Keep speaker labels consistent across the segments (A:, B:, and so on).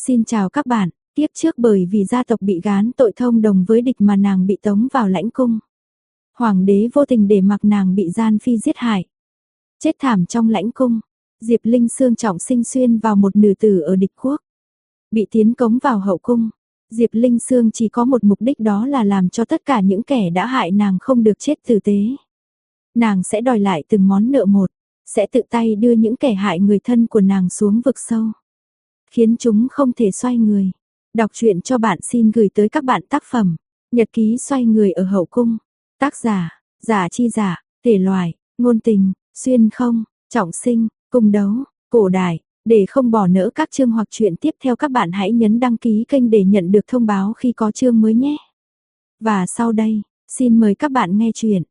A: Xin chào các bạn, tiếp trước bởi vì gia tộc bị gán tội thông đồng với địch mà nàng bị tống vào lãnh cung. Hoàng đế vô tình để mặc nàng bị gian phi giết hại. Chết thảm trong lãnh cung, Diệp Linh Sương trọng sinh xuyên vào một nữ tử ở địch quốc. Bị tiến cống vào hậu cung, Diệp Linh Sương chỉ có một mục đích, đó là làm cho tất cả những kẻ đã hại nàng không được chết tử tế. Nàng sẽ đòi lại từng món nợ một, sẽ tự tay đưa những kẻ hại người thân của nàng xuống vực sâu, khiến chúng không thể xoay người. Đọc truyện cho bạn xin gửi tới các bạn tác phẩm Nhật ký xoay người ở hậu cung. Tác giả, Giả Chi Giả, thể loại, ngôn tình, xuyên không, trọng sinh, cung đấu, cổ đại. Để không bỏ lỡ các chương hoặc truyện tiếp theo, các bạn hãy nhấn đăng ký kênh để nhận được thông báo khi có chương mới nhé. Và sau đây, xin mời các bạn nghe truyện.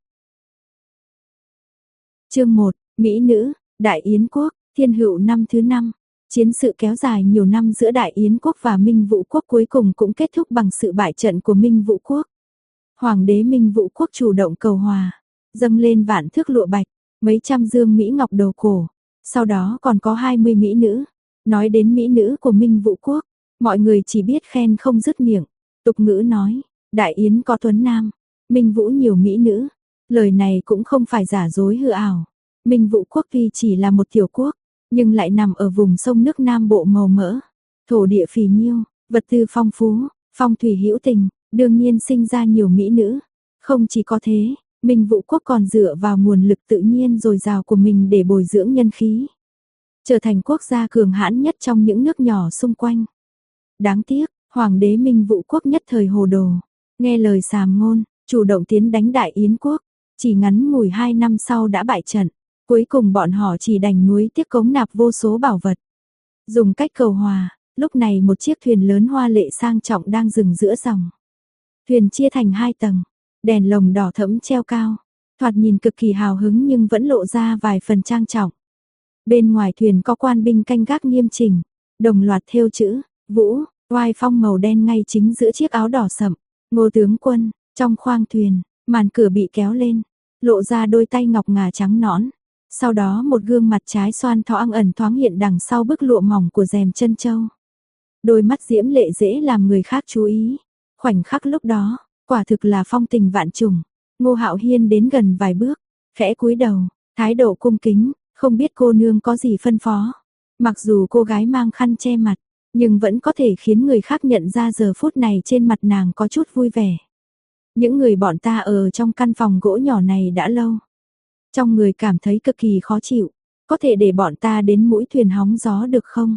A: Chương 1, Mỹ nữ, Đại Yến quốc, Thiên Hữu năm thứ 5. Chiến sự kéo dài nhiều năm giữa Đại Yến quốc và Minh Vũ quốc cuối cùng cũng kết thúc bằng sự bại trận của Minh Vũ quốc. Hoàng đế Minh Vũ quốc chủ động cầu hòa, dâng lên vạn thước lụa bạch, mấy trăm dương mỹ ngọc đầu cổ. Sau đó còn có 20 mỹ nữ. Nói đến mỹ nữ của Minh Vũ quốc, mọi người chỉ biết khen không dứt miệng. Tục ngữ nói, Đại Yến có tuấn nam, Minh Vũ nhiều mỹ nữ. Lời này cũng không phải giả dối hư ảo. Minh Vũ quốc tuy chỉ là một tiểu quốc, nhưng lại nằm ở vùng sông nước Nam Bộ màu mỡ, thổ địa phì nhiêu, vật tư phong phú, phong thủy hữu tình, đương nhiên sinh ra nhiều mỹ nữ. Không chỉ có thế, Minh Vũ quốc còn dựa vào nguồn lực tự nhiên dồi dào của mình để bồi dưỡng nhân khí, trở thành quốc gia cường hãn nhất trong những nước nhỏ xung quanh. Đáng tiếc, Hoàng đế Minh Vũ quốc nhất thời hồ đồ, nghe lời sàm ngôn, chủ động tiến đánh Đại Yến quốc, chỉ ngắn ngủi 2 năm sau đã bại trận. Cuối cùng bọn họ chỉ đành nuối tiếc cống nạp vô số bảo vật. Dùng cách cầu hòa, lúc này một chiếc thuyền lớn hoa lệ sang trọng đang dừng giữa dòng. Thuyền chia thành 2 tầng, đèn lồng đỏ thẫm treo cao, thoạt nhìn cực kỳ hào hứng nhưng vẫn lộ ra vài phần trang trọng. Bên ngoài thuyền có quan binh canh gác nghiêm chỉnh, đồng loạt thêu chữ Vũ, oai phong màu đen ngay chính giữa chiếc áo đỏ sậm. Ngô tướng quân, trong khoang thuyền, màn cửa bị kéo lên, lộ ra đôi tay ngọc ngà trắng nõn. Sau đó một gương mặt trái xoan thoáng ẩn thoáng hiện đằng sau bức lụa mỏng của rèm chân châu. Đôi mắt diễm lệ dễ làm người khác chú ý. Khoảnh khắc lúc đó, quả thực là phong tình vạn trùng. Ngô Hạo Hiên đến gần vài bước, khẽ cúi đầu, thái độ cung kính, không biết cô nương có gì phân phó. Mặc dù cô gái mang khăn che mặt, nhưng vẫn có thể khiến người khác nhận ra giờ phút này trên mặt nàng có chút vui vẻ. Những người bọn ta ở trong căn phòng gỗ nhỏ này đã lâu. Trong người cảm thấy cực kỳ khó chịu, có thể để bọn ta đến mũi thuyền hóng gió được không?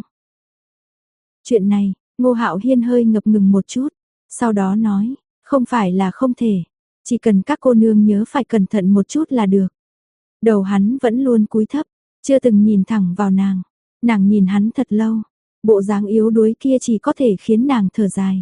A: Chuyện này, Ngô Hạo Hiên hơi ngập ngừng một chút, sau đó nói, không phải là không thể, chỉ cần các cô nương nhớ phải cẩn thận một chút là được. Đầu hắn vẫn luôn cúi thấp, chưa từng nhìn thẳng vào nàng. Nàng nhìn hắn thật lâu, bộ dáng yếu đuối kia chỉ có thể khiến nàng thở dài.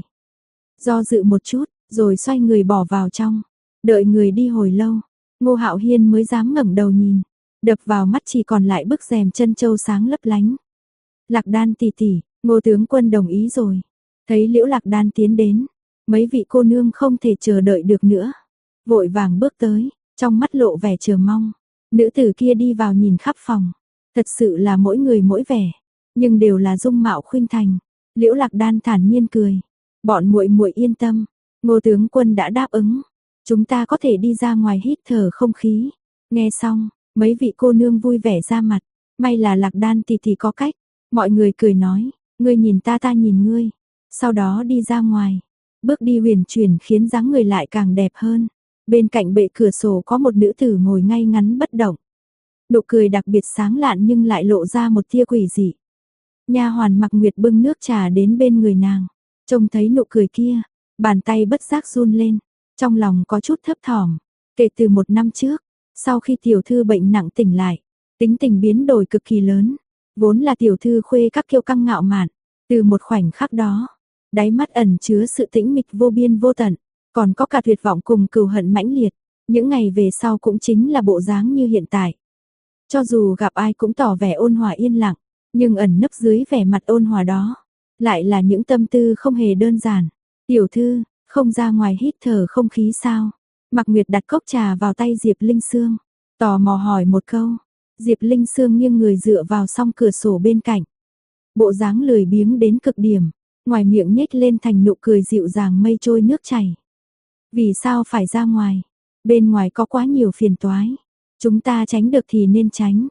A: Do dự một chút, rồi xoay người bỏ vào trong, đợi người đi hồi lâu. Ngô Hạo Hiên mới dám ngẩng đầu nhìn, đập vào mắt chỉ còn lại bức rèm chân châu sáng lấp lánh. Lạc Đan tỷ tỷ, Ngô tướng quân đồng ý rồi. Thấy Liễu Lạc Đan tiến đến, mấy vị cô nương không thể chờ đợi được nữa, vội vàng bước tới, trong mắt lộ vẻ chờ mong. Nữ tử kia đi vào nhìn khắp phòng, thật sự là mỗi người mỗi vẻ, nhưng đều là dung mạo khuynh thành. Liễu Lạc Đan thản nhiên cười, bọn muội muội yên tâm, Ngô tướng quân đã đáp ứng. Chúng ta có thể đi ra ngoài hít thở không khí. Nghe xong, mấy vị cô nương vui vẻ ra mặt. May là Lạc Đan tỷ có cách. Mọi người cười nói, ngươi nhìn ta ta nhìn ngươi. Sau đó đi ra ngoài. Bước đi huyền chuyển khiến dáng người lại càng đẹp hơn. Bên cạnh bệ cửa sổ có một nữ tử ngồi ngay ngắn bất động. Nụ cười đặc biệt sáng lạn nhưng lại lộ ra một tia quỷ dị. Nha hoàn Mặc Nguyệt bưng nước trà đến bên người nàng. Trông thấy nụ cười kia, bàn tay bất giác run lên. Trong lòng có chút thấp thỏm, kể từ 1 năm trước, sau khi tiểu thư bệnh nặng tỉnh lại, tính tình biến đổi cực kỳ lớn, vốn là tiểu thư khuê các kiêu căng ngạo mạn, từ một khoảnh khắc đó, đáy mắt ẩn chứa sự tĩnh mịch vô biên vô tận, còn có cả tuyệt vọng cùng cừu hận mãnh liệt, những ngày về sau cũng chính là bộ dáng như hiện tại. Cho dù gặp ai cũng tỏ vẻ ôn hòa yên lặng, nhưng ẩn nấp dưới vẻ mặt ôn hòa đó, lại là những tâm tư không hề đơn giản. Tiểu thư, không ra ngoài hít thở không khí sao? Mặc Nguyệt đặt cốc trà vào tay Diệp Linh Sương, tò mò hỏi một câu. Diệp Linh Sương nghiêng người dựa vào song cửa sổ bên cạnh, bộ dáng lười biếng đến cực điểm, ngoài miệng nhếch lên thành nụ cười dịu dàng mây trôi nước chảy. Vì sao phải ra ngoài? Bên ngoài có quá nhiều phiền toái. Chúng ta tránh được thì nên tránh.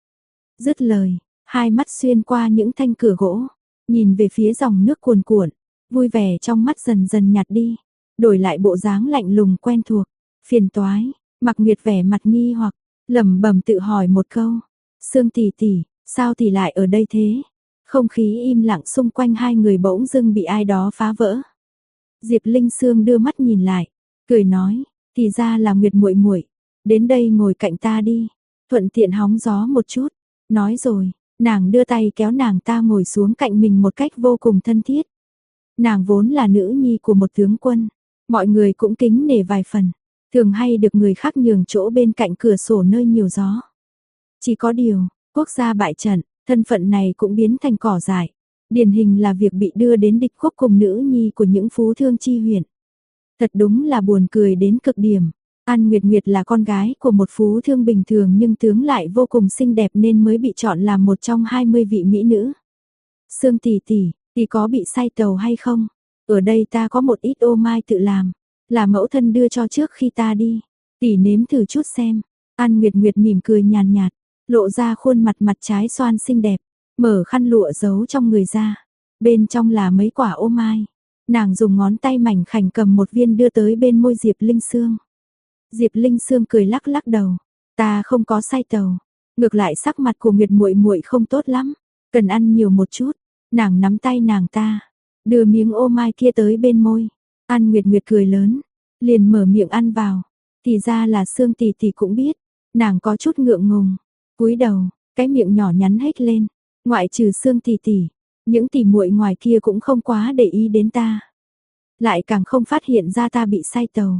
A: Dứt lời, hai mắt xuyên qua những thanh cửa gỗ, nhìn về phía dòng nước cuồn cuộn, vui vẻ trong mắt dần dần nhạt đi, đổi lại bộ dáng lạnh lùng quen thuộc. Phiền toái, Mặc Nguyệt vẻ mặt nghi hoặc, lẩm bẩm tự hỏi một câu. Sương tỷ tỷ, sao tỷ lại ở đây thế? Không khí im lặng xung quanh hai người bỗng dưng bị ai đó phá vỡ. Diệp Linh Sương đưa mắt nhìn lại, cười nói, thì ra là Nguyệt muội muội, đến đây ngồi cạnh ta đi, thuận tiện hóng gió một chút. Nói rồi, nàng đưa tay kéo nàng ta ngồi xuống cạnh mình một cách vô cùng thân thiết. Nàng vốn là nữ nhi của một tướng quân, mọi người cũng kính nể vài phần, thường hay được người khác nhường chỗ bên cạnh cửa sổ nơi nhiều gió. Chỉ có điều, quốc gia bại trận, thân phận này cũng biến thành cỏ dại. Điển hình là việc bị đưa đến địch quốc cùng nữ nhi của những phú thương chi huyện. Thật đúng là buồn cười đến cực điểm. An Nguyệt Nguyệt là con gái của một phú thương bình thường nhưng tướng lại vô cùng xinh đẹp nên mới bị chọn làm một trong 20 vị mỹ nữ. Sương tỷ tỷ, tỷ có bị say tàu hay không? Ở đây ta có một ít ô mai tự làm, là mẫu thân đưa cho trước khi ta đi. Tỷ nếm thử chút xem. An Nguyệt Nguyệt mỉm cười nhàn nhạt, lộ ra khuôn mặt mặt trái xoan xinh đẹp, mở khăn lụa giấu trong người ra. Bên trong là mấy quả ô mai. Nàng dùng ngón tay mảnh khảnh cầm một viên đưa tới bên môi Diệp Linh Sương. Diệp Linh Sương cười lắc lắc đầu, ta không có say tàu, ngược lại sắc mặt của Nguyệt muội muội không tốt lắm, cần ăn nhiều một chút. Nàng nắm tay nàng ta, đưa miếng ô mai kia tới bên môi. An Nguyệt Nguyệt cười lớn, liền mở miệng ăn vào. Thì ra là Sương tỷ tỷ cũng biết, nàng có chút ngượng ngùng, cúi đầu, cái miệng nhỏ nhắn hết lên, ngoại trừ Sương tỷ tỷ, những tỷ muội ngoài kia cũng không quá để ý đến ta, lại càng không phát hiện ra ta bị say tàu.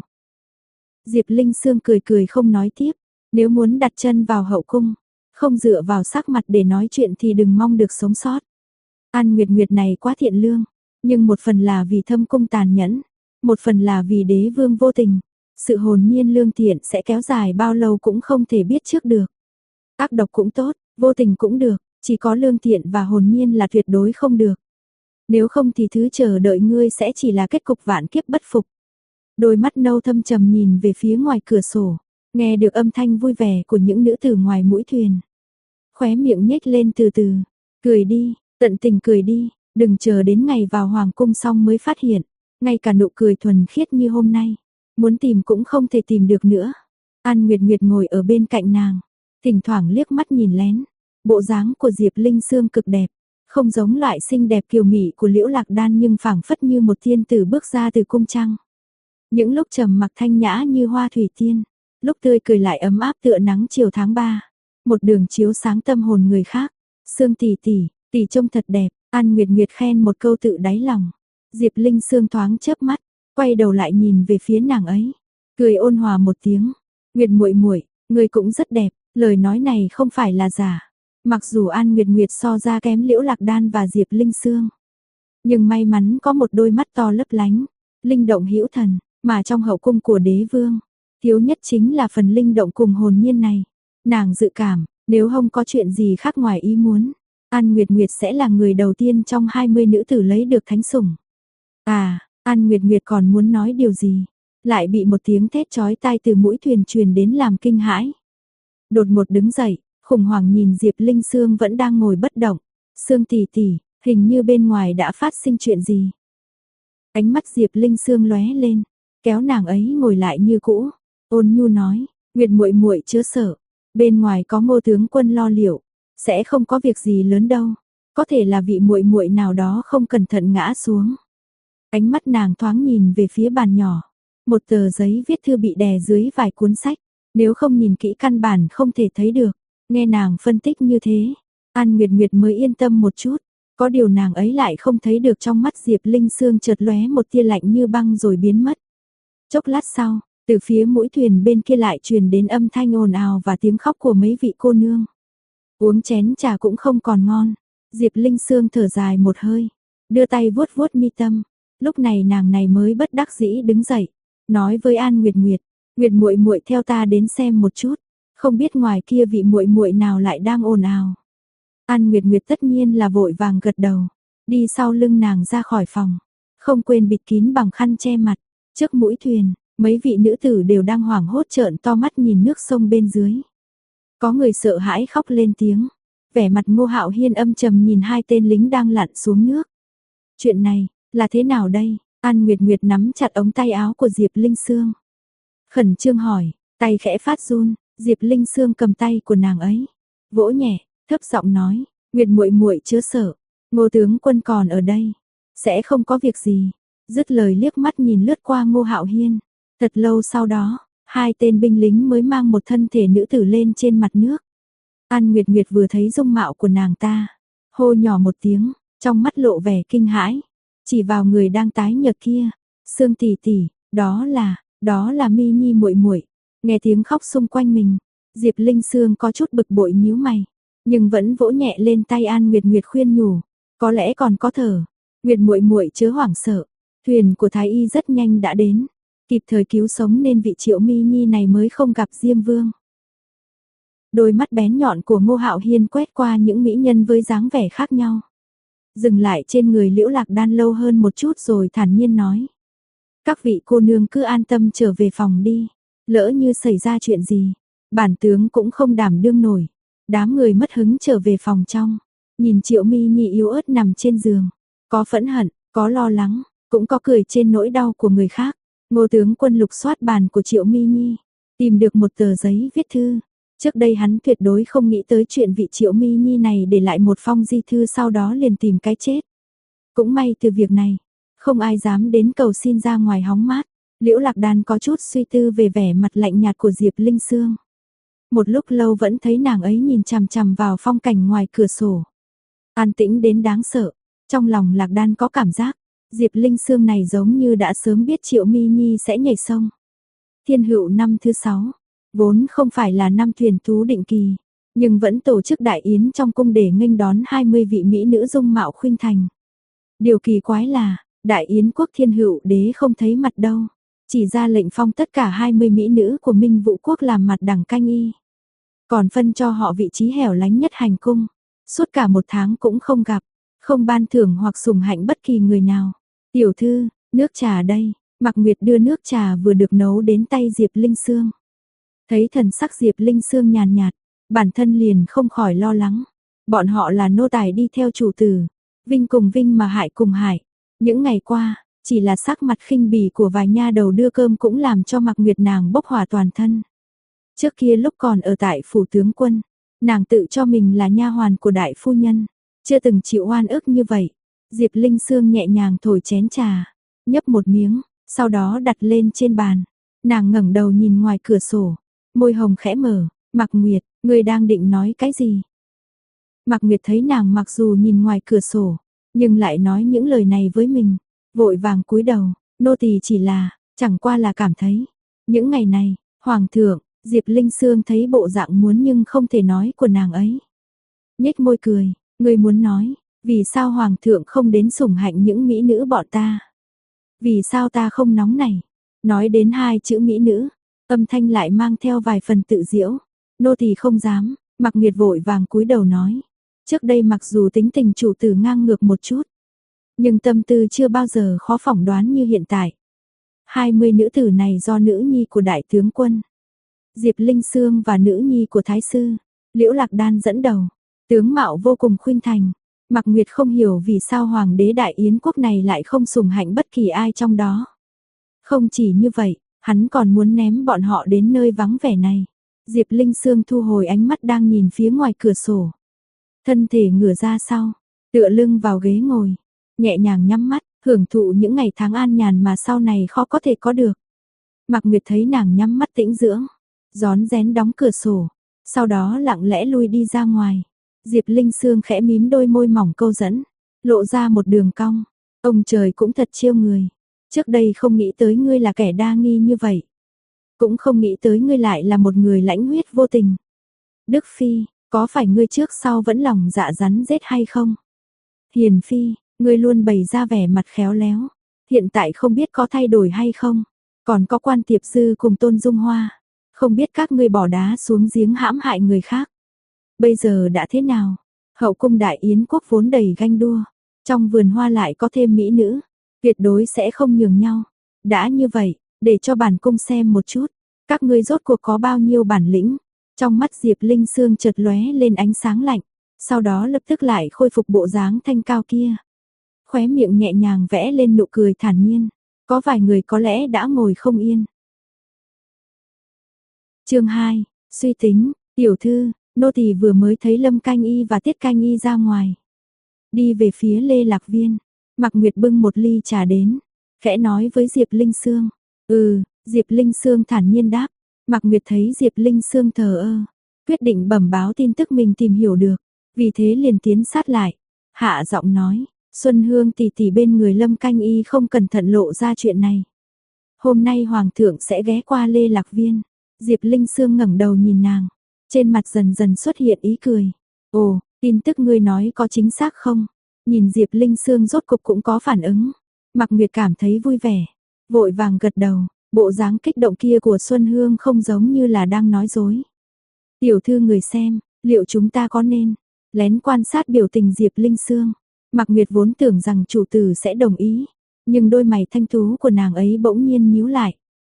A: Diệp Linh Sương cười cười không nói tiếp, nếu muốn đặt chân vào hậu cung, không dựa vào sắc mặt để nói chuyện thì đừng mong được sống sót. An Nguyệt Nguyệt này quá thiện lương, nhưng một phần là vì thâm cung tàn nhẫn, một phần là vì đế vương vô tình. Sự hồn nhiên lương thiện sẽ kéo dài bao lâu cũng không thể biết trước được. Ác độc cũng tốt, vô tình cũng được, chỉ có lương thiện và hồn nhiên là tuyệt đối không được. Nếu không thì thứ chờ đợi ngươi sẽ chỉ là kết cục vạn kiếp bất phục. Đôi mắt nâu thâm trầm nhìn về phía ngoài cửa sổ, nghe được âm thanh vui vẻ của những nữ tử ngoài mũi thuyền. Khóe miệng nhếch lên từ từ, cười đi, tận tình cười đi, đừng chờ đến ngày vào hoàng cung xong mới phát hiện, ngay cả nụ cười thuần khiết như hôm nay, muốn tìm cũng không thể tìm được nữa. An Nguyệt Nguyệt ngồi ở bên cạnh nàng, thỉnh thoảng liếc mắt nhìn lén, bộ dáng của Diệp Linh Sương cực đẹp, không giống loại xinh đẹp kiều mị của Liễu Lạc Đan nhưng phảng phất như một thiên tử bước ra từ cung trăng. Những lúc trầm mặc thanh nhã như hoa thủy tiên, lúc tươi cười lại ấm áp tựa nắng chiều tháng 3, một đường chiếu sáng tâm hồn người khác. Sương tỷ tỷ, tỷ trông thật đẹp, An Nguyệt Nguyệt khen một câu tự đáy lòng. Diệp Linh Sương thoáng chớp mắt, quay đầu lại nhìn về phía nàng ấy, cười ôn hòa một tiếng, "Nguyệt muội muội, ngươi cũng rất đẹp." Lời nói này không phải là giả. Mặc dù An Nguyệt Nguyệt so ra kém Liễu Lạc Đan và Diệp Linh Sương, nhưng may mắn có một đôi mắt to lấp lánh, linh động hữu thần, mà trong hậu cung của đế vương, thiếu nhất chính là phần linh động cùng hồn nhiên này. Nàng dự cảm, nếu không có chuyện gì khác ngoài ý muốn, An Nguyệt Nguyệt sẽ là người đầu tiên trong 20 nữ tử lấy được thánh sủng. An Nguyệt Nguyệt còn muốn nói điều gì, lại bị một tiếng thét chói tai từ mũi thuyền truyền đến làm kinh hãi. Đột ngột đứng dậy, khủng hoảng nhìn Diệp Linh Sương vẫn đang ngồi bất động. "Sương tỷ tỷ, hình như bên ngoài đã phát sinh chuyện gì?" Ánh mắt Diệp Linh Sương lóe lên, kéo nàng ấy ngồi lại như cũ, ôn nhu nói, "Nguyệt muội muội chớ sợ, bên ngoài có Ngô tướng quân lo liệu, sẽ không có việc gì lớn đâu, có thể là vị muội muội nào đó không cẩn thận ngã xuống." Ánh mắt nàng thoáng nhìn về phía bàn nhỏ, một tờ giấy viết thư bị đè dưới vài cuốn sách, nếu không nhìn kỹ căn bản không thể thấy được. Nghe nàng phân tích như thế, An Nguyệt Nguyệt mới yên tâm một chút, có điều nàng ấy lại không thấy được trong mắt Diệp Linh Sương chợt lóe một tia lạnh như băng rồi biến mất. Chốc lát sau, từ phía mũi thuyền bên kia lại truyền đến âm thanh ồn ào và tiếng khóc của mấy vị cô nương. Uống chén trà cũng không còn ngon, Diệp Linh Sương thở dài một hơi, đưa tay vuốt vuốt mi tâm, lúc này nàng này mới bất đắc dĩ đứng dậy, nói với An Nguyệt Nguyệt, "Nguyệt muội muội theo ta đến xem một chút, không biết ngoài kia vị muội muội nào lại đang ồn ào." An Nguyệt Nguyệt tất nhiên là vội vàng gật đầu, đi sau lưng nàng ra khỏi phòng, không quên bịt kín bằng khăn che mặt. Trước mũi thuyền, mấy vị nữ tử đều đang hoảng hốt trợn to mắt nhìn nước sông bên dưới. Có người sợ hãi khóc lên tiếng, vẻ mặt Ngô Hạo Hiên âm trầm nhìn hai tên lính đang lặn xuống nước. Chuyện này, là thế nào đây? An Nguyệt Nguyệt nắm chặt ống tay áo của Diệp Linh Sương. Khẩn trương hỏi, tay khẽ phát run, Diệp Linh Sương cầm tay của nàng ấy, vỗ nhẹ, thấp giọng nói, Nguyệt muội muội chớ sợ, Ngô tướng quân còn ở đây, sẽ không có việc gì. Dứt lời liếc mắt nhìn lướt qua Ngô Hạo Hiên. Thật lâu sau đó, hai tên binh lính mới mang một thân thể nữ tử lên trên mặt nước. An Nguyệt Nguyệt vừa thấy dung mạo của nàng ta, hô nhỏ một tiếng, trong mắt lộ vẻ kinh hãi, chỉ vào người đang tái nhợt kia, Sương tỷ tỷ, đó là Mi Nhi muội muội. Nghe tiếng khóc xung quanh mình, Diệp Linh Sương có chút bực bội nhíu mày, nhưng vẫn vỗ nhẹ lên tay An Nguyệt Nguyệt khuyên nhủ, có lẽ còn có thở. Nguyệt muội muội chớ hoảng sợ, thuyền của Thái y rất nhanh đã đến, kịp thời cứu sống nên vị Triệu Mi Nhi này mới không gặp Diêm Vương. Đôi mắt bén nhọn của Ngô Hạo Hiên quét qua những mỹ nhân với dáng vẻ khác nhau, dừng lại trên người Liễu Lạc Đan lâu hơn một chút rồi thản nhiên nói: "Các vị cô nương cứ an tâm trở về phòng đi, lỡ như xảy ra chuyện gì, bản tướng cũng không đảm đương nổi." Đám người mất hứng trở về phòng trong, nhìn Triệu Mi Nhi yếu ớt nằm trên giường, có phẫn hận, có lo lắng, cũng có cười trên nỗi đau của người khác. Ngô tướng quân lục soát bàn của Triệu Mi Nhi, tìm được một tờ giấy viết thư. Trước đây hắn tuyệt đối không nghĩ tới chuyện vị Triệu Mi Nhi này để lại một phong di thư sau đó liền tìm cái chết. Cũng may từ việc này, không ai dám đến cầu xin ra ngoài hóng mát. Liễu Lạc Đan có chút suy tư về vẻ mặt lạnh nhạt của Diệp Linh Sương. Một lúc lâu vẫn thấy nàng ấy nhìn chằm chằm vào phong cảnh ngoài cửa sổ. An tĩnh đến đáng sợ, trong lòng Lạc Đan có cảm giác, Diệp Linh Sương này giống như đã sớm biết Triệu Mi Nhi sẽ nhảy sông. Thiên Hựu năm thứ 6, vốn không phải là năm thuyền tú định kỳ, nhưng vẫn tổ chức đại yến trong cung để nghênh đón 20 vị mỹ nữ dung mạo khuynh thành. Điều kỳ quái là, đại yến quốc Thiên Hựu đế không thấy mặt đâu, chỉ ra lệnh phong tất cả 20 mỹ nữ của Minh Vũ quốc làm mặt đẳng canh y. Còn phân cho họ vị trí hẻo lánh nhất hành cung, suốt cả một tháng cũng không gặp, không ban thưởng hoặc sủng hạnh bất kỳ người nào. "Tiểu thư, nước trà đây." Mạc Nguyệt đưa nước trà vừa được nấu đến tay Diệp Linh Sương. Thấy thần sắc Diệp Linh Sương nhàn nhạt, bản thân liền không khỏi lo lắng. Bọn họ là nô tài đi theo chủ tử, vinh cùng vinh mà hại cùng hại. Những ngày qua, chỉ là sắc mặt khinh bỉ của vài nha đầu đưa cơm cũng làm cho Mạc Nguyệt nàng bốc hỏa toàn thân. Trước kia lúc còn ở tại phủ tướng quân, nàng tự cho mình là nha hoàn của đại phu nhân, chưa từng chịu oan ức như vậy. Diệp Linh Sương nhẹ nhàng thổi chén trà, nhấp một miếng, sau đó đặt lên trên bàn. Nàng ngẩng đầu nhìn ngoài cửa sổ, môi hồng khẽ mở, "Mạc Nguyệt, ngươi đang định nói cái gì?" Mạc Nguyệt thấy nàng mặc dù nhìn ngoài cửa sổ, nhưng lại nói những lời này với mình, vội vàng cúi đầu, "Nô tỳ chỉ là, chẳng qua là cảm thấy, những ngày này, hoàng thượng." Diệp Linh Sương thấy bộ dạng muốn nhưng không thể nói của nàng ấy, nhếch môi cười, "Ngươi muốn nói, vì sao hoàng thượng không đến sủng hạnh những mỹ nữ bọn ta? Vì sao ta không nóng này?" Nói đến hai chữ mỹ nữ, âm thanh lại mang theo vài phần tự giễu. "Nô tỳ không dám." Mạc Nguyệt vội vàng cúi đầu nói, trước đây mặc dù tính tình chủ tử ngang ngược một chút, nhưng tâm tư chưa bao giờ khó phỏng đoán như hiện tại. 20 nữ tử này do nữ nhi của đại tướng quân Diệp Linh Sương và nữ nhi của thái sư Liễu Lạc Đan dẫn đầu, tướng mạo vô cùng khuynh thành. Mạc Nguyệt không hiểu vì sao hoàng đế đại yến quốc này lại không sủng hạnh bất kỳ ai trong đó. Không chỉ như vậy, hắn còn muốn ném bọn họ đến nơi vắng vẻ này. Diệp Linh Sương thu hồi ánh mắt đang nhìn phía ngoài cửa sổ, thân thể ngửa ra sau, tựa lưng vào ghế ngồi, nhẹ nhàng nhắm mắt, hưởng thụ những ngày tháng an nhàn mà sau này khó có thể có được. Mạc Nguyệt thấy nàng nhắm mắt tĩnh dưỡng, rón rén đóng cửa sổ, sau đó lặng lẽ lui đi ra ngoài. Diệp Linh Sương khẽ mím đôi môi mỏng câu dẫn, lộ ra một đường cong. "Ông trời cũng thật trêu người, trước đây không nghĩ tới ngươi là kẻ đa nghi như vậy, cũng không nghĩ tới ngươi lại là một người lãnh huyết vô tình. Đức Phi, có phải ngươi trước sau vẫn lòng dạ rắn rết hay không? Hiền Phi, ngươi luôn bày ra vẻ mặt khéo léo, hiện tại không biết có thay đổi hay không? Còn có Quan Tiệp Dư cùng Tôn Dung Hoa, không biết các ngươi bỏ đá xuống giếng hãm hại người khác. Bây giờ đã thế nào?" Hậu cung đại yến quốc vốn đầy ganh đua, Trong vườn hoa lại có thêm mỹ nữ, tuyệt đối sẽ không nhường nhau. Đã như vậy, để cho bản cung xem một chút, các ngươi rốt cuộc có bao nhiêu bản lĩnh. Trong mắt Diệp Linh Sương chợt lóe lên ánh sáng lạnh, sau đó lập tức lại khôi phục bộ dáng thanh cao kia. Khóe miệng nhẹ nhàng vẽ lên nụ cười thản nhiên, có vài người có lẽ đã ngồi không yên. Chương 2, suy tính, tiểu thư, nô tỳ vừa mới thấy Lâm Canh Y và Tiết Canh Y ra ngoài. Đi về phía Lê Lạc Viên, Mạc Nguyệt bưng một ly trà đến, khẽ nói với Diệp Linh Sương. Diệp Linh Sương thản nhiên đáp. Mạc Nguyệt thấy Diệp Linh Sương thờ ơ, quyết định bẩm báo tin tức mình tìm hiểu được, vì thế liền tiến sát lại, hạ giọng nói, Xuân Hương tỷ tỷ bên người Lâm Canh Y không cẩn thận lộ ra chuyện này. Hôm nay Hoàng thượng sẽ ghé qua Lê Lạc Viên. Diệp Linh Sương ngẩng đầu nhìn nàng, trên mặt dần dần xuất hiện ý cười. Ồ, tin tức ngươi nói có chính xác không? Nhìn Diệp Linh Sương rốt cục cũng có phản ứng. Mạc Nguyệt cảm thấy vui vẻ, vội vàng gật đầu, bộ dáng kích động kia của Xuân Hương không giống như là đang nói dối. Tiểu thư người xem, liệu chúng ta có nên lén quan sát biểu tình Diệp Linh Sương? Mạc Nguyệt vốn tưởng rằng chủ tử sẽ đồng ý, nhưng đôi mày thanh tú của nàng ấy bỗng nhiên nhíu lại.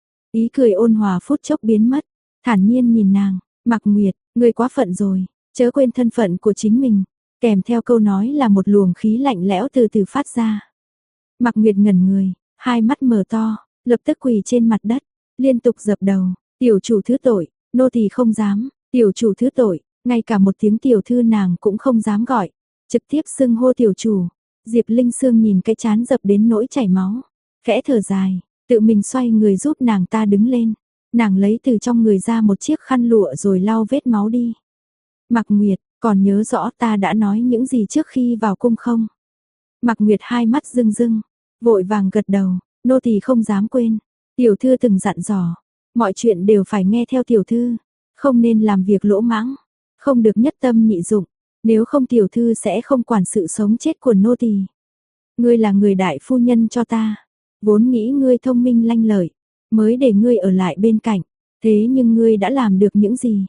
A: Ý cười ôn hòa phút chốc biến mất, thản nhiên nhìn nàng, Mạc Nguyệt, ngươi quá phận rồi, chớ quên thân phận của chính mình. Kèm theo câu nói là một luồng khí lạnh lẽo từ từ phát ra. Mạc Nguyệt ngẩn người, hai mắt mở to, lập tức quỳ trên mặt đất, liên tục dập đầu, tiểu chủ thứ tội, nô tỳ không dám, tiểu chủ thứ tội, ngay cả một tiếng tiểu thư nàng cũng không dám gọi, trực tiếp xưng hô tiểu chủ. Diệp Linh Sương nhìn cái chán dập đến nỗi chảy máu, khẽ thở dài, tự mình xoay người giúp nàng ta đứng lên. Nàng lấy từ trong người ra một chiếc khăn lụa rồi lau vết máu đi. Mạc Nguyệt, còn nhớ rõ ta đã nói những gì trước khi vào cung không? Mạc Nguyệt hai mắt rưng rưng, vội vàng gật đầu, nô tỳ không dám quên. Tiểu thư từng dặn dò, mọi chuyện đều phải nghe theo tiểu thư, không nên làm việc lỗ mãng, không được nhất tâm nhị dụng, nếu không tiểu thư sẽ không quản sự sống chết của nô tỳ. Ngươi là người đại phu nhân cho ta, vốn nghĩ ngươi thông minh lanh lợi, mới để ngươi ở lại bên cạnh, thế nhưng ngươi đã làm được những gì?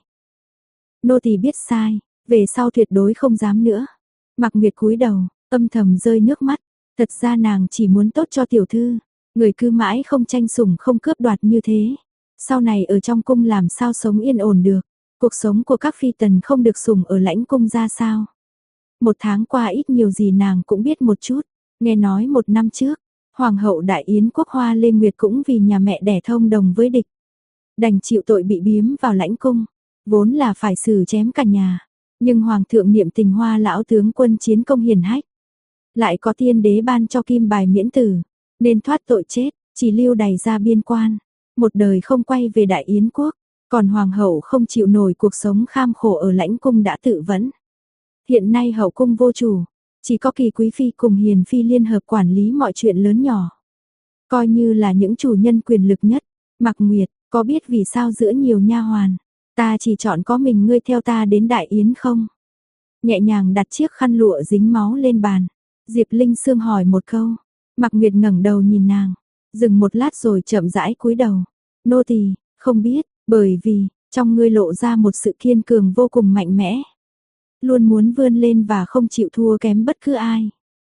A: Nô tỳ biết sai, về sau tuyệt đối không dám nữa. Mạc Nguyệt cúi đầu, âm thầm rơi nước mắt, thật ra nàng chỉ muốn tốt cho tiểu thư, người cứ mãi không tranh sủng không cướp đoạt như thế. Sau này ở trong cung làm sao sống yên ổn được, cuộc sống của các phi tần không được sủng ở lãnh cung ra sao. Một tháng qua ít nhiều gì nàng cũng biết một chút, nghe nói một năm trước, Hoàng hậu Đại Yến quốc Hoa Lê Nguyệt cũng vì nhà mẹ đẻ thông đồng với địch, đành chịu tội bị biếm vào lãnh cung, vốn là phải xử chém cả nhà, nhưng Hoàng thượng niệm tình Hoa lão tướng quân chiến công hiển hách, lại có tiên đế ban cho kim bài miễn tử, nên thoát tội chết, chỉ lưu đày ra biên quan, một đời không quay về Đại Yến quốc. Còn Hoàng hậu không chịu nổi cuộc sống kham khổ ở lãnh cung đã tự vẫn. Hiện nay hậu cung vô chủ, chỉ có Kỳ quý phi cùng Hiền phi liên hợp quản lý mọi chuyện lớn nhỏ, coi như là những chủ nhân quyền lực nhất. Mạc Nguyệt, có biết vì sao giữa nhiều nha hoàn, ta chỉ chọn có mình ngươi theo ta đến Đại Yến không? Nhẹ nhàng đặt chiếc khăn lụa dính máu lên bàn, Diệp Linh Sương hỏi một câu. Mạc Nguyệt ngẩng đầu nhìn nàng, dừng một lát rồi chậm rãi cúi đầu. Nô tỳ không biết, bởi vì trong ngươi lộ ra một sự kiên cường vô cùng mạnh mẽ, luôn muốn vươn lên và không chịu thua kém bất cứ ai.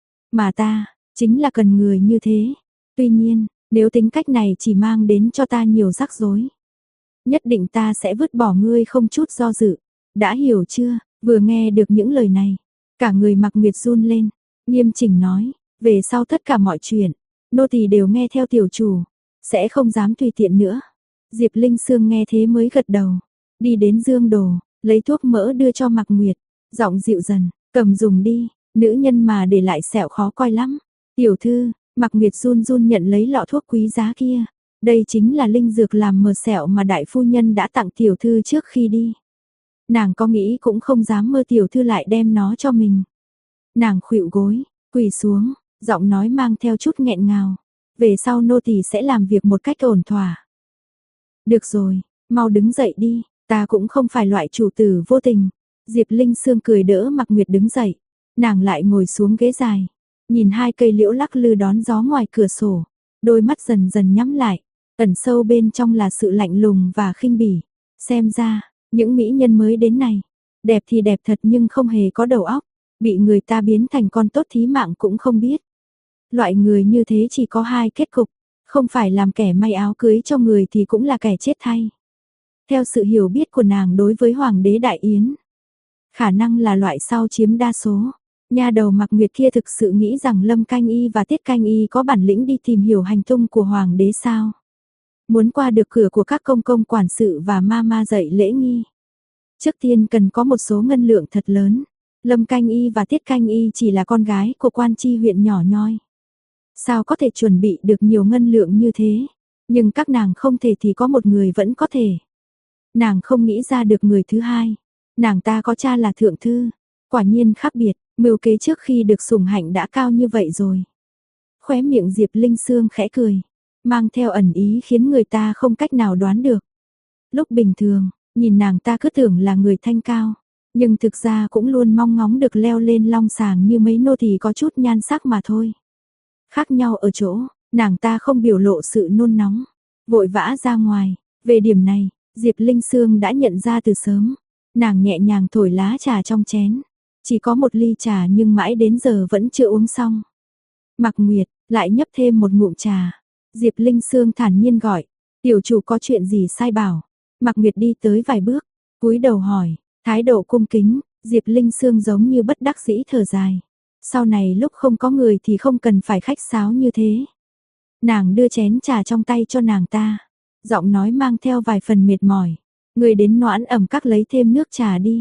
A: Mà ta chính là cần người như thế. Tuy nhiên, nếu tính cách này chỉ mang đến cho ta nhiều rắc rối, nhất định ta sẽ vứt bỏ ngươi không chút do dự. Đã hiểu chưa? Vừa nghe được những lời này, cả người Mạc Nguyệt run lên, nghiêm chỉnh nói, về sau tất cả mọi chuyện, nô tỳ đều nghe theo tiểu chủ, sẽ không dám tùy tiện nữa. Diệp Linh Sương nghe thế mới gật đầu, đi đến dương đồ, lấy thuốc mỡ đưa cho Mạc Nguyệt, giọng dịu dần, cầm dùng đi, nữ nhân mà để lại sẹo khó coi lắm. Tiểu thư, Mạc Nguyệt run run nhận lấy lọ thuốc quý giá kia, đây chính là linh dược làm mờ sẹo mà đại phu nhân đã tặng tiểu thư trước khi đi. Nàng có nghĩ cũng không dám mơ tiểu thư lại đem nó cho mình. Nàng khuỵu gối, quỳ xuống, giọng nói mang theo chút nghẹn ngào, về sau nô tỳ sẽ làm việc một cách ổn thỏa. Được rồi, mau đứng dậy đi, ta cũng không phải loại chủ tử vô tình. Diệp Linh Sương cười đỡ Mạc Nguyệt đứng dậy, nàng lại ngồi xuống ghế dài, nhìn hai cây liễu lắc lư đón gió ngoài cửa sổ, đôi mắt dần dần nhắm lại, ẩn sâu bên trong là sự lạnh lùng và khinh bỉ. Xem ra, những mỹ nhân mới đến này, đẹp thì đẹp thật nhưng không hề có đầu óc. bị người ta biến thành con tốt thí mạng cũng không biết. Loại người như thế chỉ có hai kết cục, không phải làm kẻ may áo cưới cho người thì cũng là kẻ chết thay. Theo sự hiểu biết của nàng đối với Hoàng đế Đại Yến, khả năng là loại sau chiếm đa số. Nha đầu Mạc Nguyệt kia thực sự nghĩ rằng Lâm Canh Y và Tiết Canh Y có bản lĩnh đi tìm hiểu hành tung của Hoàng đế sao? Muốn qua được cửa của các công công quản sự và ma dạy lễ nghi. Trước tiên cần có một số ngân lượng thật lớn. Lâm Canh Y và Tiết Canh Y chỉ là con gái của quan tri huyện nhỏ nhoi. Sao có thể chuẩn bị được nhiều ngân lượng như thế? Nhưng các nàng không thể thì có một người vẫn có thể. Nàng không nghĩ ra được người thứ hai. Nàng ta có cha là thượng thư. Quả nhiên khác biệt, mưu kế trước khi được sủng hạnh đã cao như vậy rồi. Khóe miệng Diệp Linh Sương khẽ cười, mang theo ẩn ý khiến người ta không cách nào đoán được. Lúc bình thường, nhìn nàng ta cứ tưởng là người thanh cao, nhưng thực ra cũng luôn mong ngóng được leo lên long sàng như mấy nô tỳ có chút nhan sắc mà thôi. Khác nhau ở chỗ, nàng ta không biểu lộ sự nôn nóng, vội vã ra ngoài. Về điểm này, Diệp Linh Sương đã nhận ra từ sớm. Nàng nhẹ nhàng thổi lá trà trong chén. Chỉ có một ly trà nhưng mãi đến giờ vẫn chưa uống xong. Mạc Nguyệt, lại nhấp thêm một ngụm trà. Diệp Linh Sương thản nhiên gọi, tiểu chủ có chuyện gì sai bảo. Mạc Nguyệt đi tới vài bước, cúi đầu hỏi, thái độ cung kính. Diệp Linh Sương giống như bất đắc dĩ thở dài. Sau này lúc không có người thì không cần phải khách sáo như thế. Nàng đưa chén trà trong tay cho nàng ta, giọng nói mang theo vài phần mệt mỏi. Người đến Noãn Ẩm Các lấy thêm nước trà đi.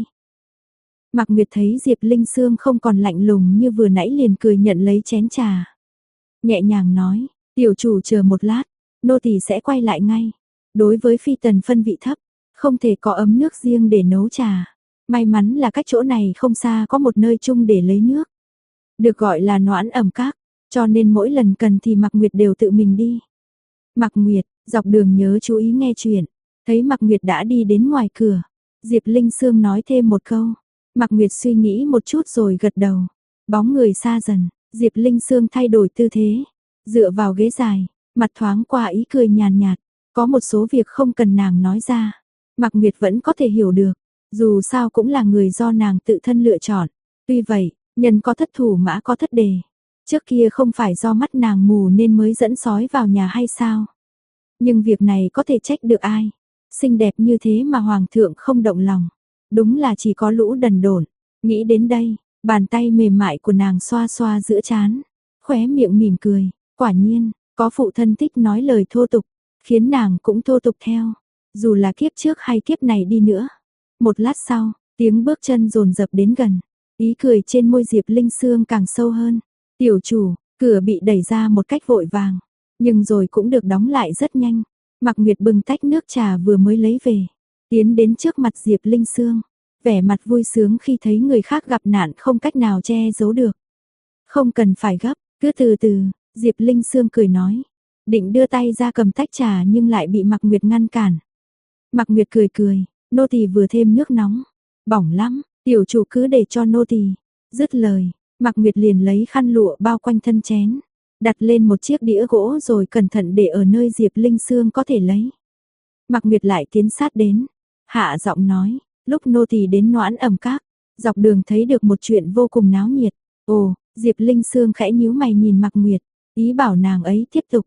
A: Mạc Nguyệt thấy Diệp Linh Sương không còn lạnh lùng như vừa nãy liền cười nhận lấy chén trà. Nhẹ nhàng nói, tiểu chủ chờ một lát, nô tỳ sẽ quay lại ngay. Đối với phi tần phân vị thấp, không thể có ấm nước riêng để nấu trà. May mắn là cách chỗ này không xa có một nơi chung để lấy nước. Được gọi là Noãn Ẩm Các, cho nên mỗi lần cần thì Mạc Nguyệt đều tự mình đi. Mạc Nguyệt, dọc đường nhớ chú ý nghe chuyện. Thấy Mạc Nguyệt đã đi đến ngoài cửa, Diệp Linh Sương nói thêm một câu. Mạc Nguyệt suy nghĩ một chút rồi gật đầu. Bóng người xa dần, Diệp Linh Sương thay đổi tư thế, dựa vào ghế dài, mặt thoáng qua ý cười nhàn nhạt. Có một số việc không cần nàng nói ra, Mạc Nguyệt vẫn có thể hiểu được. Dù sao cũng là người do nàng tự thân lựa chọn. Tuy vậy, nhân có thất thủ mã có thất đề. Trước kia không phải do mắt nàng mù nên mới dẫn sói vào nhà hay sao? Nhưng việc này có thể trách được ai? Xinh đẹp như thế mà hoàng thượng không động lòng. Đúng là chỉ có lũ đần độn. Nghĩ đến đây, bàn tay mềm mại của nàng xoa xoa giữa trán, khóe miệng mỉm cười. Quả nhiên, có phụ thân thích nói lời thô tục, khiến nàng cũng thô tục theo. Dù là kiếp trước hay kiếp này đi nữa. Một lát sau, tiếng bước chân dồn dập đến gần. Ý cười trên môi Diệp Linh Sương càng sâu hơn. Tiểu chủ, cửa bị đẩy ra một cách vội vàng, nhưng rồi cũng được đóng lại rất nhanh. Mạc Nguyệt bưng tách nước trà vừa mới lấy về, tiến đến trước mặt Diệp Linh Sương, vẻ mặt vui sướng khi thấy người khác gặp nạn không cách nào che giấu được. Không cần phải gấp, cứ từ từ, Diệp Linh Sương cười nói. Định đưa tay ra cầm tách trà nhưng lại bị Mạc Nguyệt ngăn cản. Mạc Nguyệt cười cười, nô tỳ vừa thêm nước nóng, bỏng lắm, tiểu chủ cứ để cho nô tỳ. Dứt lời, Mạc Nguyệt liền lấy khăn lụa bao quanh thân chén, đặt lên một chiếc đĩa gỗ rồi cẩn thận để ở nơi Diệp Linh Sương có thể lấy. Mạc Nguyệt lại tiến sát đến, hạ giọng nói, lúc nô tỳ đến Noãn Ẩm Các, dọc đường thấy được một chuyện vô cùng náo nhiệt. Ồ, Diệp Linh Sương khẽ nhíu mày nhìn Mạc Nguyệt, ý bảo nàng ấy tiếp tục.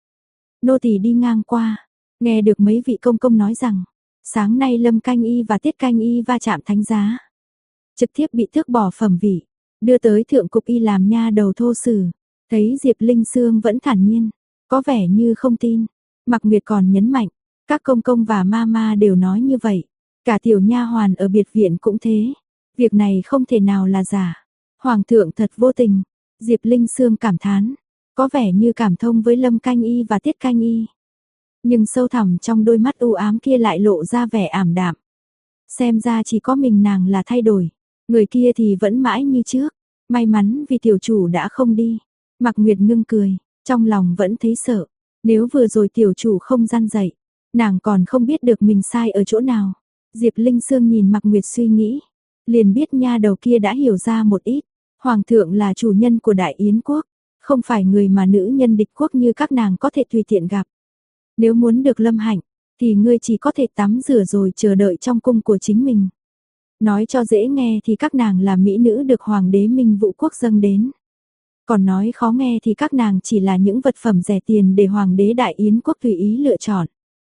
A: Nô tỳ đi ngang qua, nghe được mấy vị công công nói rằng, sáng nay Lâm Canh Y và Tiết Canh Y va chạm thánh giá, trực tiếp bị tước bỏ phẩm vị, đưa tới thượng cục y làm nha đầu thô sử. Thấy Diệp Linh Sương vẫn thản nhiên, có vẻ như không tin. Mạc Nguyệt còn nhấn mạnh, các công công và ma đều nói như vậy, cả tiểu nha hoàn ở biệt viện cũng thế. Việc này không thể nào là giả. Hoàng thượng thật vô tình. Diệp Linh Sương cảm thán, có vẻ như cảm thông với Lâm Canh Y và Tiết Canh Y. Nhưng sâu thẳm trong đôi mắt u ám kia lại lộ ra vẻ ảm đạm. Xem ra chỉ có mình nàng là thay đổi, người kia thì vẫn mãi như trước. May mắn vì tiểu chủ đã không đi. Mạc Nguyệt ngưng cười, trong lòng vẫn thấy sợ. Nếu vừa rồi tiểu chủ không gian dậy, nàng còn không biết được mình sai ở chỗ nào. Diệp Linh Sương nhìn Mạc Nguyệt suy nghĩ, liền biết nha đầu kia đã hiểu ra một ít. Hoàng thượng là chủ nhân của Đại Yến quốc, không phải người mà nữ nhân địch quốc như các nàng có thể tùy tiện gặp. Nếu muốn được lâm hạnh, thì ngươi chỉ có thể tắm rửa rồi chờ đợi trong cung của chính mình. Nói cho dễ nghe thì các nàng là mỹ nữ được hoàng đế Minh Vũ Quốc dâng đến. Còn nói khó nghe thì các nàng chỉ là những vật phẩm rẻ tiền để hoàng đế Đại Yến Quốc tùy ý lựa chọn.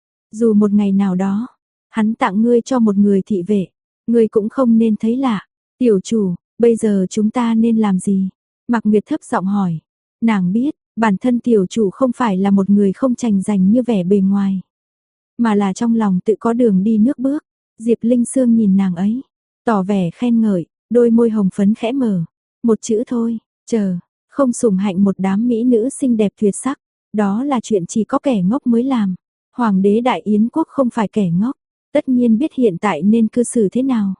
A: Dù một ngày nào đó, hắn tặng ngươi cho một người thị vệ, ngươi cũng không nên thấy lạ. Tiểu chủ, bây giờ chúng ta nên làm gì? Mạc Nguyệt thấp giọng hỏi. Nàng biết, bản thân tiểu chủ không phải là một người không chành giành như vẻ bề ngoài, mà là trong lòng tự có đường đi nước bước. Diệp Linh Sương nhìn nàng ấy, tỏ vẻ khen ngợi, đôi môi hồng phấn khẽ mở. Một chữ thôi, chờ, không sủng hạnh một đám mỹ nữ xinh đẹp tuyệt sắc. Đó là chuyện chỉ có kẻ ngốc mới làm. Hoàng đế Đại Yến Quốc không phải kẻ ngốc, tất nhiên biết hiện tại nên cư xử thế nào.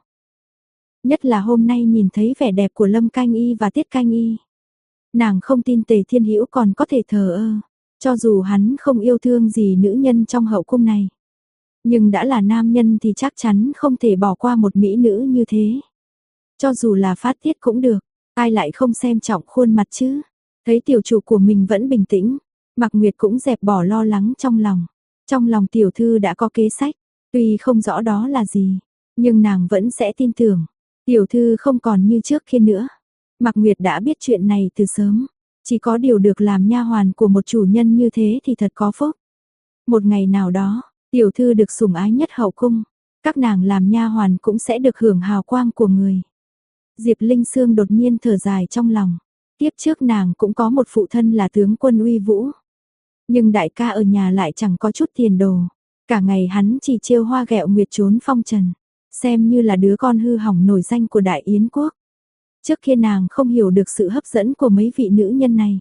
A: Nhất là hôm nay nhìn thấy vẻ đẹp của Lâm Canh Y và Tiết Canh Y. Nàng không tin Tề Thiên Hữu còn có thể thờ ơ, cho dù hắn không yêu thương gì nữ nhân trong hậu cung này. Nhưng đã là nam nhân thì chắc chắn không thể bỏ qua một mỹ nữ như thế. Cho dù là phát tiết cũng được, ai lại không xem trọng khuôn mặt chứ. Thấy tiểu chủ của mình vẫn bình tĩnh, Mạc Nguyệt cũng dẹp bỏ lo lắng trong lòng. Trong lòng tiểu thư đã có kế sách, tuy không rõ đó là gì, nhưng nàng vẫn sẽ tin tưởng. Tiểu thư không còn như trước kia nữa. Mạc Nguyệt đã biết chuyện này từ sớm, chỉ có điều được làm nha hoàn của một chủ nhân như thế thì thật có phúc. Một ngày nào đó, tiểu thư được sủng ái nhất hậu cung, các nàng làm nha hoàn cũng sẽ được hưởng hào quang của người. Diệp Linh Sương đột nhiên thở dài trong lòng. Tiếp trước nàng cũng có một phụ thân là tướng quân uy vũ, nhưng đại ca ở nhà lại chẳng có chút tiền đồ. Cả ngày hắn chỉ trêu hoa ghẹo nguyệt trốn phong trần, xem như là đứa con hư hỏng nổi danh của Đại Yến Quốc. Trước kia nàng không hiểu được sự hấp dẫn của mấy vị nữ nhân này,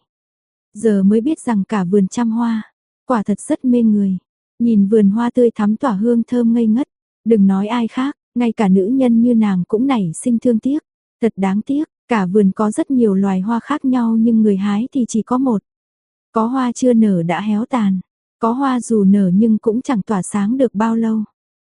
A: giờ mới biết rằng cả vườn trăm hoa, quả thật rất mê người. Nhìn vườn hoa tươi thắm tỏa hương thơm ngây ngất, đừng nói ai khác, ngay cả nữ nhân như nàng cũng nảy sinh thương tiếc. Thật đáng tiếc, cả vườn có rất nhiều loài hoa khác nhau nhưng người hái thì chỉ có một. Có hoa chưa nở đã héo tàn, có hoa dù nở nhưng cũng chẳng tỏa sáng được bao lâu.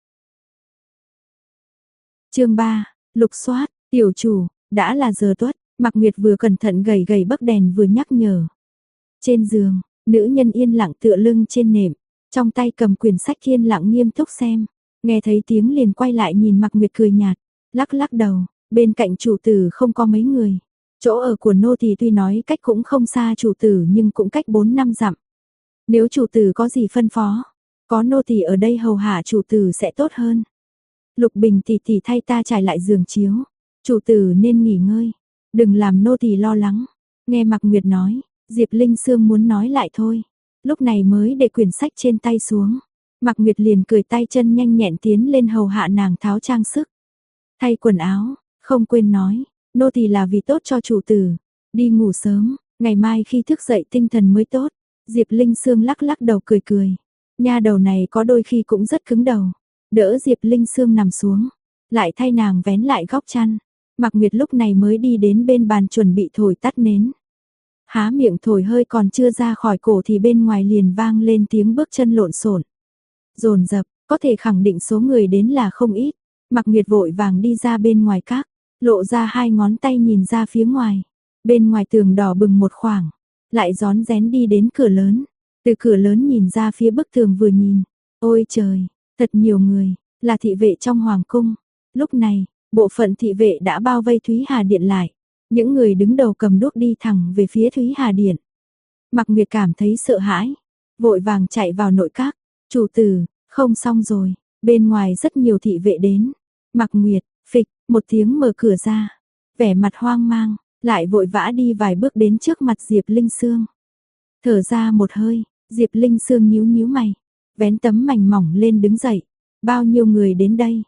A: Chương 3, lục soát, tiểu chủ, đã là giờ tuất. Mạc Nguyệt vừa cẩn thận gầy gầy bấc đèn vừa nhắc nhở. Trên giường, nữ nhân yên lặng tựa lưng trên nệm, trong tay cầm quyển sách yên lặng nghiêm túc xem. Nghe thấy tiếng liền quay lại nhìn Mạc Nguyệt cười nhạt, lắc lắc đầu. Bên cạnh chủ tử không có mấy người. Chỗ ở của nô tỳ tuy nói cách cũng không xa chủ tử nhưng cũng cách 4 năm dặm. Nếu chủ tử có gì phân phó, có nô tỳ ở đây hầu hạ chủ tử sẽ tốt hơn. Lục Bình tỷ tỷ thay ta trải lại giường chiếu, chủ tử nên nghỉ ngơi, đừng làm nô tỳ lo lắng. Nghe Mạc Nguyệt nói, Diệp Linh Sương muốn nói lại thôi, lúc này mới để quyển sách trên tay xuống. Mạc Nguyệt liền cười tay chân nhanh nhẹn tiến lên hầu hạ nàng tháo trang sức, thay quần áo. Không quên nói, nô tỳ là vì tốt cho chủ tử, đi ngủ sớm, ngày mai khi thức dậy tinh thần mới tốt. Diệp Linh Sương lắc lắc đầu cười cười, nha đầu này có đôi khi cũng rất cứng đầu. Đỡ Diệp Linh Sương nằm xuống, lại thay nàng vén lại góc chăn. Mạc Nguyệt lúc này mới đi đến bên bàn chuẩn bị thổi tắt nến. Há miệng thổi hơi còn chưa ra khỏi cổ thì bên ngoài liền vang lên tiếng bước chân lộn xộn, dồn dập, có thể khẳng định số người đến là không ít. Mạc Nguyệt vội vàng đi ra bên ngoài các, lộ ra hai ngón tay nhìn ra phía ngoài. Bên ngoài tường đỏ bừng một khoảng, lại rón rén đi đến cửa lớn. Từ cửa lớn nhìn ra phía bức tường vừa nhìn, ôi trời, thật nhiều người, là thị vệ trong hoàng cung. Lúc này, bộ phận thị vệ đã bao vây Thúy Hà Điện lại. Những người đứng đầu cầm đuốc đi thẳng về phía Thúy Hà Điện. Mạc Nguyệt cảm thấy sợ hãi, vội vàng chạy vào nội các. Chủ tử, không xong rồi, bên ngoài rất nhiều thị vệ đến. Mạc Nguyệt, phịch, một tiếng mở cửa ra, vẻ mặt hoang mang, lại vội vã đi vài bước đến trước mặt Diệp Linh Sương. Thở ra một hơi, Diệp Linh Sương nhíu nhíu mày, vén tấm mảnh mỏng lên đứng dậy. Bao nhiêu người đến đây?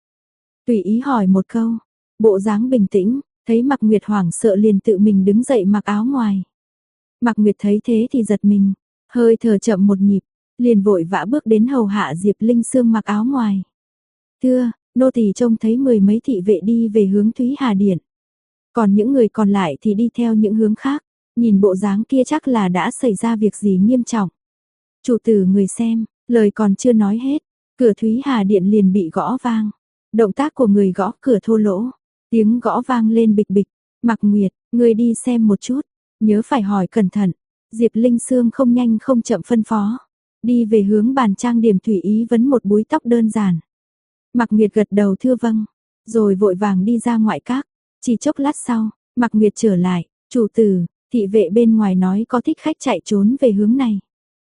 A: Tùy ý hỏi một câu, bộ dáng bình tĩnh, thấy Mạc Nguyệt hoảng sợ liền tự mình đứng dậy mặc áo ngoài. Mạc Nguyệt thấy thế thì giật mình, hơi thở chậm một nhịp, liền vội vã bước đến hầu hạ Diệp Linh Sương mặc áo ngoài. Thưa, nô tỳ trông thấy 10 mấy thị vệ đi về hướng Thúy Hà Điện. Còn những người còn lại thì đi theo những hướng khác, nhìn bộ dáng kia chắc là đã xảy ra việc gì nghiêm trọng. Chủ tử người xem, lời còn chưa nói hết, cửa Thúy Hà Điện liền bị gõ vang. Động tác của người gõ cửa thô lỗ, tiếng gõ vang lên bịch bịch. Mạc Nguyệt, người đi xem một chút, nhớ phải hỏi cẩn thận. Diệp Linh Sương không nhanh không chậm phân phó, đi về hướng bàn trang điểm thủy ý vấn một búi tóc đơn giản. Mạc Nguyệt gật đầu thưa vâng, rồi vội vàng đi ra ngoại các. Chỉ chốc lát sau, Mạc Nguyệt trở lại, chủ tử, thị vệ bên ngoài nói có thích khách chạy trốn về hướng này.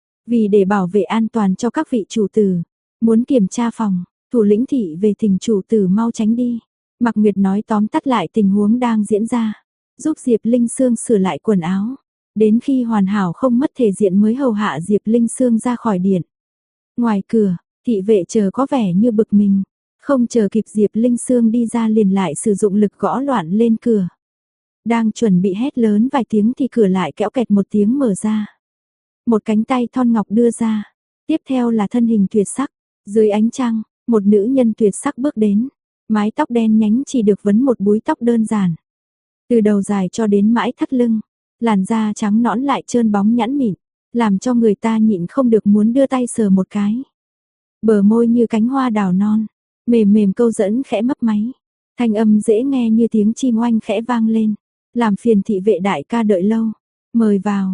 A: Vì để bảo vệ an toàn cho các vị chủ tử, muốn kiểm tra phòng, thủ lĩnh thị về thỉnh chủ tử mau tránh đi. Mạc Nguyệt nói tóm tắt lại tình huống đang diễn ra, giúp Diệp Linh Sương sửa lại quần áo. Đến khi hoàn hảo không mất thể diện mới hầu hạ Diệp Linh Sương ra khỏi điện. Ngoài cửa, thị vệ chờ có vẻ như bực mình, không chờ kịp Diệp Linh Sương đi ra liền lại sử dụng lực gõ loạn lên cửa. Đang chuẩn bị hét lớn vài tiếng thì cửa lại kéo kẹt một tiếng mở ra. Một cánh tay thon ngọc đưa ra, tiếp theo là thân hình tuyệt sắc, dưới ánh trăng, một nữ nhân tuyệt sắc bước đến, mái tóc đen nhánh chỉ được vấn một búi tóc đơn giản. Từ đầu dài cho đến mãi thắt lưng, làn da trắng nõn lại trơn bóng nhẵn mịn, làm cho người ta nhịn không được muốn đưa tay sờ một cái. Bờ môi như cánh hoa đào non, mềm mềm câu dẫn khẽ mấp máy, thanh âm dễ nghe như tiếng chim oanh khẽ vang lên, làm phiền thị vệ đại ca đợi lâu, mời vào.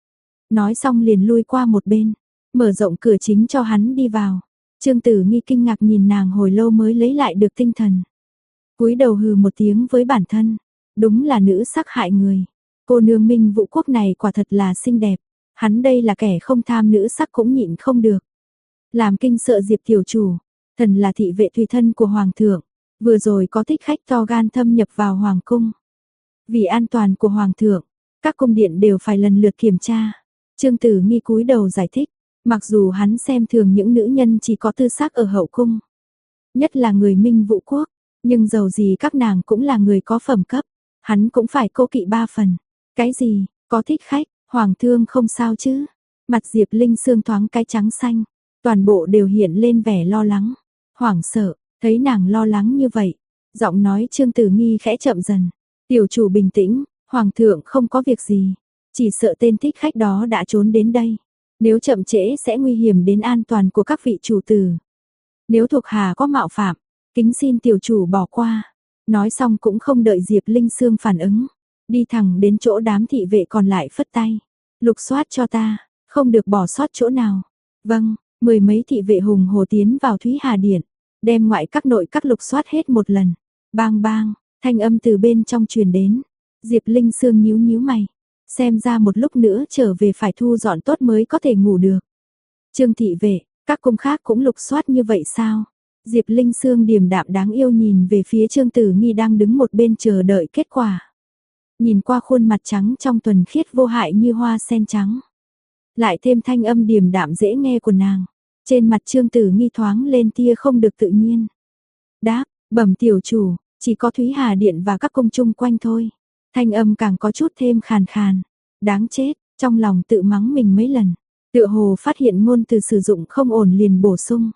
A: Nói xong liền lui qua một bên, mở rộng cửa chính cho hắn đi vào. Trương Tử Nghi kinh ngạc nhìn nàng hồi lâu mới lấy lại được tinh thần. Cúi đầu hừ một tiếng với bản thân, đúng là nữ sắc hại người. Cô nương Minh Vũ Quốc này quả thật là xinh đẹp, hắn đây là kẻ không tham nữ sắc cũng nhịn không được. Làm kinh sợ Diệp tiểu chủ, thần là thị vệ tùy thân của hoàng thượng, vừa rồi có thích khách to gan thâm nhập vào hoàng cung. Vì an toàn của hoàng thượng, các cung điện đều phải lần lượt kiểm tra. Trương Tử Nghi cúi đầu giải thích, mặc dù hắn xem thường những nữ nhân chỉ có tư sắc ở hậu cung, nhất là người Minh Vũ Quốc, nhưng dầu gì các nàng cũng là người có phẩm cấp, hắn cũng phải cố kỵ ba phần. Cái gì, có thích khách, hoàng thương không sao chứ? Mặt Diệp Linh Sương thoáng cái trắng xanh, toàn bộ đều hiện lên vẻ lo lắng, hoảng sợ, thấy nàng lo lắng như vậy, giọng nói Trương Tử Nghi khẽ chậm dần, tiểu chủ bình tĩnh, hoàng thượng không có việc gì, chỉ sợ tên thích khách đó đã trốn đến đây. Nếu chậm trễ sẽ nguy hiểm đến an toàn của các vị chủ tử. Nếu thuộc hạ có mạo phạm, kính xin tiểu chủ bỏ qua. Nói xong cũng không đợi Diệp Linh Sương phản ứng, đi thẳng đến chỗ đám thị vệ còn lại phất tay. Lục soát cho ta, không được bỏ sót chỗ nào. Vâng, mười mấy thị vệ hùng hổ tiến vào Thúy Hà Điện, đem ngoại các nội các lục soát hết một lần. Bang bang, thanh âm từ bên trong truyền đến. Diệp Linh Sương nhíu nhíu mày. Xem ra một lúc nữa trở về phải thu dọn tốt mới có thể ngủ được. Trương thị vệ, các cung khác cũng lục soát như vậy sao? Diệp Linh Sương điềm đạm đáng yêu nhìn về phía Trương Tử Nghi đang đứng một bên chờ đợi kết quả. Nhìn qua khuôn mặt trắng trong thuần khiết vô hại như hoa sen trắng. Lại thêm thanh âm điềm đạm dễ nghe của nàng. Trên mặt Trương Tử Nghi thoáng lên tia không được tự nhiên. Đáp, bẩm tiểu chủ, chỉ có Thúy Hà Điện và các cung chung quanh thôi. Thanh âm càng có chút thêm khàn khàn. Đáng chết, trong lòng tự mắng mình mấy lần. Tựa hồ phát hiện ngôn từ sử dụng không ổn liền bổ sung.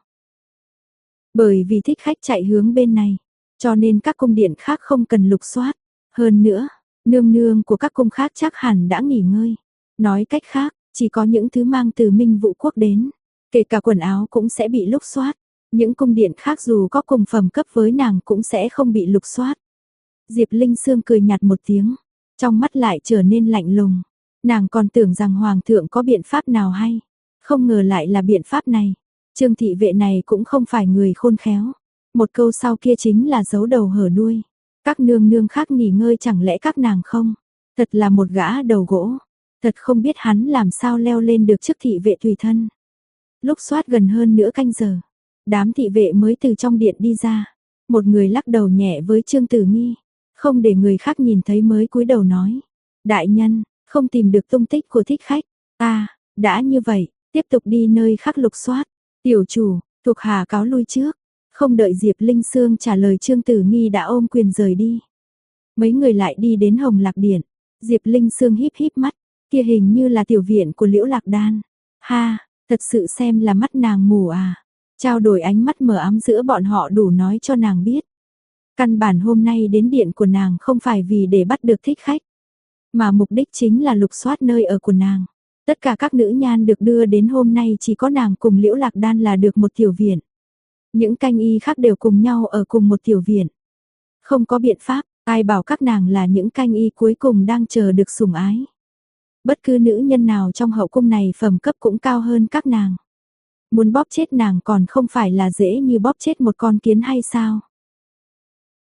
A: Bởi vì thích khách chạy hướng bên này, cho nên các cung điện khác không cần lục soát. Hơn nữa, nương nương của các cung khác chắc hẳn đã nghỉ ngơi. Nói cách khác, chỉ có những thứ mang từ Minh Vũ Quốc đến, kể cả quần áo cũng sẽ bị lục soát. Những cung điện khác dù có cùng phẩm cấp với nàng cũng sẽ không bị lục soát. Diệp Linh Sương cười nhạt một tiếng, trong mắt lại trở nên lạnh lùng. Nàng còn tưởng rằng hoàng thượng có biện pháp nào hay, không ngờ lại là biện pháp này. Trương thị vệ này cũng không phải người khôn khéo. Một câu sau kia chính là giấu đầu hở đuôi. Các nương nương khác nghỉ ngơi chẳng lẽ các nàng không? Thật là một gã đầu gỗ. Thật không biết hắn làm sao leo lên được chức thị vệ tùy thân. Lúc soát gần hơn nửa canh giờ, đám thị vệ mới từ trong điện đi ra. Một người lắc đầu nhẹ với Trương Tử Nghi, không để người khác nhìn thấy mới cúi đầu nói. Đại nhân, không tìm được tung tích của thích khách. Đã như vậy, tiếp tục đi nơi khác lục soát. Tiểu chủ, thuộc hạ cáo lui trước. Không đợi Diệp Linh Sương trả lời Trương Tử Nghi đã ôm quyền rời đi. Mấy người lại đi đến Hồng Lạc Điện. Diệp Linh Sương híp híp mắt, kia hình như là tiểu viện của Liễu Lạc Đan. Ha, thật sự xem là mắt nàng mù à. Trao đổi ánh mắt mờ ám giữa bọn họ đủ nói cho nàng biết. Căn bản hôm nay đến điện của nàng không phải vì để bắt được thích khách, mà mục đích chính là lục soát nơi ở của nàng. Tất cả các nữ nhan được đưa đến hôm nay chỉ có nàng cùng Liễu Lạc Đan là được một tiểu viện. Những canh y khác đều cùng nhau ở cùng một tiểu viện. Không có biện pháp, ai bảo các nàng là những canh y cuối cùng đang chờ được sủng ái. Bất cứ nữ nhân nào trong hậu cung này phẩm cấp cũng cao hơn các nàng. Muốn bóp chết nàng còn không phải là dễ như bóp chết một con kiến hay sao?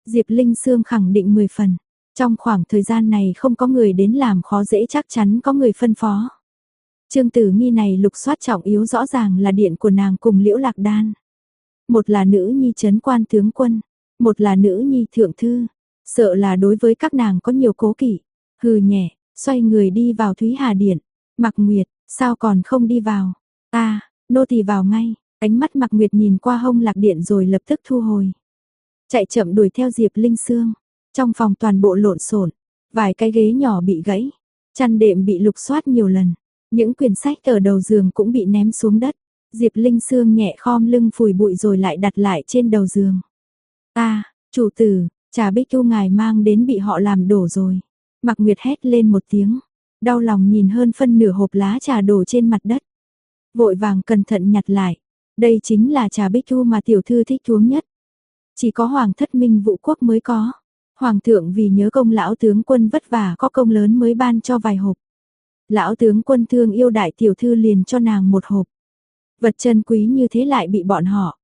A: Diệp Linh Sương khẳng định 10 phần. Trong khoảng thời gian này không có người đến làm khó dễ chắc chắn có người phân phó. Trương Tử Nghi này lục soát trọng yếu rõ ràng là điện của nàng cùng Liễu Lạc Đan. Một là nữ nhi trấn quan tướng quân, một là nữ nhi thượng thư. Sợ là đối với các nàng có nhiều cố kỵ. Hừ nhẹ, xoay người đi vào Thúy Hà Điện. Mạc Nguyệt, sao còn không đi vào? Nô tỳ vào ngay. Ánh mắt Mạc Nguyệt nhìn qua hông Lạc Điện rồi lập tức thu hồi. Chạy chậm đuổi theo Diệp Linh Sương. Trong phòng toàn bộ lộn xộn, vài cái ghế nhỏ bị gãy, chăn đệm bị lục soát nhiều lần, những quyển sách ở đầu giường cũng bị ném xuống đất. Diệp Linh Sương nhẹ khom lưng phủi bụi rồi lại đặt lại trên đầu giường. Chủ tử, trà bích thu ngài mang đến bị họ làm đổ rồi. Mạc Nguyệt hét lên một tiếng, đau lòng nhìn hơn phân nửa hộp lá trà đổ trên mặt đất. Vội vàng cẩn thận nhặt lại, đây chính là trà bích thu mà tiểu thư thích uống nhất. Chỉ có Hoàng thất Minh Vũ Quốc mới có. Hoàng thượng vì nhớ công lão tướng quân vất vả có công lớn mới ban cho vài hộp. Lão tướng quân thương yêu đại tiểu thư liền cho nàng một hộp. Vật chân quý như thế lại bị bọn họ.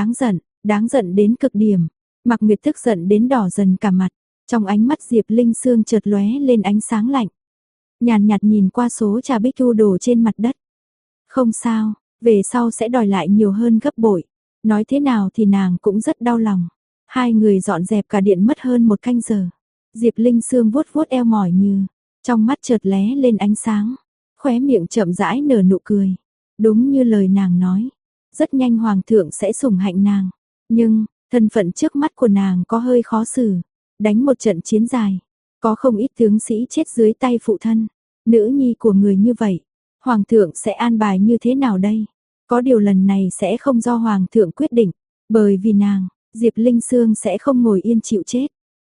A: Đáng giận đến cực điểm. Mạc Nguyệt tức giận đến đỏ dần cả mặt. Trong ánh mắt Diệp Linh Sương chợt lóe lên ánh sáng lạnh. Nhàn nhạt nhìn qua số trà bích thu đổ trên mặt đất. Không sao, về sau sẽ đòi lại nhiều hơn gấp bội. Nói thế nào thì nàng cũng rất đau lòng. Hai người dọn dẹp cả điện mất hơn 1 canh giờ. Diệp Linh Sương vuốt vuốt eo mỏi như, trong mắt chợt lóe lên ánh sáng, khóe miệng chậm rãi nở nụ cười. Đúng như lời nàng nói, rất nhanh hoàng thượng sẽ sủng hạnh nàng, nhưng thân phận trước mắt của nàng có hơi khó xử. Đánh một trận chiến dài, có không ít tướng sĩ chết dưới tay phụ thân, nữ nhi của người như vậy, hoàng thượng sẽ an bài như thế nào đây? Có điều lần này sẽ không do hoàng thượng quyết định, bởi vì nàng, Diệp Linh Sương sẽ không ngồi yên chịu chết.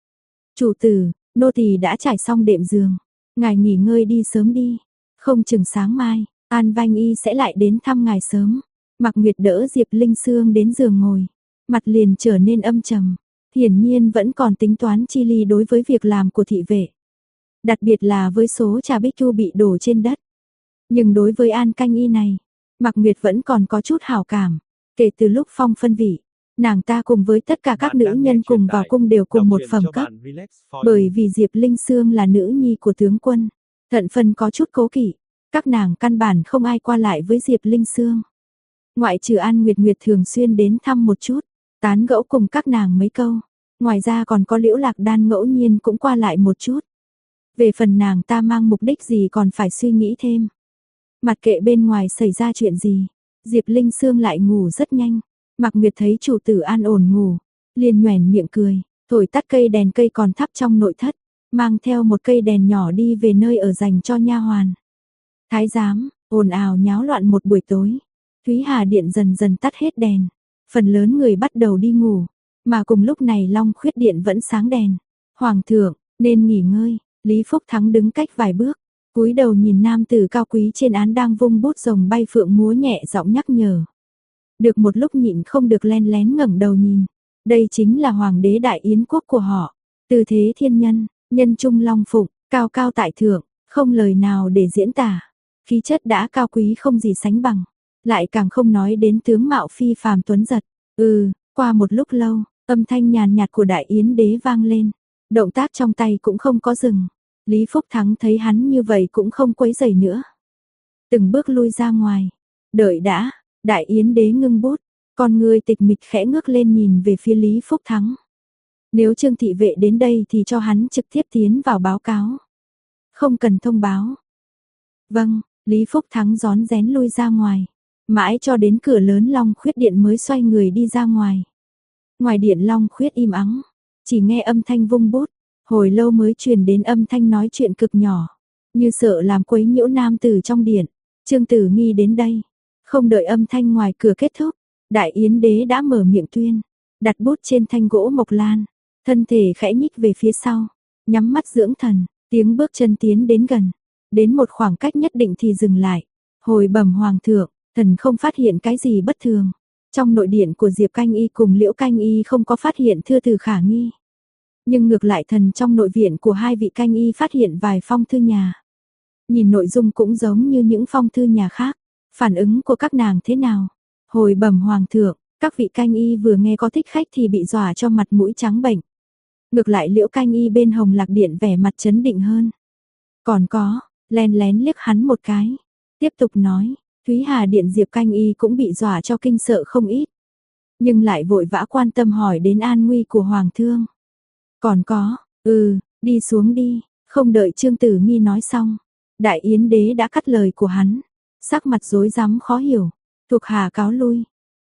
A: Chủ tử, nô tỳ đã trải xong đệm giường, ngài nghỉ ngơi đi sớm đi, không chừng sáng mai, An Vanh Y sẽ lại đến thăm ngài sớm. Mạc Nguyệt đỡ Diệp Linh Sương đến giường ngồi, mặt liền trở nên âm trầm, hiển nhiên vẫn còn tính toán chi ly đối với việc làm của thị vệ. Đặc biệt là với số trà bích thu bị đổ trên đất. Nhưng đối với An Canh Y này, Mạc Nguyệt vẫn còn có chút hảo cảm, kể từ lúc phong phân vị. Nàng ta cùng với tất cả các nữ nhân cùng vào cung đều cùng một phẩm cấp. Bởi vì Diệp Linh Sương là nữ nhi của tướng quân, thận phân có chút cố kỵ, các nàng căn bản không ai qua lại với Diệp Linh Sương. Ngoại trừ An Nguyệt Nguyệt thường xuyên đến thăm một chút, tán gẫu cùng các nàng mấy câu. Ngoài ra còn có Liễu Lạc Đan ngẫu nhiên cũng qua lại một chút. Về phần nàng ta mang mục đích gì còn phải suy nghĩ thêm. Mặc kệ bên ngoài xảy ra chuyện gì, Diệp Linh Sương lại ngủ rất nhanh. Mạc Nguyệt thấy chủ tử an ổn ngủ, liền nhoẻn miệng cười, thổi tắt cây đèn cây còn thắp trong nội thất, mang theo một cây đèn nhỏ đi về nơi ở dành cho nha hoàn. Thái giám, ồn ào nháo loạn một buổi tối, Thúy Hà Điện dần dần tắt hết đèn, phần lớn người bắt đầu đi ngủ, mà cùng lúc này Long Khuyết Điện vẫn sáng đèn. Hoàng thượng, nên nghỉ ngơi. Lý Phúc Thắng đứng cách vài bước, cúi đầu nhìn nam tử cao quý trên án đang vung bút rồng bay phượng múa nhẹ giọng nhắc nhở. Được một lúc nhịn không được len lén ngẩng đầu nhìn. Đây chính là hoàng đế Đại Yến quốc của họ. Tư thế thiên nhân, nhân trung long phụng, cao cao tại thượng, không lời nào để diễn tả. Khí chất đã cao quý không gì sánh bằng, lại càng không nói đến tướng mạo phi phàm tuấn giật. Qua một lúc lâu, âm thanh nhàn nhạt của Đại Yến đế vang lên. Động tác trong tay cũng không có dừng. Lý Phúc Thắng thấy hắn như vậy cũng không quấy rầy nữa. Từng bước lui ra ngoài. Đợi đã, Đại Yến đế ngưng bút, con người tịch mịch khẽ ngước lên nhìn về phía Lý Phúc Thắng. Nếu Trương thị vệ đến đây thì cho hắn trực tiếp tiến vào báo cáo. Không cần thông báo. Vâng, Lý Phúc Thắng rón rén lui ra ngoài. Mãi cho đến cửa lớn Long Khuyết Điện mới xoay người đi ra ngoài. Ngoài điện Long Khuyết im ắng, chỉ nghe âm thanh vung bút, hồi lâu mới truyền đến âm thanh nói chuyện cực nhỏ, như sợ làm quấy nhiễu nam tử trong điện. Trương Tử Nghi đến đây, không đợi âm thanh ngoài cửa kết thúc, Đại Yến đế đã mở miệng tuyên, đặt bút trên thanh gỗ mộc lan, thân thể khẽ nhích về phía sau, nhắm mắt dưỡng thần, tiếng bước chân tiến đến gần, đến một khoảng cách nhất định thì dừng lại. Hồi bẩm hoàng thượng, thần không phát hiện cái gì bất thường. Trong nội điện của Diệp Canh Y cùng Liễu Canh Y không có phát hiện thư từ khả nghi. Nhưng ngược lại thần trong nội viện của hai vị Canh Y phát hiện vài phong thư nhà. Nhìn nội dung cũng giống như những phong thư nhà khác. Phản ứng của các nàng thế nào? Hồi bẩm hoàng thượng, các vị Canh Y vừa nghe có thích khách thì bị dọa cho mặt mũi trắng bệch. Ngược lại Liễu Canh Y bên Hồng Lạc Điện vẻ mặt trấn định hơn. Còn có, len lén liếc hắn một cái. Tiếp tục nói, Thúy Hà Điện Diệp Canh Y cũng bị dọa cho kinh sợ không ít. Nhưng lại vội vã quan tâm hỏi đến an nguy của Hoàng thương. Còn có, đi xuống đi, không đợi Trương Tử Nghi nói xong. Đại Yến Đế đã cắt lời của hắn, sắc mặt rối rắm khó hiểu, thuộc hạ cáo lui.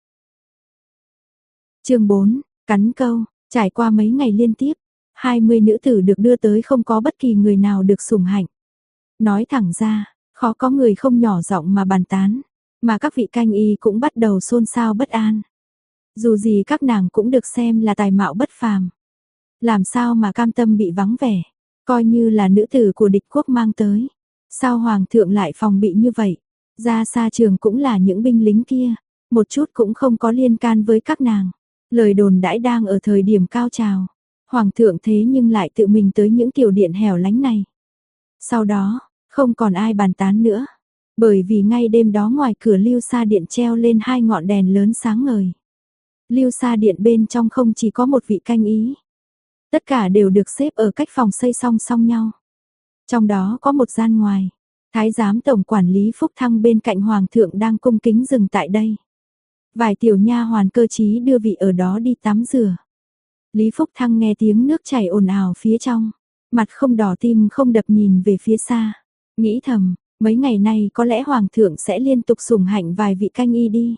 A: Chương 4, cắn câu, trải qua mấy ngày liên tiếp, 20 nữ tử được đưa tới không có bất kỳ người nào được sủng hạnh. Nói thẳng ra, khó có người không nhỏ giọng mà bàn tán, mà các vị canh y cũng bắt đầu xôn xao bất an. Dù gì các nàng cũng được xem là tài mạo bất phàm. Làm sao mà cam tâm bị vắng vẻ, coi như là nữ tử của địch quốc mang tới. Sao hoàng thượng lại phòng bị như vậy? Ra xa trường cũng là những binh lính kia, một chút cũng không có liên can với các nàng. Lời đồn đãi đang ở thời điểm cao trào. Hoàng thượng thế nhưng lại tự mình tới những tiểu điện hẻo lánh này. Sau đó, không còn ai bàn tán nữa. Bởi vì ngay đêm đó ngoài cửa Lưu Sa Điện treo lên 2 ngọn đèn lớn sáng ngời. Lưu Sa Điện bên trong không chỉ có một vị canh ý. Tất cả đều được xếp ở cách phòng xây song song nhau. Trong đó có một gian ngoài. Thái giám tổng quản lý Phúc Thăng bên cạnh Hoàng thượng đang cung kính dừng tại đây. Vài tiểu nha hoàn cơ trí đưa vị ở đó đi tắm rửa. Lý Phúc Thăng nghe tiếng nước chảy ồn ào phía trong. Mặt không đỏ tim không đập nhìn về phía xa. Nghĩ thầm, mấy ngày nay có lẽ Hoàng thượng sẽ liên tục sủng hạnh vài vị canh y đi.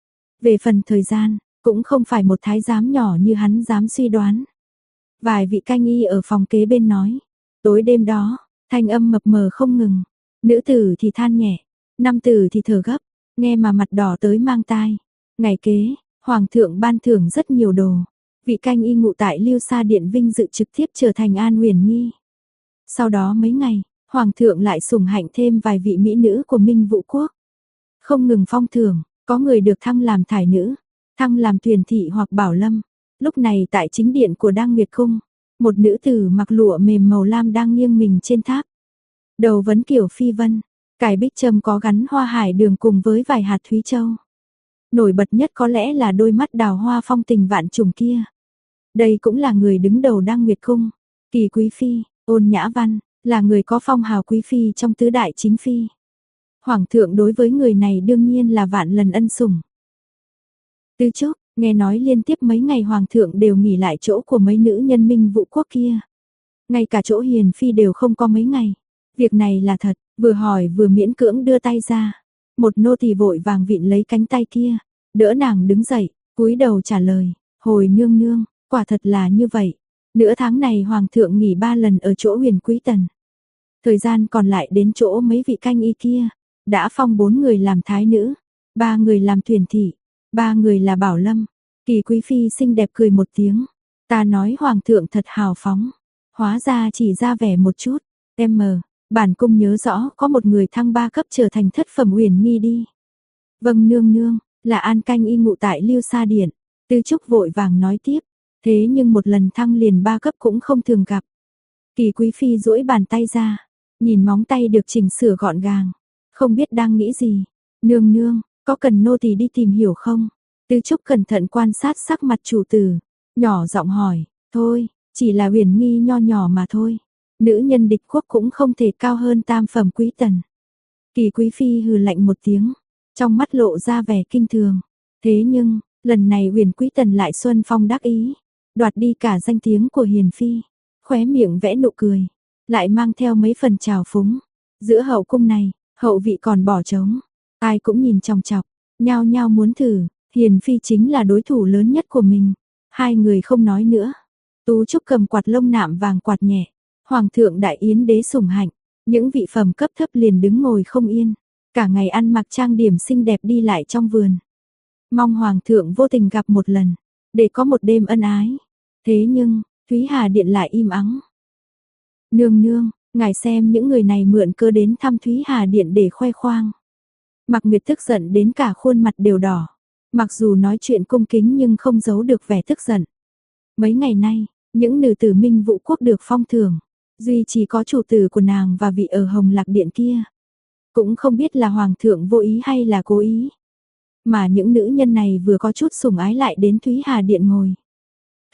A: Về phần thời gian, cũng không phải một thái giám nhỏ như hắn dám suy đoán. Vài vị canh y ở phòng kế bên nói. Tối đêm đó, thanh âm mập mờ không ngừng. Nữ tử thì than nhẹ, nam tử thì thở gấp, nghe mà mặt đỏ tới mang tai. Ngày kế, Hoàng thượng ban thưởng rất nhiều đồ. Vị canh y ngụ tại Lưu Sa Điện vinh dự trực tiếp trở thành An Huyền Nghi. Sau đó mấy ngày, Hoàng thượng lại sủng hạnh thêm vài vị mỹ nữ của Minh Vũ Quốc. Không ngừng phong thưởng, có người được thăng làm thải nữ, thăng làm tuyển thị hoặc bảo lâm. Lúc này tại chính điện của Đăng Nguyệt Cung, một nữ tử mặc lụa mềm màu lam đang nghiêng mình trên tháp. Đầu vấn kiểu phi vân, cài bích châm có gắn hoa hải đường cùng với vài hạt thúy châu. Nổi bật nhất có lẽ là đôi mắt đào hoa phong tình vạn trùng kia. Đây cũng là người đứng đầu Đăng Nguyệt Cung. Kỳ quý phi, Ôn Nhã Văn, là người có phong hào quý phi trong tứ đại chính phi. Hoàng thượng đối với người này đương nhiên là vạn lần ân sủng. Tư Trúc, nghe nói liên tiếp mấy ngày Hoàng thượng đều nghỉ lại chỗ của mấy nữ nhân Minh Vũ Quốc kia. Ngay cả chỗ hiền phi đều không có mấy ngày. Việc này là thật, vừa hỏi vừa miễn cưỡng đưa tay ra. Một nô tỳ vội vàng vịn lấy cánh tay kia, đỡ nàng đứng dậy, cúi đầu trả lời, hồi nương nương, quả thật là như vậy. Nửa tháng này Hoàng thượng nghỉ 3 lần ở chỗ Huyền Quý Tần. Thời gian còn lại đến chỗ mấy vị canh y kia, đã phong 4 người làm thái nữ, 3 người làm tuyển thị, 3 người là bảo lâm. Kỳ quý phi xinh đẹp cười một tiếng, ta nói Hoàng thượng thật hào phóng, hóa ra chỉ ra vẻ một chút. Bản cung nhớ rõ có một người thăng 3 cấp trở thành thất phẩm Huyền Nghi đi. Vâng nương nương, là An canh y ngụ tại Lưu Sa Điện. Tư Trúc vội vàng nói tiếp, thế nhưng một lần thăng liền 3 cấp cũng không thường gặp. Kỳ quý phi duỗi bàn tay ra, nhìn móng tay được chỉnh sửa gọn gàng, không biết đang nghĩ gì. Nương nương, có cần nô tỳ đi tìm hiểu không? Tư Trúc cẩn thận quan sát sắc mặt chủ tử, nhỏ giọng hỏi, thôi, chỉ là Huyền Nghi nho nhỏ mà thôi. Nữ nhân địch quốc cũng không thể cao hơn tam phẩm quý tần. Kỳ quý phi hừ lạnh một tiếng, trong mắt lộ ra vẻ kinh thường. Thế nhưng, lần này Huyền Quý Tần lại xuân phong đắc ý, đoạt đi cả danh tiếng của hiền phi, khóe miệng vẽ nụ cười, lại mang theo mấy phần trào phúng. Giữa hậu cung này, hậu vị còn bỏ trống, ai cũng nhìn chòng chọc, nhao nhao muốn thử, hiền phi chính là đối thủ lớn nhất của mình. Hai người không nói nữa. Tú Trúc cầm quạt lông nạm vàng quạt nhẹ. Hoàng thượng đại yến đế sủng hạnh, những vị phẩm cấp thấp liền đứng ngồi không yên, cả ngày ăn mặc trang điểm xinh đẹp đi lại trong vườn. Mong Hoàng thượng vô tình gặp một lần, để có một đêm ân ái. Thế nhưng, Thúy Hà Điện lại im ắng. Nương nương, ngài xem những người này mượn cơ đến thăm Thúy Hà Điện để khoe khoang. Mạc Nguyệt tức giận đến cả khuôn mặt đều đỏ. Mặc dù nói chuyện cung kính nhưng không giấu được vẻ tức giận. Mấy ngày nay, những nữ tử Minh Vũ Quốc được phong thưởng, duy chỉ có chủ tử của nàng và vị ở Hồng Lạc Điện kia. Cũng không biết là Hoàng thượng vô ý hay là cố ý. Mà những nữ nhân này vừa có chút sủng ái lại đến Thúy Hà Điện ngồi.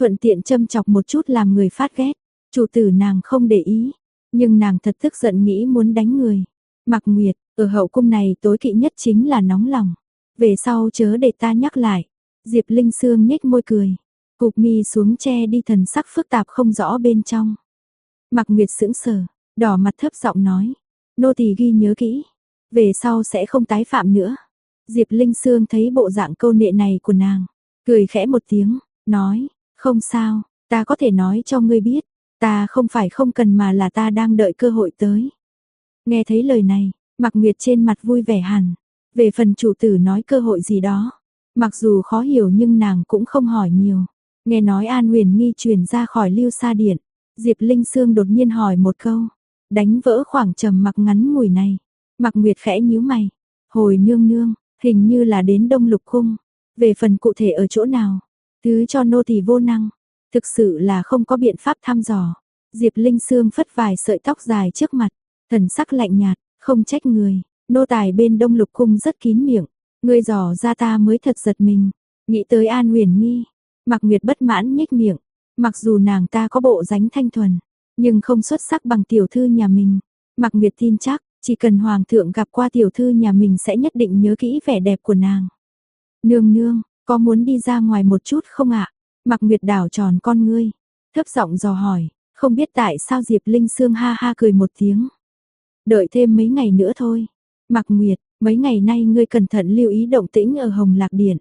A: thuận tiện châm chọc một chút làm người phát ghét. Chủ tử nàng không để ý, nhưng nàng thật tức giận nghĩ muốn đánh người. Mạc Nguyệt, ở hậu cung này tối kỵ nhất chính là nóng lòng. Về sau chớ để ta nhắc lại. Diệp Linh Sương nhếch môi cười, cụp mi xuống che đi thần sắc phức tạp không rõ bên trong. Mạc Nguyệt sững sờ, đỏ mặt thấp giọng nói, nô tỳ ghi nhớ kỹ, về sau sẽ không tái phạm nữa. Diệp Linh Sương thấy bộ dạng câu nệ này của nàng, cười khẽ một tiếng, nói, không sao, ta có thể nói cho ngươi biết, ta không phải không cần mà là ta đang đợi cơ hội tới. Nghe thấy lời này, Mạc Nguyệt trên mặt vui vẻ hẳn, về phần chủ tử nói cơ hội gì đó, mặc dù khó hiểu nhưng nàng cũng không hỏi nhiều. Nghe nói An Huyền Nghi truyền ra khỏi Lưu Sa Điện, Diệp Linh Sương đột nhiên hỏi một câu, đánh vỡ khoảng trầm mặc ngắn ngủi này. Mạc Nguyệt khẽ nhíu mày, hồi nương nương, hình như là đến Đông Lục Cung, về phần cụ thể ở chỗ nào, thứ cho nô tỳ vô năng, thực sự là không có biện pháp thăm dò. Diệp Linh Sương phất vài sợi tóc dài trước mặt, thần sắc lạnh nhạt, không trách người, nô tài bên Đông Lục Cung rất kín miệng, ngươi dò ra ta mới thật giật mình. Nghĩ tới An Huyền Nghi, Mạc Nguyệt bất mãn nhếch miệng, mặc dù nàng ta có bộ dáng thanh thuần, nhưng không xuất sắc bằng tiểu thư nhà mình. Mạc Nguyệt tin chắc, chỉ cần hoàng thượng gặp qua tiểu thư nhà mình sẽ nhất định nhớ kỹ vẻ đẹp của nàng. Nương nương, có muốn đi ra ngoài một chút không ạ? Mạc Nguyệt đảo tròn con ngươi, thấp giọng dò hỏi, không biết tại sao Diệp Linh Sương ha ha cười một tiếng. Đợi thêm mấy ngày nữa thôi. Mạc Nguyệt, mấy ngày nay ngươi cẩn thận lưu ý động tĩnh ở Hồng Lạc Điện.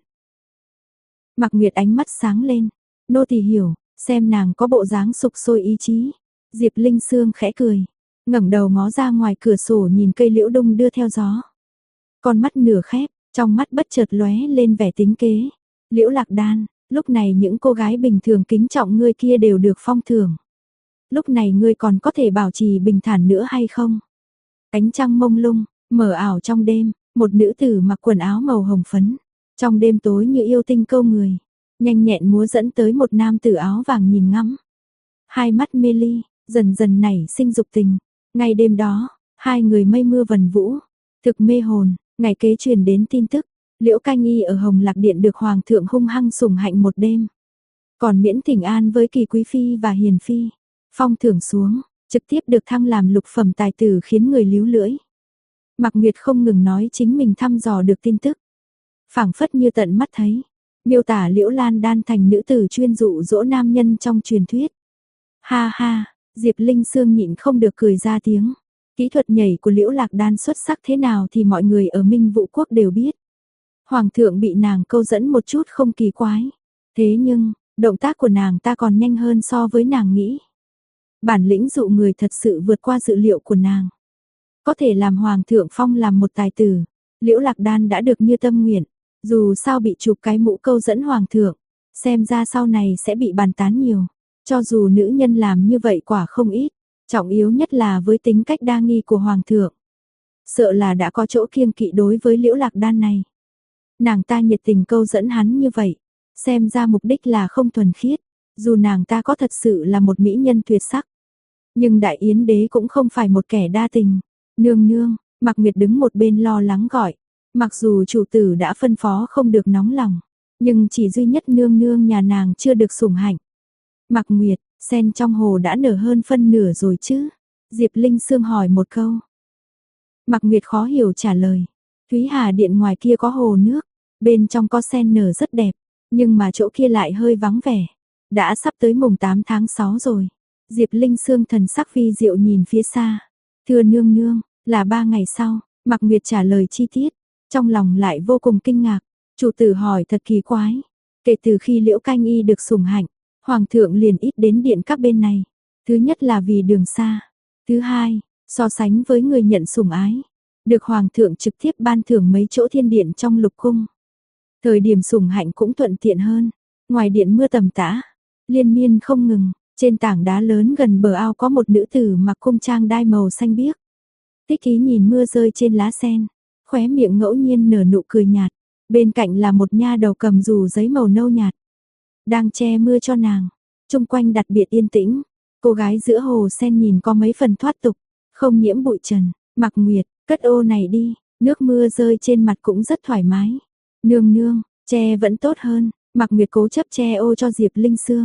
A: Mạc Nguyệt ánh mắt sáng lên, nô tỳ hiểu, xem nàng có bộ dáng sục sôi ý chí. Diệp Linh Sương khẽ cười, ngẩng đầu ngó ra ngoài cửa sổ nhìn cây liễu đung đưa theo gió. Con mắt nửa khép, trong mắt bất chợt lóe lên vẻ tính kế. Liễu Lạc Đan, lúc này những cô gái bình thường kính trọng ngươi kia đều được phong thưởng. Lúc này ngươi còn có thể bảo trì bình thản nữa hay không? Ánh trăng mông lung, mờ ảo trong đêm, một nữ tử mặc quần áo màu hồng phấn, trong đêm tối như yêu tinh câu người, nhanh nhẹn múa dẫn tới một nam tử áo vàng nhìn ngắm. Hai mắt mê ly, dần dần nảy sinh dục tình. Ngay đêm đó, hai người mây mưa vần vũ, thực mê hồn. Ngày kế truyền đến tin tức, Liễu Canh Y ở Hồng Lạc Điện được hoàng thượng hung hăng sủng hạnh một đêm. Còn miễn thỉnh an với Kỳ quý phi và Hiền phi, phong thưởng xuống, trực tiếp được thăng làm lục phẩm tài tử khiến người líu lưỡi. Mạc Nguyệt không ngừng nói chính mình thăm dò được tin tức, phảng phất như tận mắt thấy, miêu tả Liễu Lan Đan thành nữ tử chuyên dụ dỗ nam nhân trong truyền thuyết. Ha ha, Diệp Linh Sương nhịn không được cười ra tiếng. Kỹ thuật nhảy của Liễu Lạc Đan xuất sắc thế nào thì mọi người ở Minh Vũ Quốc đều biết. Hoàng thượng bị nàng câu dẫn một chút không kỳ quái. Thế nhưng, động tác của nàng ta còn nhanh hơn so với nàng nghĩ. Bản lĩnh dụ người thật sự vượt qua dự liệu của nàng. Có thể làm hoàng thượng phong làm một tài tử, Liễu Lạc Đan đã được như tâm nguyện. Dù sao bị chụp cái mũ câu dẫn hoàng thượng, xem ra sau này sẽ bị bàn tán nhiều. Cho dù nữ nhân làm như vậy quả không ít, trọng yếu nhất là với tính cách đa nghi của hoàng thượng. Sợ là đã có chỗ kiêng kỵ đối với Liễu Lạc Đan này. Nàng ta nhiệt tình câu dẫn hắn như vậy, xem ra mục đích là không thuần khiết, dù nàng ta có thật sự là một mỹ nhân tuyệt sắc. Nhưng Đại Yến đế cũng không phải một kẻ đa tình. Nương nương, Mạc Nguyệt đứng một bên lo lắng gọi. Mặc dù chủ tử đã phân phó không được nóng lòng, nhưng chỉ duy nhất nương nương nhà nàng chưa được sủng hạnh. Mạc Nguyệt, sen trong hồ đã nở hơn phân nửa rồi chứ? Diệp Linh Sương hỏi một câu. Mạc Nguyệt khó hiểu trả lời. Thúy Hà Điện ngoài kia có hồ nước, bên trong có sen nở rất đẹp, nhưng mà chỗ kia lại hơi vắng vẻ. Đã sắp tới mùng 8 tháng 6 rồi. Diệp Linh Sương thần sắc vi diệu nhìn phía xa. Thưa nương nương, là 3 ngày sau. Mạc Nguyệt trả lời chi tiết, trong lòng lại vô cùng kinh ngạc. Chủ tử hỏi thật kỳ quái. Kể từ khi Liễu Canh Y được sủng hạnh, hoàng thượng liền ít đến điện các bên này. Thứ nhất là vì đường xa. Thứ hai, so sánh với người nhận sủng ái, được hoàng thượng trực tiếp ban thưởng mấy chỗ thiên điện trong lục cung. Thời điểm sủng hạnh cũng thuận tiện hơn. Ngoài điện mưa tầm tã, liên miên không ngừng. Trên tảng đá lớn gần bờ ao có một nữ tử mặc cung trang đai màu xanh biếc. Tích Ý nhìn mưa rơi trên lá sen, khóe miệng ngẫu nhiên nở nụ cười nhạt. Bên cạnh là một nha đầu cầm dù giấy màu nâu nhạt, đang che mưa cho nàng. Chung quanh đặc biệt yên tĩnh. Cô gái giữa hồ sen nhìn có mấy phần thoát tục, không nhiễm bụi trần. Mạc Nguyệt, cất ô này đi, nước mưa rơi trên mặt cũng rất thoải mái. Nương nương, che vẫn tốt hơn. Mạc Nguyệt cố chấp che ô cho Diệp Linh Sương.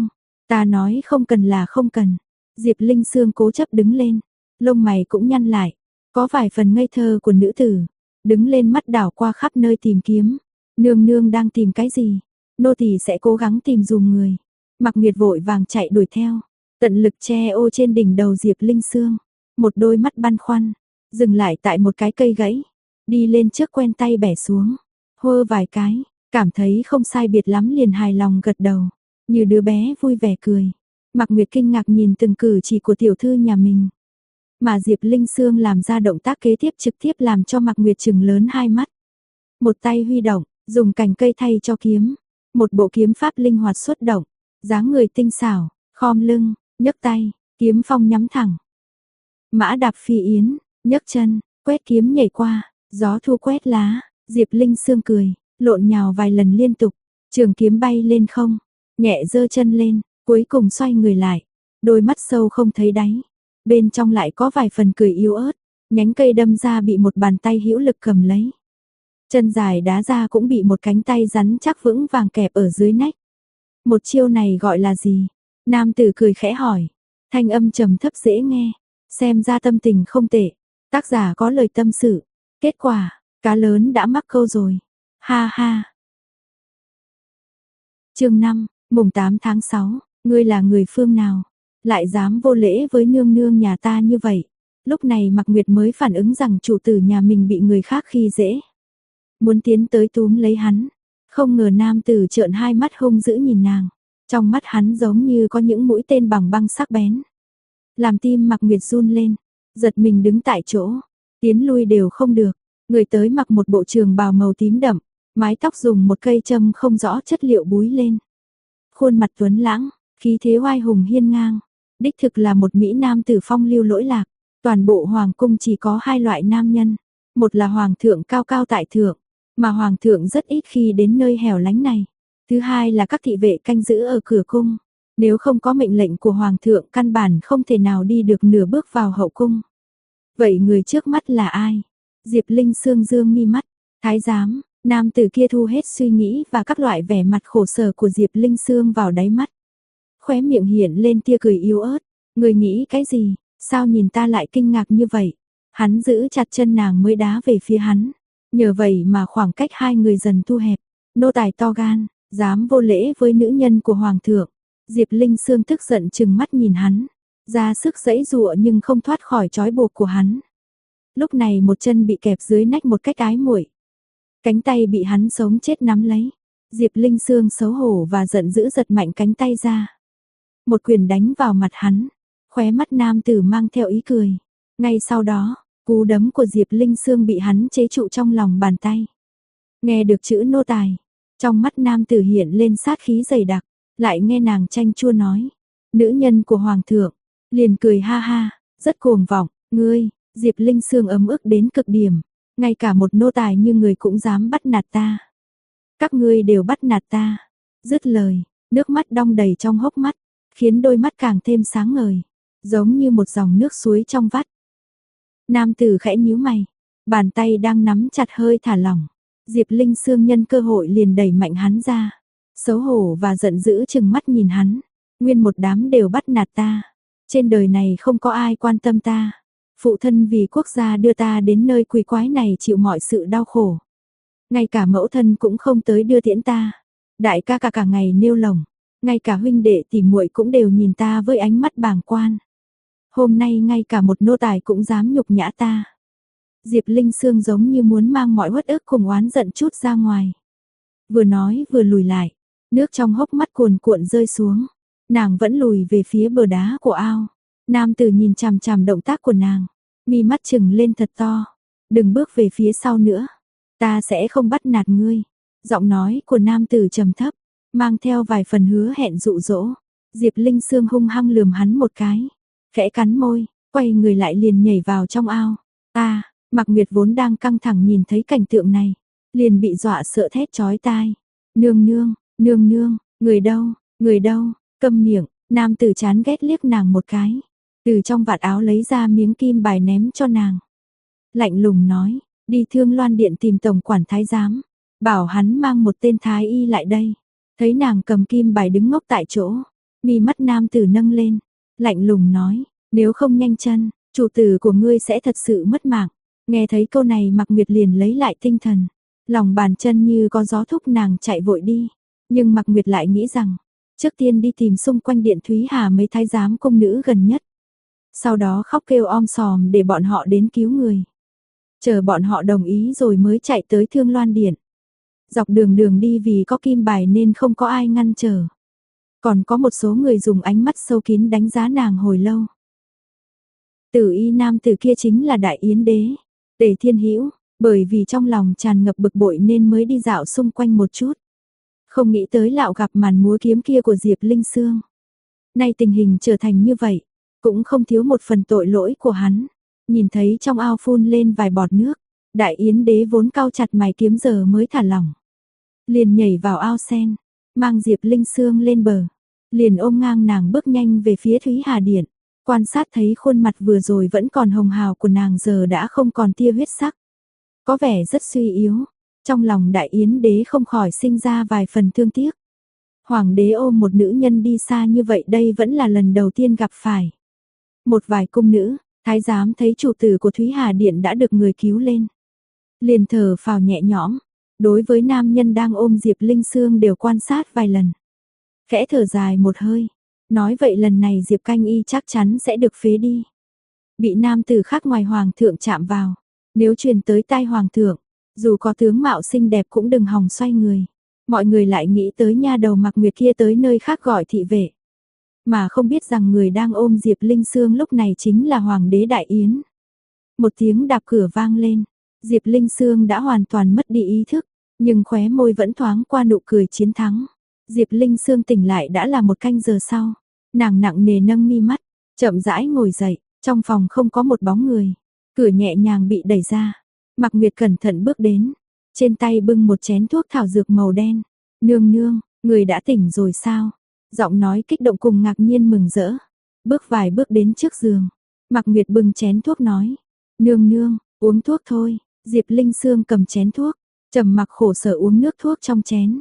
A: Ta nói không cần là không cần. Diệp Linh Sương cố chấp đứng lên, lông mày cũng nhăn lại, có vài phần ngây thơ của nữ tử, đứng lên mắt đảo qua khắp nơi tìm kiếm. Nương nương đang tìm cái gì? Nô tỳ sẽ cố gắng tìm dùm người. Mạc Nguyệt vội vàng chạy đuổi theo, tận lực che ô trên đỉnh đầu Diệp Linh Sương, một đôi mắt băn khoăn, dừng lại tại một cái cây gãy, đi lên trước quen tay bẻ xuống, hơ vài cái, cảm thấy không sai biệt lắm liền hài lòng gật đầu, như đứa bé vui vẻ cười. Mạc Nguyệt kinh ngạc nhìn từng cử chỉ của tiểu thư nhà mình, mà Diệp Linh Sương làm ra động tác kế tiếp trực tiếp làm cho Mạc Nguyệt trừng lớn hai mắt. Một tay huy động, dùng cành cây thay cho kiếm, một bộ kiếm pháp linh hoạt xuất động, dáng người tinh xảo, khom lưng, nhấc tay, kiếm phong nhắm thẳng. Mã đạp phi yến, nhấc chân, quét kiếm nhảy qua, gió thu quét lá, Diệp Linh Sương cười, lộn nhào vài lần liên tục, trường kiếm bay lên không, nhẹ giơ chân lên, cuối cùng xoay người lại, đôi mắt sâu không thấy đáy, bên trong lại có vài phần cười yếu ớt, nhánh cây đâm ra bị một bàn tay hữu lực cầm lấy. Chân dài đá ra cũng bị một cánh tay rắn chắc vững vàng kẹp ở dưới nách. Một chiêu này gọi là gì? Nam tử cười khẽ hỏi, thanh âm trầm thấp dễ nghe, xem ra tâm tình không tệ. Tác giả có lời tâm sự, kết quả, cá lớn đã mắc câu rồi. Ha ha. Chương 5, mùng 8 tháng 6, ngươi là người phương nào? Lại dám vô lễ với nương nương nhà ta như vậy? Lúc này Mạc Nguyệt mới phản ứng rằng chủ tử nhà mình bị người khác khi dễ. Muốn tiến tới túm lấy hắn, không ngờ nam tử trợn hai mắt hung dữ nhìn nàng, trong mắt hắn giống như có những mũi tên bằng băng sắc bén. Làm tim Mạc Nguyệt run lên, giật mình đứng tại chỗ, tiến lui đều không được. Người tới mặc một bộ trường bào màu tím đậm, mái tóc dùng một cây châm không rõ chất liệu búi lên. Khuôn mặt tuấn lãng, khí thế oai hùng hiên ngang, đích thực là một mỹ nam tử phong lưu lỗi lạc. Toàn bộ hoàng cung chỉ có hai loại nam nhân, một là hoàng thượng cao cao tại thượng, mà hoàng thượng rất ít khi đến nơi hẻo lánh này. Thứ hai là các thị vệ canh giữ ở cửa cung, nếu không có mệnh lệnh của hoàng thượng căn bản không thể nào đi được nửa bước vào hậu cung. Vậy người trước mắt là ai? Diệp Linh Sương dương mi mắt, thái giám. Nam tử kia thu hết suy nghĩ và các loại vẻ mặt khổ sở của Diệp Linh Sương vào đáy mắt. Khóe miệng hiện lên tia cười yếu ớt, người nghĩ cái gì, sao nhìn ta lại kinh ngạc như vậy? Hắn giữ chặt chân nàng mới đá về phía hắn, nhờ vậy mà khoảng cách hai người dần thu hẹp. Nô tài to gan, dám vô lễ với nữ nhân của hoàng thượng. Diệp Linh Sương tức giận trừng mắt nhìn hắn, ra sức giãy giụa nhưng không thoát khỏi trói buộc của hắn. Lúc này một chân bị kẹp dưới nách một cách ái muội. Cánh tay bị hắn sống chết nắm lấy. Diệp Linh Sương xấu hổ và giận dữ giật mạnh cánh tay ra. Một quyền đánh vào mặt hắn. Khóe mắt nam tử mang theo ý cười. Ngay sau đó, cú đấm của Diệp Linh Sương bị hắn chế trụ trong lòng bàn tay. Nghe được chữ nô tài, trong mắt nam tử hiện lên sát khí dày đặc, lại nghe nàng chanh chua nói. Nữ nhân của hoàng thượng, liền cười ha ha, rất cuồng vọng, ngươi, Diệp Linh Sương ấm ức đến cực điểm. Ngay cả một nô tài như người cũng dám bắt nạt ta. Các ngươi đều bắt nạt ta. Dứt lời, nước mắt đong đầy trong hốc mắt, khiến đôi mắt càng thêm sáng ngời, giống như một dòng nước suối trong vắt. Nam tử khẽ nhíu mày, bàn tay đang nắm chặt hơi thả lỏng. Diệp Linh Sương nhân cơ hội liền đẩy mạnh hắn ra, xấu hổ và giận dữ trừng mắt nhìn hắn. Nguyên một đám đều bắt nạt ta. Trên đời này không có ai quan tâm ta. Phụ thân vì quốc gia đưa ta đến nơi quỷ quái này chịu mọi sự đau khổ. Ngay cả mẫu thân cũng không tới đưa tiễn ta. Đại ca cả ngày nêu lồng. Ngay cả huynh đệ tỉ muội cũng đều nhìn ta với ánh mắt bàng quan. Hôm nay ngay cả một nô tài cũng dám nhục nhã ta. Diệp Linh Sương giống như muốn mang mọi uất ức cùng oán giận chút ra ngoài. Vừa nói vừa lùi lại. Nước trong hốc mắt cuồn cuộn rơi xuống. Nàng vẫn lùi về phía bờ đá của ao. Nam tử nhìn chằm chằm động tác của nàng, mi mắt trừng lên thật to. Đừng bước về phía sau nữa, ta sẽ không bắt nạt ngươi. Giọng nói của nam tử trầm thấp, mang theo vài phần hứa hẹn dụ dỗ. Diệp Linh Sương hung hăng lườm hắn một cái, khẽ cắn môi, quay người lại liền nhảy vào trong ao. Mạc Nguyệt vốn đang căng thẳng nhìn thấy cảnh tượng này, liền bị dọa sợ thét chói tai. Nương nương, nương nương, người đâu, câm miệng. Nam tử chán ghét liếc nàng một cái, từ trong vạt áo lấy ra miếng kim bài ném cho nàng. Lạnh lùng nói, đi Thương Loan điện tìm tổng quản thái giám, bảo hắn mang một tên thái y lại đây. Thấy nàng cầm kim bài đứng ngốc tại chỗ, Mi mắt nam tử nâng lên, lạnh lùng nói, nếu không nhanh chân, chủ tử của ngươi sẽ thật sự mất mạng. Nghe thấy câu này Mạc Nguyệt liền lấy lại tinh thần, lòng bàn chân như có gió thúc nàng chạy vội đi. Nhưng Mạc Nguyệt lại nghĩ rằng, trước tiên đi tìm xung quanh Điện Thúy Hà mấy thái giám cung nữ gần nhất. Sau đó khóc kêu om sòm để bọn họ đến cứu người. Chờ bọn họ đồng ý rồi mới chạy tới Thương Loan Điện. Dọc đường đi vì có kim bài nên không có ai ngăn trở. Còn có một số người dùng ánh mắt sâu kín đánh giá nàng hồi lâu. Tử y nam tử kia chính là Đại Yến Đế, Tề Thiên Hữu, bởi vì trong lòng tràn ngập bực bội nên mới đi dạo xung quanh một chút. Không nghĩ tới lạo gặp màn múa kiếm kia của Diệp Linh Sương. Nay tình hình trở thành như vậy, cũng không thiếu một phần tội lỗi của hắn. Nhìn thấy trong ao phun lên vài bọt nước, Đại Yến Đế vốn cau chặt mày kiếm giờ mới thả lỏng. Liền nhảy vào ao sen, mang Diệp Linh Sương lên bờ, liền ôm ngang nàng bước nhanh về phía Thúy Hà Điện. Quan sát thấy khuôn mặt vừa rồi vẫn còn hồng hào của nàng giờ đã không còn tia huyết sắc. Có vẻ rất suy yếu, trong lòng Đại Yến Đế không khỏi sinh ra vài phần thương tiếc. Hoàng đế ôm một nữ nhân đi xa như vậy đây vẫn là lần đầu tiên gặp phải. Một vài cung nữ, thái giám thấy chủ tử của Thúy Hà Điện đã được người cứu lên. Liền thở phào nhẹ nhõm, đối với nam nhân đang ôm Diệp Linh Sương đều quan sát vài lần. Khẽ thở dài một hơi, nói vậy lần này Diệp Canh Y chắc chắn sẽ được phế đi. Bị nam tử khác ngoài hoàng thượng chạm vào, nếu truyền tới tai hoàng thượng, dù có tướng mạo xinh đẹp cũng đừng hòng xoay người. Mọi người lại nghĩ tới nha đầu Mạc Nguyệt kia tới nơi khác gọi thị vệ. Mà không biết rằng người đang ôm Diệp Linh Sương lúc này chính là Hoàng đế Đại Yến. Một tiếng đạp cửa vang lên, Diệp Linh Sương đã hoàn toàn mất đi ý thức, nhưng khóe môi vẫn thoáng qua nụ cười chiến thắng. Diệp Linh Sương tỉnh lại đã là một canh giờ sau, nàng nặng nề nâng mi mắt, chậm rãi ngồi dậy, trong phòng không có một bóng người, cửa nhẹ nhàng bị đẩy ra. Mạc Nguyệt cẩn thận bước đến, trên tay bưng một chén thuốc thảo dược màu đen. Nương nương, người đã tỉnh rồi sao? Giọng nói kích động cùng ngạc nhiên mừng rỡ. Bước vài bước đến trước giường, Mạc Nguyệt bưng chén thuốc nói, nương nương, uống thuốc thôi. Diệp Linh Sương cầm chén thuốc, trầm mặc khổ sở uống nước thuốc trong chén.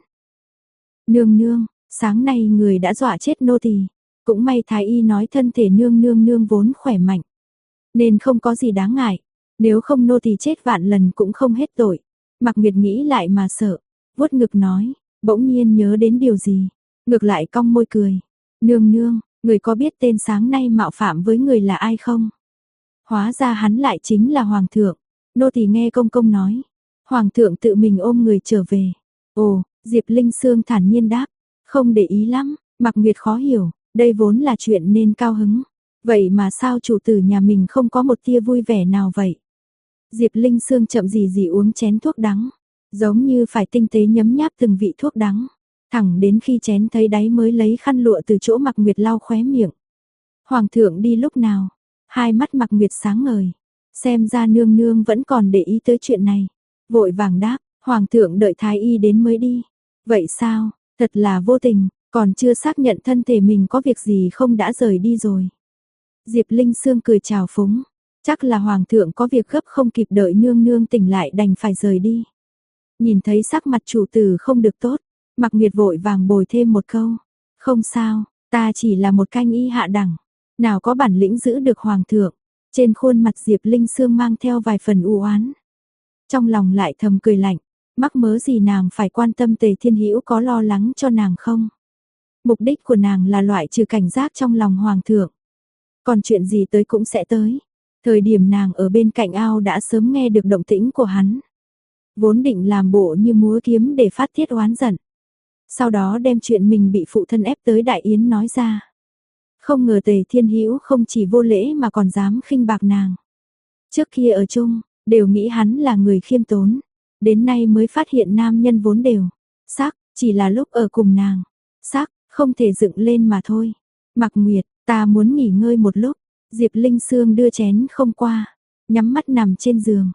A: Nương nương, sáng nay người đã dọa chết nô tỳ, cũng may thái y nói thân thể nương vốn khỏe mạnh, nên không có gì đáng ngại, nếu không nô tỳ chết vạn lần cũng không hết tội. Mạc Nguyệt nghĩ lại mà sợ, vuốt ngực nói, bỗng nhiên nhớ đến điều gì, ngược lại cong môi cười. Nương nương, người có biết tên sáng nay mạo phạm với người là ai không? Hóa ra hắn lại chính là hoàng thượng. Nô tỳ nghe công công nói, hoàng thượng tự mình ôm người trở về. Ồ, Diệp Linh Sương thản nhiên đáp, không để ý lắm. Mạc Nguyệt khó hiểu, đây vốn là chuyện nên cao hứng, vậy mà sao chủ tử nhà mình không có một tia vui vẻ nào vậy? Diệp Linh Sương chậm gì uống chén thuốc đắng, giống như phải tinh tế nhấm nháp từng vị thuốc đắng, thẳng đến khi chén thấy đáy mới lấy khăn lụa từ chỗ Mạc Nguyệt lau khóe miệng. Hoàng thượng đi lúc nào? Hai mắt Mạc Nguyệt sáng ngời, xem ra nương nương vẫn còn để ý tới chuyện này. Vội vàng đáp, hoàng thượng đợi thái y đến mới đi. Vậy sao, thật là vô tình, còn chưa xác nhận thân thể mình có việc gì không đã rời đi rồi. Diệp Linh Sương cười chào phúng, chắc là hoàng thượng có việc gấp không kịp đợi nương nương tỉnh lại đành phải rời đi. Nhìn thấy sắc mặt chủ tử không được tốt, Mạc Nguyệt vội vàng bồi thêm một câu, không sao, ta chỉ là một canh y hạ đẳng, nào có bản lĩnh giữ được hoàng thượng. Trên khuôn mặt Diệp Linh Sương mang theo vài phần u oán, trong lòng lại thầm cười lạnh, mắc mớ gì nàng phải quan tâm Tề Thiên Hữu có lo lắng cho nàng không? Mục đích của nàng là loại trừ cảnh giác trong lòng hoàng thượng, còn chuyện gì tới cũng sẽ tới. Thời điểm nàng ở bên cạnh ao đã sớm nghe được động tĩnh của hắn, vốn định làm bộ như múa kiếm để phát tiết oán giận, sau đó đem chuyện mình bị phụ thân ép tới Đại Yến nói ra. Không ngờ Tề Thiên Hữu không chỉ vô lễ mà còn dám khinh bạc nàng. Trước kia ở chung, đều nghĩ hắn là người khiêm tốn, đến nay mới phát hiện nam nhân vốn đều sắc, chỉ là lúc ở cùng nàng, sắc không thể dựng lên mà thôi. Mạc Nguyệt, ta muốn nghỉ ngơi một lúc. Diệp Linh Sương đưa chén không qua, nhắm mắt nằm trên giường.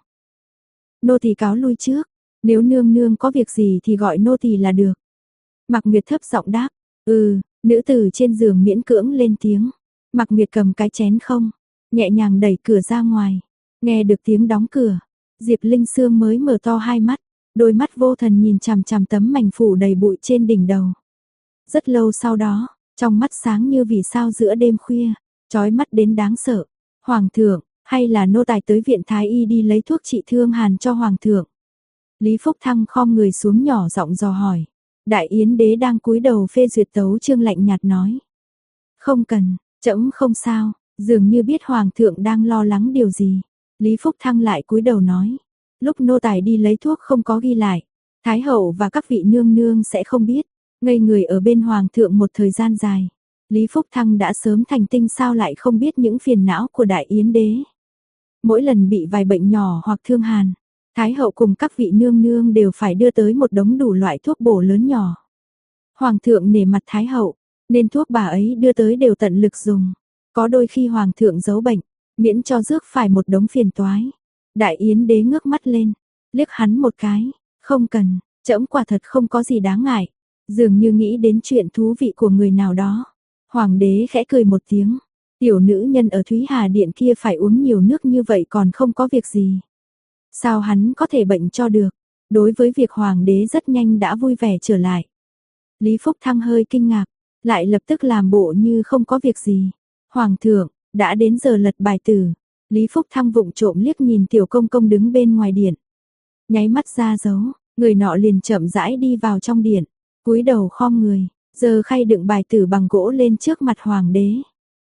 A: Nô tỳ cáo lui trước, nếu nương nương có việc gì thì gọi nô tỳ là được. Mạc Nguyệt thấp giọng đáp, nữ tử trên giường miễn cưỡng lên tiếng. Mạc Nguyệt cầm cái chén không, nhẹ nhàng đẩy cửa ra ngoài. Nghe được tiếng đóng cửa, Diệp Linh Sương mới mở to hai mắt, đôi mắt vô thần nhìn chằm chằm tấm mảnh phủ đầy bụi trên đỉnh đầu. Rất lâu sau đó, trong mắt sáng như vì sao giữa đêm khuya, chói mắt đến đáng sợ. Hoàng thượng, hay là nô tài tới viện thái y đi lấy thuốc trị thương hàn cho hoàng thượng. Lý Phúc Thăng khom người xuống nhỏ giọng dò hỏi. Đại Yến đế đang cúi đầu phê duyệt tấu chương lạnh nhạt nói. Không cần, trẫm không sao, dường như biết hoàng thượng đang lo lắng điều gì. Lý Phúc Thăng lại cúi đầu nói. Lúc nô tài đi lấy thuốc không có ghi lại. Thái hậu và các vị nương nương sẽ không biết. Ngây người ở bên hoàng thượng một thời gian dài. Lý Phúc Thăng đã sớm thành tinh sao lại không biết những phiền não của Đại Yến đế. Mỗi lần bị vài bệnh nhỏ hoặc thương hàn, Thái hậu cùng các vị nương nương đều phải đưa tới một đống đủ loại thuốc bổ lớn nhỏ. Hoàng thượng nể mặt Thái hậu, nên thuốc bà ấy đưa tới đều tận lực dùng. Có đôi khi hoàng thượng giấu bệnh, miễn cho rước phải một đống phiền toái. Đại Yến đế ngước mắt lên, liếc hắn một cái, không cần, trẫm quả thật không có gì đáng ngại. Dường như nghĩ đến chuyện thú vị của người nào đó. Hoàng đế khẽ cười một tiếng, tiểu nữ nhân ở Thúy Hà Điện kia phải uống nhiều nước như vậy còn không có việc gì. Sao hắn có thể bệnh cho được? Đối với việc hoàng đế rất nhanh đã vui vẻ trở lại. Lý Phúc Thăng hơi kinh ngạc, lại lập tức làm bộ như không có việc gì. Hoàng thượng, đã đến giờ lật bài tử. Lý Phúc Thăng vụng trộm liếc nhìn tiểu công công đứng bên ngoài điện. Nháy mắt ra dấu, người nọ liền chậm rãi đi vào trong điện, cúi đầu khom người, giơ khay đựng bài tử bằng gỗ lên trước mặt hoàng đế.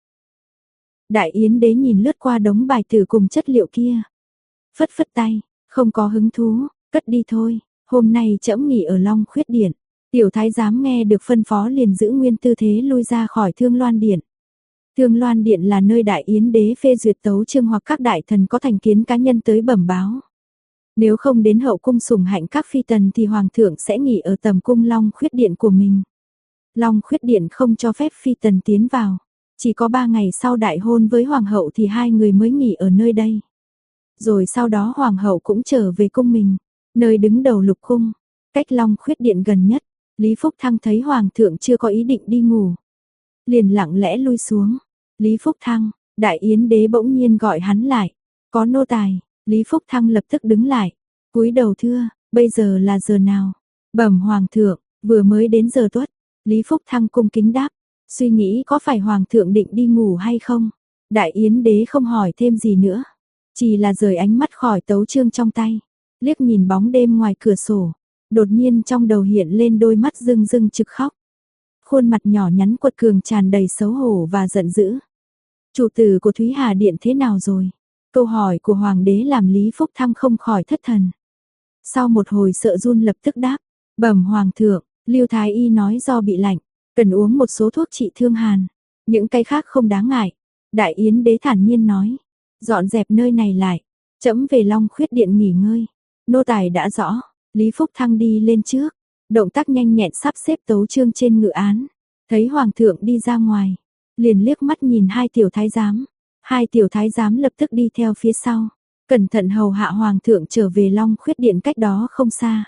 A: Đại Yến đế nhìn lướt qua đống bài tử cùng chất liệu kia. Phất phất tay, không có hứng thú, cất đi thôi, hôm nay trẫm nghỉ ở Long Khuyết Điện. Tiểu thái giám nghe được phân phó liền giữ nguyên tư thế lui ra khỏi Thương Loan Điện. Thương Loan Điện là nơi Đại Yến đế phê duyệt tấu chương hoặc các đại thần có thành kiến cá nhân tới bẩm báo. Nếu không đến hậu cung sủng hạnh các phi tần thì hoàng thượng sẽ nghỉ ở tầm cung Long Khuyết Điện của mình. Long Khuyết Điện không cho phép phi tần tiến vào, chỉ có 3 ngày sau đại hôn với hoàng hậu thì hai người mới nghỉ ở nơi đây. Rồi sau đó hoàng hậu cũng trở về cung mình, nơi đứng đầu lục cung, cách Long Khuyết Điện gần nhất. Lý Phúc Thăng thấy hoàng thượng chưa có ý định đi ngủ, liền lặng lẽ lui xuống. Lý Phúc Thăng, Đại Yến đế bỗng nhiên gọi hắn lại. Có nô tài. Lý Phúc Thăng lập tức đứng lại, cúi đầu thưa, bây giờ là giờ nào? Bẩm hoàng thượng, vừa mới đến giờ tuất. Lý Phúc Thăng cung kính đáp, suy nghĩ có phải hoàng thượng định đi ngủ hay không? Đại Yến đế không hỏi thêm gì nữa, chỉ là rời ánh mắt khỏi tấu chương trong tay, liếc nhìn bóng đêm ngoài cửa sổ, đột nhiên trong đầu hiện lên đôi mắt rưng rưng trực khóc. Khuôn mặt nhỏ nhắn quật cường tràn đầy xấu hổ và giận dữ. Chủ tử của Thúy Hà Điện thế nào rồi? Câu hỏi của hoàng đế làm Lý Phúc Thăng không khỏi thất thần. Sau một hồi sợ run lập tức đáp, bẩm hoàng thượng, Lưu Thái Y nói do bị lạnh, cần uống một số thuốc trị thương hàn, những cái khác không đáng ngại. Đại Yến đế thản nhiên nói, dọn dẹp nơi này lại, trẫm về Long Khuyết Điện nghỉ ngơi. Nô tài đã rõ. Lý Phúc Thăng đi lên trước, động tác nhanh nhẹn sắp xếp tấu chương trên ngự án. Thấy hoàng thượng đi ra ngoài, liền liếc mắt nhìn hai tiểu thái giám. Hai tiểu thái giám lập tức đi theo phía sau, cẩn thận hầu hạ hoàng thượng trở về Long Khuyết Điện cách đó không xa.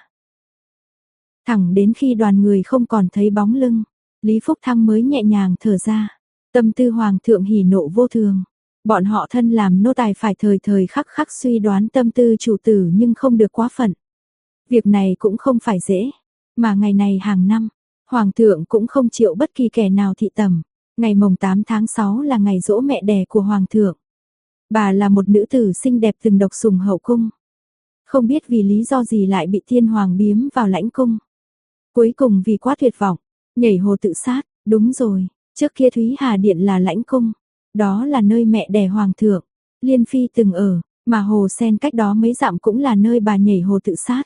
A: Thẳng đến khi đoàn người không còn thấy bóng lưng, Lý Phúc Thăng mới nhẹ nhàng thở ra. Tâm tư hoàng thượng hỉ nộ vô thường. Bọn họ thân làm nô tài phải thời thời khắc khắc suy đoán tâm tư chủ tử nhưng không được quá phận. Việc này cũng không phải dễ, mà ngày này hàng năm, hoàng thượng cũng không chịu bất kỳ kẻ nào thị tầm. Ngày mồng 8 tháng 6 là ngày giỗ mẹ đẻ của hoàng thượng. Bà là một nữ tử xinh đẹp từng độc sủng hậu cung. Không biết vì lý do gì lại bị thiên hoàng biếm vào lãnh cung. Cuối cùng vì quá tuyệt vọng, nhảy hồ tự sát. Đúng rồi, trước kia Thúy Hà Điện là lãnh cung. Đó là nơi mẹ đẻ hoàng thượng, Liên Phi từng ở, mà hồ sen cách đó mấy dặm cũng là nơi bà nhảy hồ tự sát.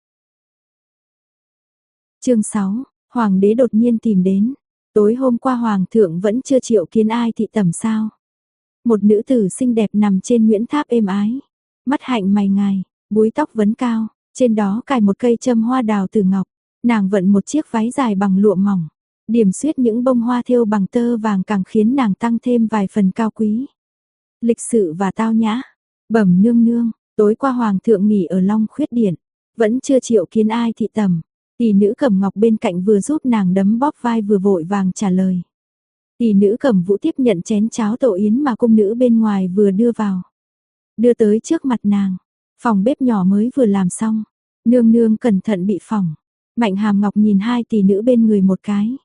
A: Chương 6, hoàng đế đột nhiên tìm đến. Tối hôm qua hoàng thượng vẫn chưa chịu kiến ai thị tẩm sao? Một nữ tử xinh đẹp nằm trên Nguyễn Tháp êm ái, mắt hạnh mày ngài, búi tóc vấn cao, trên đó cài một cây châm hoa đào tử ngọc. Nàng vận một chiếc váy dài bằng lụa mỏng, điểm xuyết những bông hoa thêu bằng tơ vàng càng khiến nàng tăng thêm vài phần cao quý, lịch sự và tao nhã. Bẩm nương nương, tối qua hoàng thượng nghỉ ở Long Khuyết Điện, vẫn chưa chịu kiến ai thị tẩm. Tỷ nữ Cẩm Ngọc bên cạnh vừa giúp nàng đấm bóp vai vừa vội vàng trả lời. Tỷ nữ Cẩm Vũ tiếp nhận chén cháo tổ yến mà cung nữ bên ngoài vừa đưa vào, đưa tới trước mặt nàng. Phòng bếp nhỏ mới vừa làm xong, nương nương cẩn thận bị phỏng. Mạnh Hàm Ngọc nhìn hai tỷ nữ bên người một cái,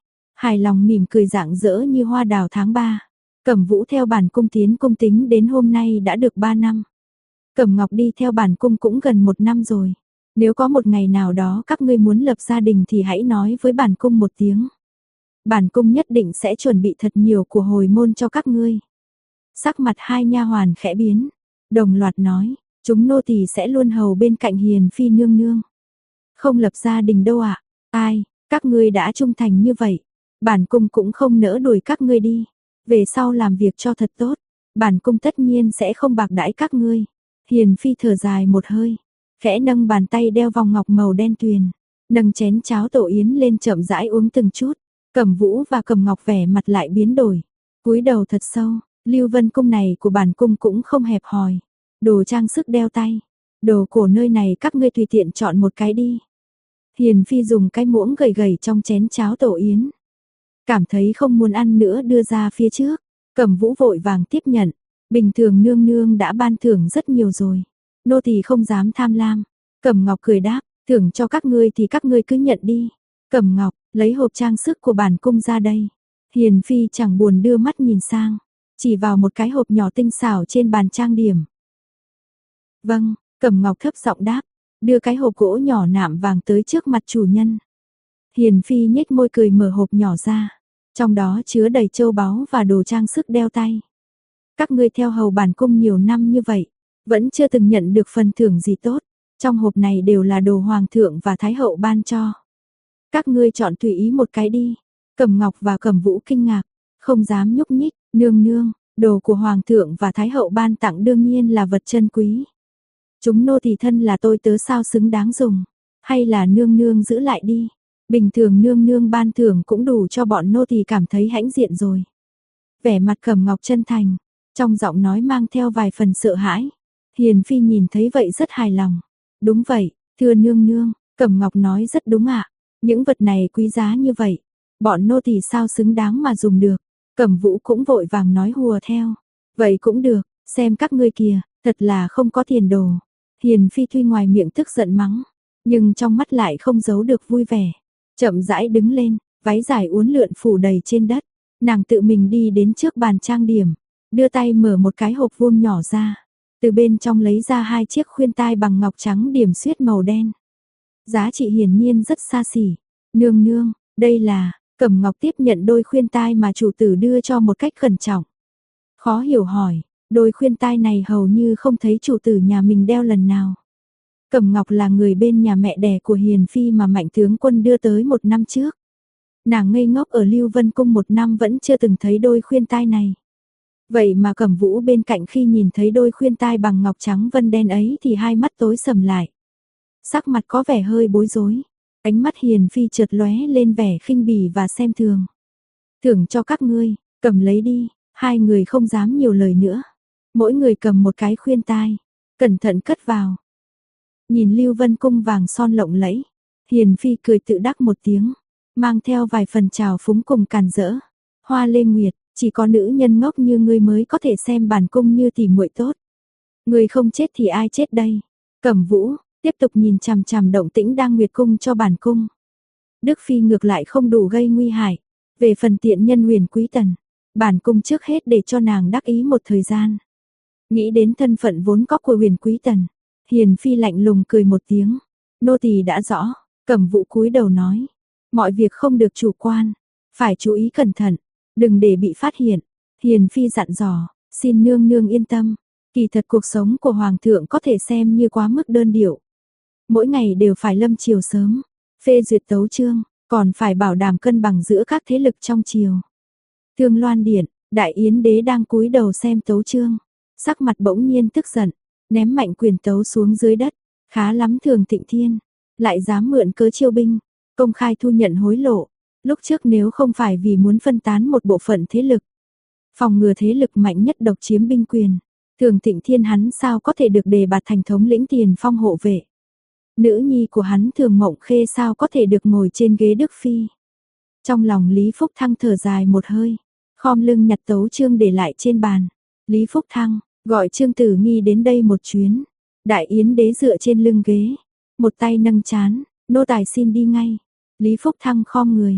A: hài lòng mỉm cười rạng rỡ như hoa đào tháng 3. Cẩm Vũ theo bản cung tiến cung tính đến hôm nay đã được 3 năm. Cẩm Ngọc đi theo bản cung cũng gần 1 năm rồi. Nếu có một ngày nào đó các ngươi muốn lập gia đình thì hãy nói với bản cung một tiếng. Bản cung nhất định sẽ chuẩn bị thật nhiều của hồi môn cho các ngươi. Sắc mặt hai nha hoàn khẽ biến, đồng loạt nói, chúng nô tỳ sẽ luôn hầu bên cạnh Hiền phi nương nương. Không lập gia đình đâu ạ. Ai, các ngươi đã trung thành như vậy, bản cung cũng không nỡ đuổi các ngươi đi. Về sau làm việc cho thật tốt, bản cung tất nhiên sẽ không bạc đãi các ngươi. Hiền phi thở dài một hơi, khẽ nâng bàn tay đeo vòng ngọc màu đen tuyền, nâng chén cháo tổ yến lên chậm rãi uống từng chút. Cẩm Vũ và Cẩm Ngọc vẻ mặt lại biến đổi, cúi đầu thật sâu. Lưu Vân cung này của bản cung cũng không hẹp hòi, đồ trang sức đeo tay, đồ cổ nơi này các ngươi tùy tiện chọn một cái đi. Hiền phi dùng cái muỗng gầy gầy trong chén cháo tổ yến, cảm thấy không muốn ăn nữa đưa ra phía trước. Cẩm Vũ vội vàng tiếp nhận, bình thường nương nương đã ban thưởng rất nhiều rồi, nô tỳ không dám tham lam. Cẩm Ngọc cười đáp, thưởng cho các ngươi thì các ngươi cứ nhận đi. Cẩm Ngọc, lấy hộp trang sức của bản cung ra đây. Hiền phi chẳng buồn đưa mắt nhìn sang, chỉ vào một cái hộp nhỏ tinh xảo trên bàn trang điểm. Vâng, Cẩm Ngọc thấp giọng đáp, đưa cái hộp gỗ nhỏ nạm vàng tới trước mặt chủ nhân. Hiền phi nhếch môi cười mở hộp nhỏ ra, trong đó chứa đầy châu báu và đồ trang sức đeo tay. Các ngươi theo hầu bản cung nhiều năm như vậy, vẫn chưa từng nhận được phần thưởng gì tốt, trong hộp này đều là đồ hoàng thượng và thái hậu ban cho. Các ngươi chọn tùy ý một cái đi. Cẩm Ngọc và Cẩm Vũ kinh ngạc, không dám nhúc nhích. Nương nương, đồ của hoàng thượng và thái hậu ban tặng đương nhiên là vật chân quý. Chúng nô tỳ thân là tôi tớ sao xứng đáng dùng, hay là nương nương giữ lại đi. Bình thường nương nương ban thưởng cũng đủ cho bọn nô tỳ cảm thấy hãnh diện rồi. Vẻ mặt Cẩm Ngọc chân thành, trong giọng nói mang theo vài phần sợ hãi. Hiền phi nhìn thấy vậy rất hài lòng. Đúng vậy, thưa nương nương, Cẩm Ngọc nói rất đúng ạ. Những vật này quý giá như vậy, bọn nô tỳ sao xứng đáng mà dùng được. Cẩm Vũ cũng vội vàng nói hùa theo. Vậy cũng được, xem các ngươi kìa, thật là không có tiền đồ. Hiền phi tuy ngoài miệng tức giận mắng, nhưng trong mắt lại không giấu được vui vẻ. Chậm rãi đứng lên, váy dài uốn lượn phủ đầy trên đất. Nàng tự mình đi đến trước bàn trang điểm, đưa tay mở một cái hộp vuông nhỏ ra. Từ bên trong lấy ra 2 chiếc khuyên tai bằng ngọc trắng điểm xuyết màu đen. Giá trị hiển nhiên rất xa xỉ. Nương nương, đây là... Cẩm Ngọc tiếp nhận đôi khuyên tai mà chủ tử đưa cho một cách cẩn trọng. Khó hiểu hỏi, đôi khuyên tai này hầu như không thấy chủ tử nhà mình đeo lần nào. Cẩm Ngọc là người bên nhà mẹ đẻ của Hiền phi mà Mạnh tướng quân đưa tới 1 năm trước. Nàng ngây ngốc ở Lưu Vân cung 1 năm vẫn chưa từng thấy đôi khuyên tai này. Vậy mà Cẩm Vũ bên cạnh khi nhìn thấy đôi khuyên tai bằng ngọc trắng vân đen ấy thì hai mắt tối sầm lại. Sắc mặt có vẻ hơi bối rối. Ánh mắt Hiền phi chợt lóe lên vẻ khinh bỉ và xem thường. Thưởng cho các ngươi, cầm lấy đi. Hai người không dám nhiều lời nữa. Mỗi người cầm một cái khuyên tai, cẩn thận cất vào. Nhìn Lưu Vân cung vàng son lộng lẫy, Hiền phi cười tự đắc một tiếng, mang theo vài phần trào phúng cùng càn rỡ. Hoa Lê Nguyệt, chỉ có nữ nhân ngốc như ngươi mới có thể xem bản cung như tỉ muội tốt. Ngươi không chết thì ai chết đây? Cẩm Vũ tiếp tục nhìn chằm chằm động tĩnh đang nguyệt cung cho bản cung. Đức phi ngược lại không đủ gây nguy hại. Về phần tiện nhân Huyền Quý Tần, bản cung trước hết để cho nàng đắc ý một thời gian. Nghĩ đến thân phận vốn có của Huyền Quý Tần, Hiền phi lạnh lùng cười một tiếng. Nô tỳ đã rõ. Cẩm Vũ cúi đầu nói, mọi việc không được chủ quan, phải chú ý cẩn thận, đừng để bị phát hiện. Hiền phi dặn dò, xin nương nương yên tâm, kỳ thật cuộc sống của hoàng thượng có thể xem như quá mức đơn điệu. Mỗi ngày đều phải lâm triều sớm, phê duyệt tấu chương, còn phải bảo đảm cân bằng giữa các thế lực trong triều. Thương Loan điện, Đại Yến đế đang cúi đầu xem tấu chương, sắc mặt bỗng nhiên tức giận, ném mạnh quyền tấu xuống dưới đất. Khá lắm Thường Thịnh Thiên, lại dám mượn cớ chiêu binh, công khai thu nhận hối lộ. Lúc trước nếu không phải vì muốn phân tán một bộ phận thế lực, phòng ngừa thế lực mạnh nhất độc chiếm binh quyền, Thường Thịnh Thiên hắn sao có thể được đề bạt thành thống lĩnh Tiền Phong hộ vệ. Nữ nhi của hắn Thường Mộng Khê sao có thể được ngồi trên ghế Đức Phi. Trong lòng Lý Phúc Thăng thở dài một hơi, khom lưng nhặt tấu chương để lại trên bàn. Lý Phúc Thăng, gọi Trương Tử Nghi đến đây một chuyến. Đại Yến đế dựa trên lưng ghế, một tay nâng trán, nô tài xin đi ngay. Lý Phúc Thăng khom người,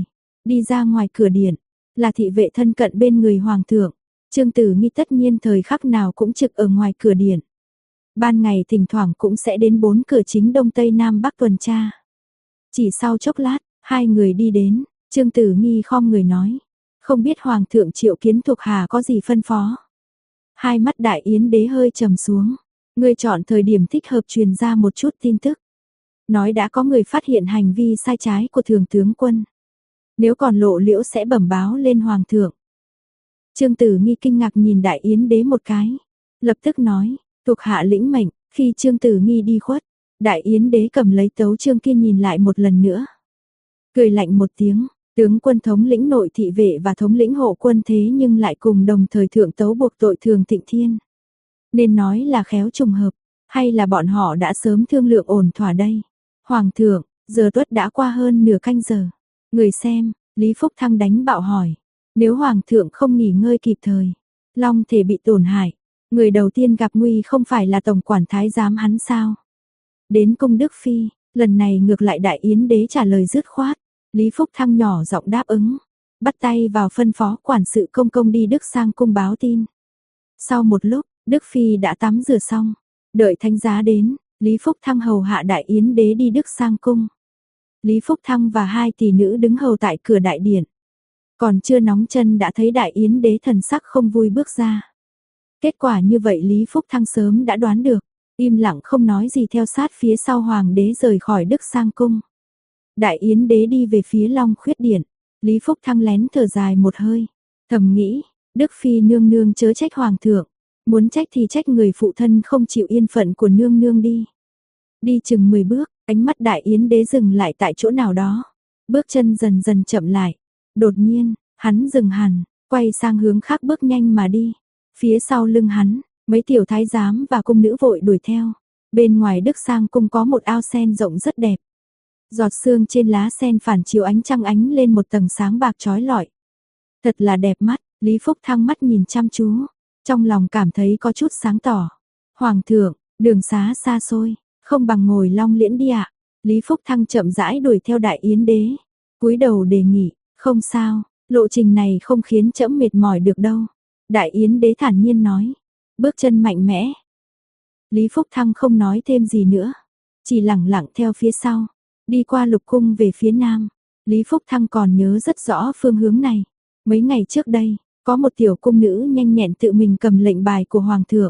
A: đi ra ngoài cửa điện, là thị vệ thân cận bên người hoàng thượng. Trương Tử Nghi tất nhiên thời khắc nào cũng trực ở ngoài cửa điện. Ban ngày thỉnh thoảng cũng sẽ đến 4 cửa chính đông tây nam bắc tuần tra. Chỉ sau chốc lát, hai người đi đến, Trương Tử Nghi khom người nói, không biết hoàng thượng triệu kiến thuộc hạ có gì phân phó. Hai mắt Đại Yến đế hơi trầm xuống, ngươi chọn thời điểm thích hợp truyền ra một chút tin tức. Nói đã có người phát hiện hành vi sai trái của thường tướng quân. Nếu còn lộ liễu sẽ bẩm báo lên hoàng thượng. Trương Tử Nghi kinh ngạc nhìn Đại Yến đế một cái, lập tức nói, thuộc hạ lĩnh mệnh. Khi Trương Tử Nghi đi khuất, Đại Yến đế cầm lấy tấu chương kia nhìn lại một lần nữa. Cười lạnh một tiếng, tướng quân thống lĩnh nội thị vệ và thống lĩnh hộ quân thế nhưng lại cùng đồng thời thượng tấu buộc tội Thường Thịnh Thiên. Nên nói là khéo trùng hợp, hay là bọn họ đã sớm thương lượng ổn thỏa đây. Hoàng thượng, giờ tuất đã qua hơn nửa canh giờ. Người xem, Lý Phúc Thăng đánh bạo hỏi. Nếu hoàng thượng không nghỉ ngơi kịp thời, long thể bị tổn hại, người đầu tiên gặp nguy không phải là tổng quản thái giám hắn sao? Đến cung Đức Phi, lần này ngược lại Đại Yến đế trả lời dứt khoát. Lý Phúc Thăng nhỏ giọng đáp ứng, bắt tay vào phân phó quản sự công công đi Đức sang cung báo tin. Sau một lúc, Đức Phi đã tắm rửa xong, đợi thánh giá đến, Lý Phúc Thăng hầu hạ Đại Yến đế đi Đức sang cung. Lý Phúc Thăng và hai tỷ nữ đứng hầu tại cửa đại điện. Còn chưa nóng chân đã thấy Đại Yến đế thần sắc không vui bước ra. Kết quả như vậy Lý Phúc Thăng sớm đã đoán được, im lặng không nói gì theo sát phía sau hoàng đế rời khỏi Đức sang cung. Đại Yến đế đi về phía Long Khuyết điện, Lý Phúc Thăng lén thở dài một hơi, thầm nghĩ, Đức Phi nương nương chớ trách hoàng thượng, muốn trách thì trách người phụ thân không chịu yên phận của nương nương đi. Đi chừng 10 bước, ánh mắt Đại Yến đế dừng lại tại chỗ nào đó, bước chân dần dần chậm lại, đột nhiên, hắn dừng hẳn, quay sang hướng khác bước nhanh mà đi, phía sau lưng hắn, mấy tiểu thái giám và cung nữ vội đuổi theo, bên ngoài Đức sang cung có một ao sen rộng rất đẹp. Giọt sương trên lá sen phản chiếu ánh trăng ánh lên một tầng sáng bạc chói lọi. Thật là đẹp mắt, Lý Phúc Thăng mắt nhìn chăm chú, trong lòng cảm thấy có chút sáng tỏ. Hoàng thượng, đường xá xa xôi, không bằng ngồi Long Liễn đi ạ. Lý Phúc Thăng chậm rãi đuổi theo Đại Yến đế, cúi đầu đề nghị, không sao, lộ trình này không khiến trẫm mệt mỏi được đâu. Đại Yến đế thản nhiên nói, bước chân mạnh mẽ. Lý Phúc Thăng không nói thêm gì nữa, chỉ lẳng lặng theo phía sau. Đi qua lục cung về phía nam, Lý Phúc Thăng còn nhớ rất rõ phương hướng này. Mấy ngày trước đây, có một tiểu cung nữ nhanh nhẹn tự mình cầm lệnh bài của hoàng thượng.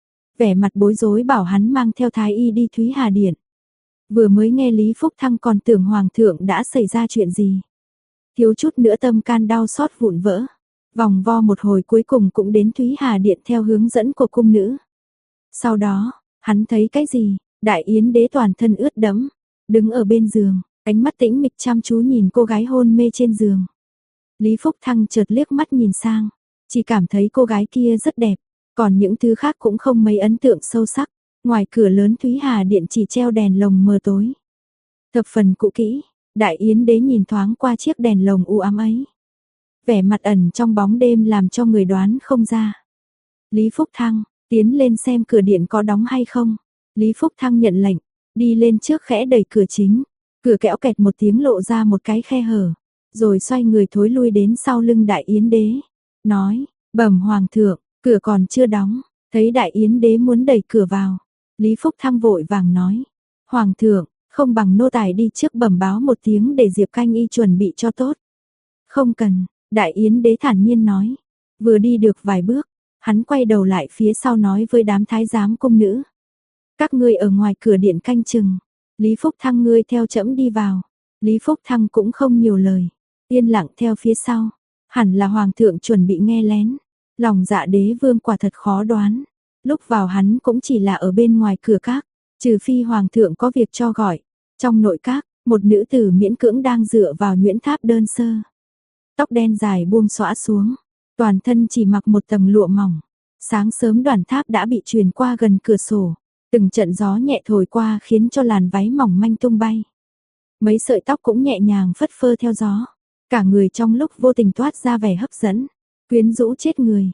A: Vẻ mặt bối rối bảo hắn mang theo thái y đi Thúy Hà Điện. Vừa mới nghe Lý Phúc Thăng còn tưởng hoàng thượng đã xảy ra chuyện gì. Thiếu chút nữa tâm can đau xót vụn vỡ. Vòng vo một hồi cuối cùng cũng đến Thúy Hà Điện theo hướng dẫn của cung nữ. Sau đó, hắn thấy cái gì? Đại Yến đế toàn thân ướt đẫm, đứng ở bên giường, ánh mắt tĩnh mịch chăm chú nhìn cô gái hôn mê trên giường. Lý Phúc Thăng chợt liếc mắt nhìn sang, chỉ cảm thấy cô gái kia rất đẹp, còn những thứ khác cũng không mấy ấn tượng sâu sắc. Ngoài cửa lớn Thúy Hà Điện chỉ treo đèn lồng mờ tối. Thập phần cũ kỹ, Đại Yến đế nhìn thoáng qua chiếc đèn lồng u ám ấy. Vẻ mặt ẩn trong bóng đêm làm cho người đoán không ra. Lý Phúc Thăng, tiến lên xem cửa điện có đóng hay không. Lý Phúc Thăng nhận lệnh, đi lên trước khẽ đẩy cửa chính. Cửa kẽo kẹt một tiếng lộ ra một cái khe hở. Rồi xoay người thối lui đến sau lưng Đại Yến đế. Nói, bẩm hoàng thượng, cửa còn chưa đóng. Thấy Đại Yến đế muốn đẩy cửa vào. Lý Phúc Thăng vội vàng nói. Hoàng thượng, không bằng nô tài đi trước bẩm báo một tiếng để Diệp Canh Y chuẩn bị cho tốt. Không cần, Đại Yến đế thản nhiên nói. Vừa đi được vài bước, hắn quay đầu lại phía sau nói với đám thái giám cung nữ. Các ngươi ở ngoài cửa điện canh chừng. Lý Phúc Thăng ngươi theo trẫm đi vào. Lý Phúc Thăng cũng không nhiều lời, yên lặng theo phía sau. Hẳn là hoàng thượng chuẩn bị nghe lén. Lòng dạ đế vương quả thật khó đoán. Lúc vào hắn cũng chỉ là ở bên ngoài cửa các, trừ phi hoàng thượng có việc cho gọi. Trong nội các, một nữ tử miễn cưỡng đang dựa vào nhuyễn tháp đơn sơ. Tóc đen dài buông xõa xuống, toàn thân chỉ mặc một tầng lụa mỏng. Sáng sớm đoàn tháp đã bị truyền qua gần cửa sổ, từng trận gió nhẹ thổi qua khiến cho làn váy mỏng manh tung bay. Mấy sợi tóc cũng nhẹ nhàng phất phơ theo gió, cả người trong lúc vô tình toát ra vẻ hấp dẫn, quyến rũ chết người.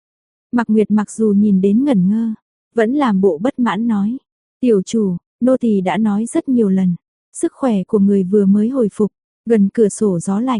A: Mạc Nguyệt mặc dù nhìn đến ngẩn ngơ, vẫn làm bộ bất mãn nói, tiểu chủ, nô tỳ đã nói rất nhiều lần, sức khỏe của người vừa mới hồi phục, gần cửa sổ gió lạnh,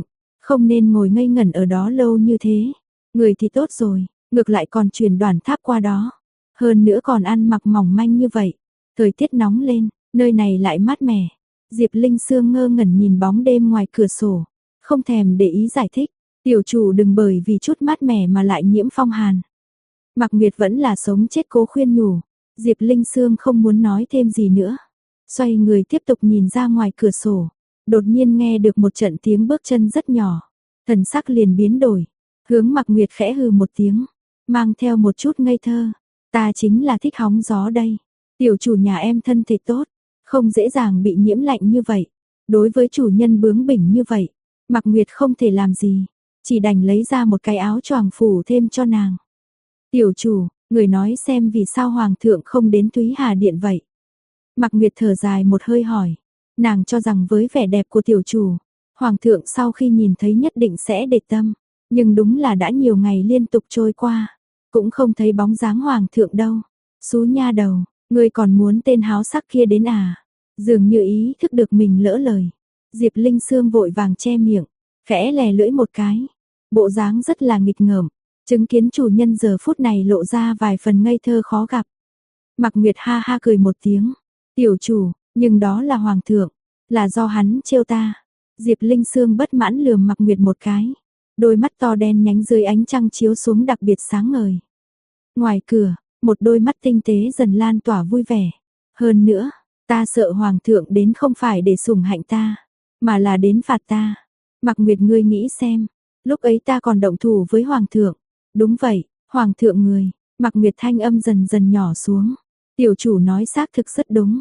A: không nên ngồi ngây ngẩn ở đó lâu như thế. Người thì tốt rồi, ngược lại còn chuyển đoàn tháp qua đó. Hơn nữa còn ăn mặc mỏng manh như vậy. Thời tiết nóng lên, nơi này lại mát mẻ. Diệp Linh Sương ngơ ngẩn nhìn bóng đêm ngoài cửa sổ, không thèm để ý giải thích. Tiểu chủ đừng bởi vì chút mát mẻ mà lại nhiễm phong hàn. Mạc Nguyệt vẫn là sống chết cố khuyên nhủ. Diệp Linh Sương không muốn nói thêm gì nữa. Xoay người tiếp tục nhìn ra ngoài cửa sổ. Đột nhiên nghe được một trận tiếng bước chân rất nhỏ. Thần sắc liền biến đổi. Hướng Mạc Nguyệt khẽ hừ một tiếng. Mang theo một chút ngây thơ. Ta chính là thích hóng gió đây. Tiểu chủ nhà em thân thể tốt. Không dễ dàng bị nhiễm lạnh như vậy. Đối với chủ nhân bướng bỉnh như vậy. Mạc Nguyệt không thể làm gì. Chỉ đành lấy ra một cái áo choàng phủ thêm cho nàng. Tiểu chủ, người nói xem vì sao hoàng thượng không đến Thúy Hà Điện vậy. Mạc Nguyệt thở dài một hơi hỏi. Nàng cho rằng với vẻ đẹp của tiểu chủ, hoàng thượng sau khi nhìn thấy nhất định sẽ để tâm. Nhưng đúng là đã nhiều ngày liên tục trôi qua, cũng không thấy bóng dáng hoàng thượng đâu. Xú nha đầu, ngươi còn muốn tên háo sắc kia đến à? Dường như ý thức được mình lỡ lời. Diệp Linh Sương vội vàng che miệng, khẽ lè lưỡi một cái. Bộ dáng rất là nghịch ngợm, chứng kiến chủ nhân giờ phút này lộ ra vài phần ngây thơ khó gặp. Mạc Nguyệt ha ha cười một tiếng. Tiểu chủ, nhưng đó là hoàng thượng, là do hắn trêu ta. Diệp Linh Sương bất mãn lườm Mạc Nguyệt một cái. Đôi mắt to đen nhánh dưới ánh trăng chiếu xuống đặc biệt sáng ngời. Ngoài cửa, một đôi mắt tinh tế dần lan tỏa vui vẻ. Hơn nữa, ta sợ hoàng thượng đến không phải để sủng hạnh ta, mà là đến phạt ta. Mạc Nguyệt ngươi nghĩ xem, lúc ấy ta còn động thủ với hoàng thượng. Đúng vậy, hoàng thượng người. Mạc Nguyệt thanh âm dần dần nhỏ xuống. Tiểu chủ nói xác thực rất đúng.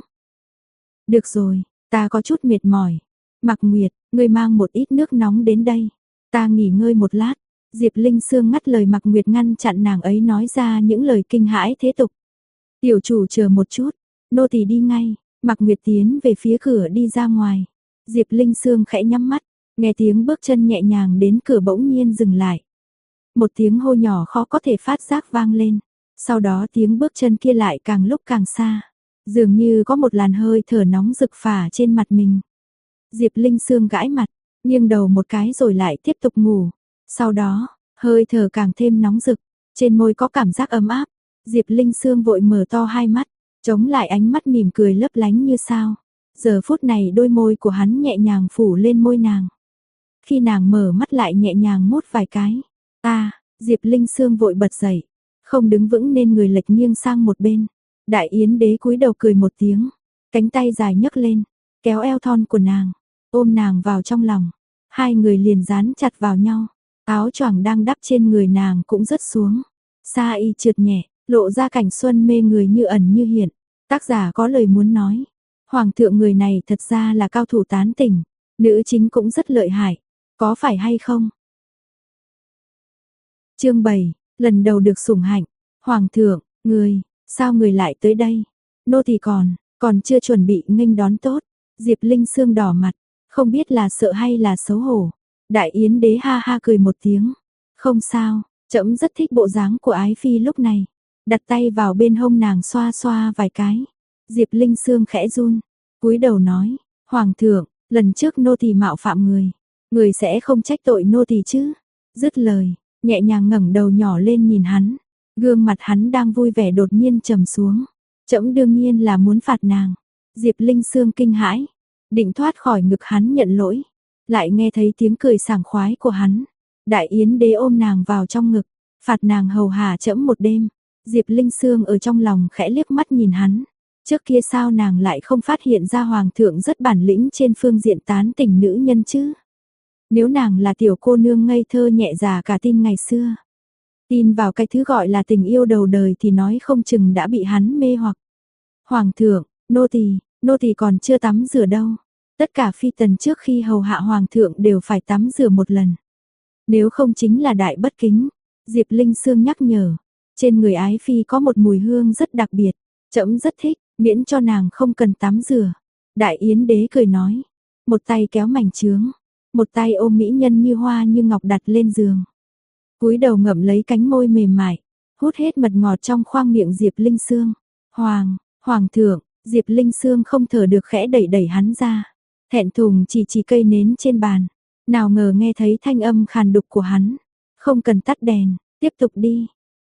A: Được rồi, ta có chút mệt mỏi. Mạc Nguyệt, ngươi mang một ít nước nóng đến đây. Ta nghỉ ngơi một lát. Diệp Linh Sương ngắt lời Mạc Nguyệt ngăn chặn nàng ấy nói ra những lời kinh hãi thế tục. Tiểu chủ chờ một chút, nô tỳ đi ngay. Mạc Nguyệt tiến về phía cửa đi ra ngoài. Diệp Linh Sương khẽ nhắm mắt, nghe tiếng bước chân nhẹ nhàng đến cửa bỗng nhiên dừng lại. Một tiếng hô nhỏ khó có thể phát giác vang lên. Sau đó tiếng bước chân kia lại càng lúc càng xa. Dường như có một làn hơi thở nóng rực phả trên mặt mình. Diệp Linh Sương gãi mặt, nghiêng đầu một cái rồi lại tiếp tục ngủ. Sau đó, hơi thở càng thêm nóng rực, trên môi có cảm giác ấm áp. Diệp Linh Sương vội mở to hai mắt, chống lại ánh mắt mỉm cười lấp lánh như sao. Giờ phút này đôi môi của hắn nhẹ nhàng phủ lên môi nàng. Khi nàng mở mắt lại nhẹ nhàng mút vài cái. Diệp Linh Sương vội bật dậy, không đứng vững nên người lệch nghiêng sang một bên. Đại Yến Đế cúi đầu cười một tiếng, cánh tay dài nhấc lên, kéo eo thon của nàng, ôm nàng vào trong lòng. Hai người liền dán chặt vào nhau, áo choàng đang đắp trên người nàng cũng rớt xuống. Sa y trượt nhẹ, lộ ra cảnh xuân mê người như ẩn như hiện. Tác giả có lời muốn nói, hoàng thượng người này thật ra là cao thủ tán tỉnh, nữ chính cũng rất lợi hại, có phải hay không? Chương 7, lần đầu được sủng hạnh. Hoàng thượng, sao người lại tới đây? Nô tỳ còn chưa chuẩn bị nghênh đón tốt. Diệp Linh Sương đỏ mặt, không biết là sợ hay là xấu hổ. Đại Yến Đế ha ha cười một tiếng. Không sao, trẫm rất thích bộ dáng của Ái Phi lúc này. Đặt tay vào bên hông nàng xoa xoa vài cái. Diệp Linh Sương khẽ run, cúi đầu nói, Hoàng thượng, lần trước nô tỳ mạo phạm người sẽ không trách tội nô tỳ chứ? Dứt lời, nhẹ nhàng ngẩng đầu nhỏ lên nhìn hắn. Gương mặt hắn đang vui vẻ đột nhiên trầm xuống. Trẫm đương nhiên là muốn phạt nàng. Diệp Linh Sương kinh hãi, định thoát khỏi ngực hắn nhận lỗi, lại nghe thấy tiếng cười sảng khoái của hắn. Đại Yến Đế ôm nàng vào trong ngực, phạt nàng hầu hạ trẫm một đêm. Diệp Linh Sương ở trong lòng khẽ liếc mắt nhìn hắn. Trước kia sao nàng lại không phát hiện ra hoàng thượng rất bản lĩnh trên phương diện tán tỉnh nữ nhân chứ? Nếu nàng là tiểu cô nương ngây thơ nhẹ dạ cả tin ngày xưa, tin vào cái thứ gọi là tình yêu đầu đời thì nói không chừng đã bị hắn mê hoặc. Hoàng thượng, nô tỳ còn chưa tắm rửa đâu. Tất cả phi tần trước khi hầu hạ hoàng thượng đều phải tắm rửa một lần. Nếu không chính là đại bất kính. Diệp Linh Sương nhắc nhở. Trên người Ái Phi có một mùi hương rất đặc biệt. Trẫm rất thích, miễn cho nàng không cần tắm rửa. Đại Yến Đế cười nói. Một tay kéo mảnh trướng, một tay ôm mỹ nhân như hoa như ngọc đặt lên giường. Cúi đầu ngậm lấy cánh môi mềm mại, hút hết mật ngọt trong khoang miệng Diệp Linh Sương. Hoàng thượng, Diệp Linh Sương không thở được khẽ đẩy hắn ra. Thẹn thùng chỉ cây nến trên bàn. Nào ngờ nghe thấy thanh âm khàn đục của hắn. Không cần tắt đèn, tiếp tục đi.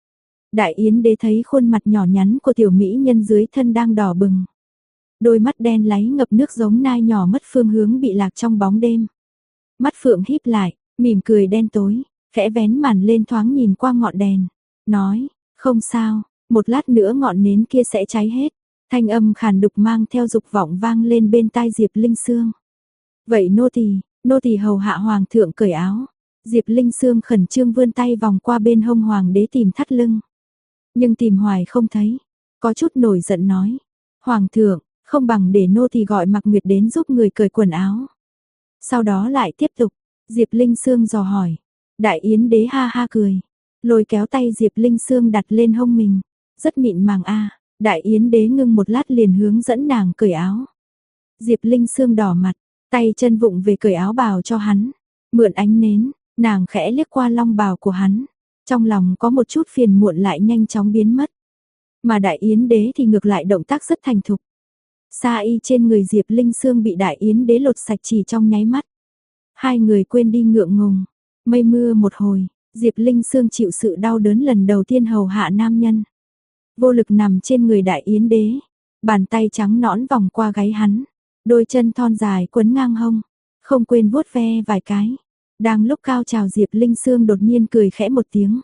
A: Đại Yến Đế thấy khuôn mặt nhỏ nhắn của tiểu mỹ nhân dưới thân đang đỏ bừng. Đôi mắt đen láy ngập nước giống nai nhỏ mất phương hướng bị lạc trong bóng đêm. Mắt phượng híp lại, mỉm cười đen tối, khẽ vén màn lên thoáng nhìn qua ngọn đèn. Nói, không sao, một lát nữa ngọn nến kia sẽ cháy hết. Thanh âm khàn đục mang theo dục vọng vang lên bên tai Diệp Linh Sương. Vậy nô tỳ hầu hạ hoàng thượng cởi áo. Diệp Linh Sương khẩn trương vươn tay vòng qua bên hông hoàng đế tìm thắt lưng. Nhưng tìm hoài không thấy, có chút nổi giận nói. Hoàng thượng, không bằng để nô tỳ gọi Mạc Nguyệt đến giúp người cởi quần áo. Sau đó lại tiếp tục, Diệp Linh Sương dò hỏi. Đại Yến Đế ha ha cười, lôi kéo tay Diệp Linh Sương đặt lên hông mình. Rất mịn màng a. Đại Yến Đế ngưng một lát liền hướng dẫn nàng cởi áo. Diệp Linh Sương đỏ mặt, tay chân vụng về cởi áo bào cho hắn. Mượn ánh nến, nàng khẽ liếc qua long bào của hắn. Trong lòng có một chút phiền muộn lại nhanh chóng biến mất. Mà Đại Yến Đế thì ngược lại động tác rất thành thục. Sa y trên người Diệp Linh Sương bị Đại Yến Đế lột sạch chỉ trong nháy mắt. Hai người quên đi ngượng ngùng. Mây mưa một hồi, Diệp Linh Sương chịu sự đau đớn lần đầu tiên hầu hạ nam nhân. Vô lực nằm trên người Đại Yến Đế. Bàn tay trắng nõn vòng qua gáy hắn. Đôi chân thon dài quấn ngang hông. Không quên vuốt ve vài cái. Đang lúc cao trào Diệp Linh Sương đột nhiên cười khẽ một tiếng.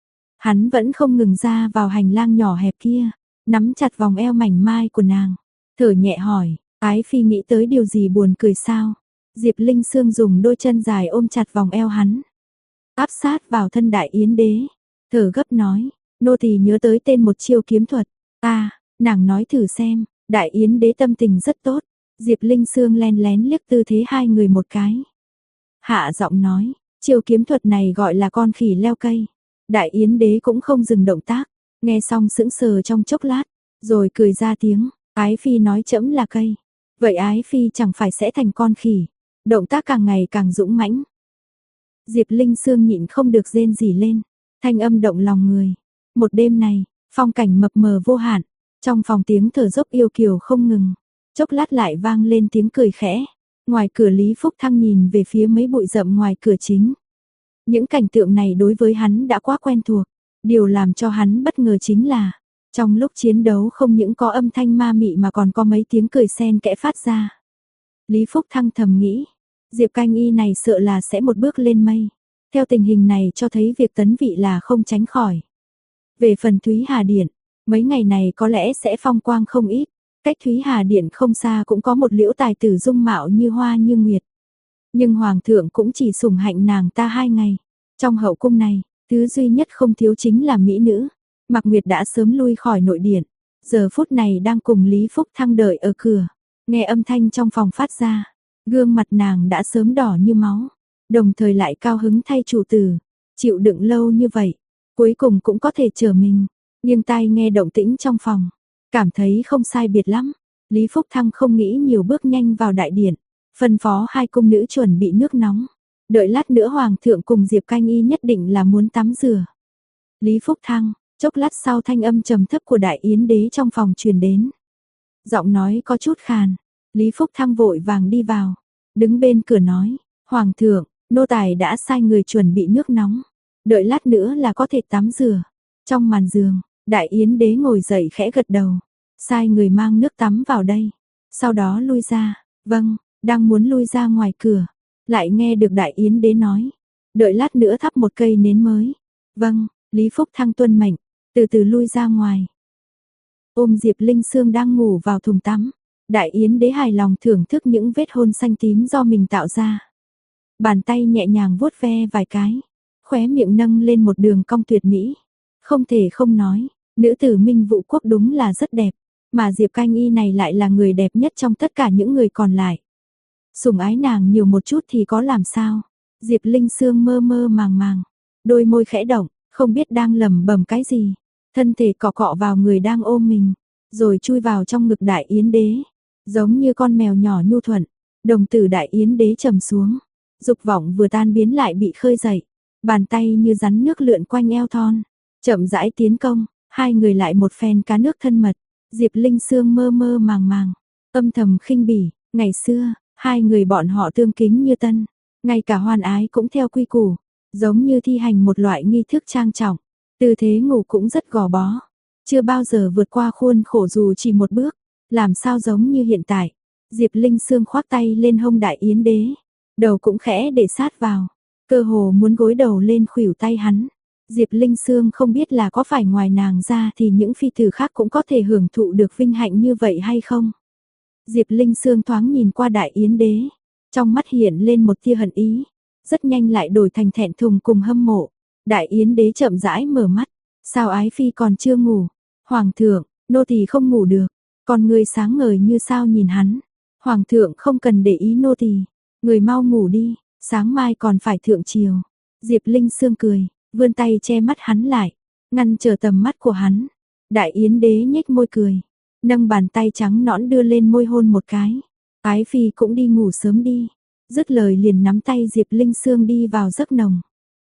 A: Hắn vẫn không ngừng ra vào hành lang nhỏ hẹp kia. Nắm chặt vòng eo mảnh mai của nàng. Thở nhẹ hỏi, Ái Phi nghĩ tới điều gì buồn cười sao? Diệp Linh Sương dùng đôi chân dài ôm chặt vòng eo hắn. Áp sát vào thân Đại Yến Đế. Thở gấp nói, nô tỳ nhớ tới tên một chiêu kiếm thuật. Nàng nói thử xem. Đại Yến Đế tâm tình rất tốt. Diệp Linh Sương len lén liếc tư thế hai người một cái. Hạ giọng nói, chiêu kiếm thuật này gọi là con khỉ leo cây. Đại Yến Đế cũng không dừng động tác. Nghe xong sững sờ trong chốc lát. Rồi cười ra tiếng. Ái Phi nói trẫm là cây. Vậy Ái Phi chẳng phải sẽ thành con khỉ. Động tác càng ngày càng dũng mãnh. Diệp Linh Sương nhịn không được rên rỉ lên. Thanh âm động lòng người. Một đêm này, phong cảnh mập mờ vô hạn. Trong phòng tiếng thở dốc yêu kiều không ngừng. Chốc lát lại vang lên tiếng cười khẽ. Ngoài cửa Lý Phúc Thăng nhìn về phía mấy bụi rậm ngoài cửa chính. Những cảnh tượng này đối với hắn đã quá quen thuộc. Điều làm cho hắn bất ngờ chính là trong lúc chiến đấu không những có âm thanh ma mị mà còn có mấy tiếng cười xen kẽ phát ra. Lý Phúc Thăng thầm nghĩ, Diệp Canh Y này sợ là sẽ một bước lên mây. Theo tình hình này cho thấy việc tấn vị là không tránh khỏi. Về phần Thúy Hà Điện, mấy ngày này có lẽ sẽ phong quang không ít. Cách Thúy Hà Điện không xa cũng có một liễu tài tử dung mạo như hoa như nguyệt. Nhưng Hoàng thượng cũng chỉ sủng hạnh nàng ta 2 ngày. Trong hậu cung này, thứ duy nhất không thiếu chính là mỹ nữ. Mạc Nguyệt đã sớm lui khỏi nội điện, giờ phút này đang cùng Lý Phúc Thăng đợi ở cửa. Nghe âm thanh trong phòng phát ra, gương mặt nàng đã sớm đỏ như máu, đồng thời lại cao hứng thay chủ tử, chịu đựng lâu như vậy, cuối cùng cũng có thể trở mình. Nghiêng tai nghe động tĩnh trong phòng, cảm thấy không sai biệt lắm. Lý Phúc Thăng không nghĩ nhiều bước nhanh vào đại điện, phân phó 2 cung nữ chuẩn bị nước nóng. Đợi lát nữa Hoàng thượng cùng Diệp Canh Y nhất định là muốn tắm rửa. Lý Phúc Thăng. Chốc lát sau thanh âm trầm thấp của Đại Yến Đế trong phòng truyền đến. Giọng nói có chút khàn. Lý Phúc Thăng vội vàng đi vào. Đứng bên cửa nói. Hoàng thượng, nô tài đã sai người chuẩn bị nước nóng. Đợi lát nữa là có thể tắm rửa. Trong màn giường, Đại Yến Đế ngồi dậy khẽ gật đầu. Sai người mang nước tắm vào đây. Sau đó lui ra. Vâng, đang muốn lui ra ngoài cửa. Lại nghe được Đại Yến Đế nói. Đợi lát nữa thắp một cây nến mới. Vâng, Lý Phúc Thăng tuân mệnh. Từ từ lui ra ngoài. Ôm Diệp Linh Sương đang ngủ vào thùng tắm. Đại Yến Đế hài lòng thưởng thức những vết hôn xanh tím do mình tạo ra. Bàn tay nhẹ nhàng vuốt ve vài cái. Khóe miệng nâng lên một đường cong tuyệt mỹ. Không thể không nói, nữ tử Minh Vũ Quốc đúng là rất đẹp. Mà Diệp Canh Y này lại là người đẹp nhất trong tất cả những người còn lại. Sủng ái nàng nhiều một chút thì có làm sao. Diệp Linh Sương mơ mơ màng màng. Đôi môi khẽ động, không biết đang lẩm bẩm cái gì. Thân thể cọ cọ vào người đang ôm mình, rồi chui vào trong ngực Đại Yến Đế, giống như con mèo nhỏ nhu thuận. Đồng tử Đại Yến Đế trầm xuống, dục vọng vừa tan biến lại bị khơi dậy, bàn tay như rắn nước lượn quanh eo thon, chậm rãi tiến công, 2 người lại một phen cá nước thân mật. Diệp Linh Sương mơ mơ màng màng, âm thầm khinh bỉ, ngày xưa, 2 người bọn họ tương kính như tân, ngay cả hoan ái cũng theo quy củ, giống như thi hành một loại nghi thức trang trọng, tư thế ngủ cũng rất gò bó, chưa bao giờ vượt qua khuôn khổ dù chỉ một bước, làm sao giống như hiện tại. Diệp Linh Sương khoác tay lên hông Đại Yến Đế, đầu cũng khẽ để sát vào, cơ hồ muốn gối đầu lên khuỷu tay hắn. Diệp Linh Sương không biết là có phải ngoài nàng ra thì những phi tử khác cũng có thể hưởng thụ được vinh hạnh như vậy hay không. Diệp Linh Sương thoáng nhìn qua Đại Yến Đế, trong mắt hiện lên một tia hận ý, rất nhanh lại đổi thành thẹn thùng cùng hâm mộ. Đại Yến Đế chậm rãi mở mắt, sao ái phi còn chưa ngủ? Hoàng thượng, nô tỳ không ngủ được. Con người sáng ngời như sao nhìn hắn. Hoàng thượng không cần để ý nô tỳ, người mau ngủ đi, sáng mai còn phải thượng triều. Diệp Linh Sương cười, vươn tay che mắt hắn lại, ngăn trở tầm mắt của hắn. Đại Yến Đế nhếch môi cười, nâng bàn tay trắng nõn đưa lên môi hôn một cái. Ái phi cũng đi ngủ sớm đi. Dứt lời liền nắm tay Diệp Linh Sương đi vào giấc nồng.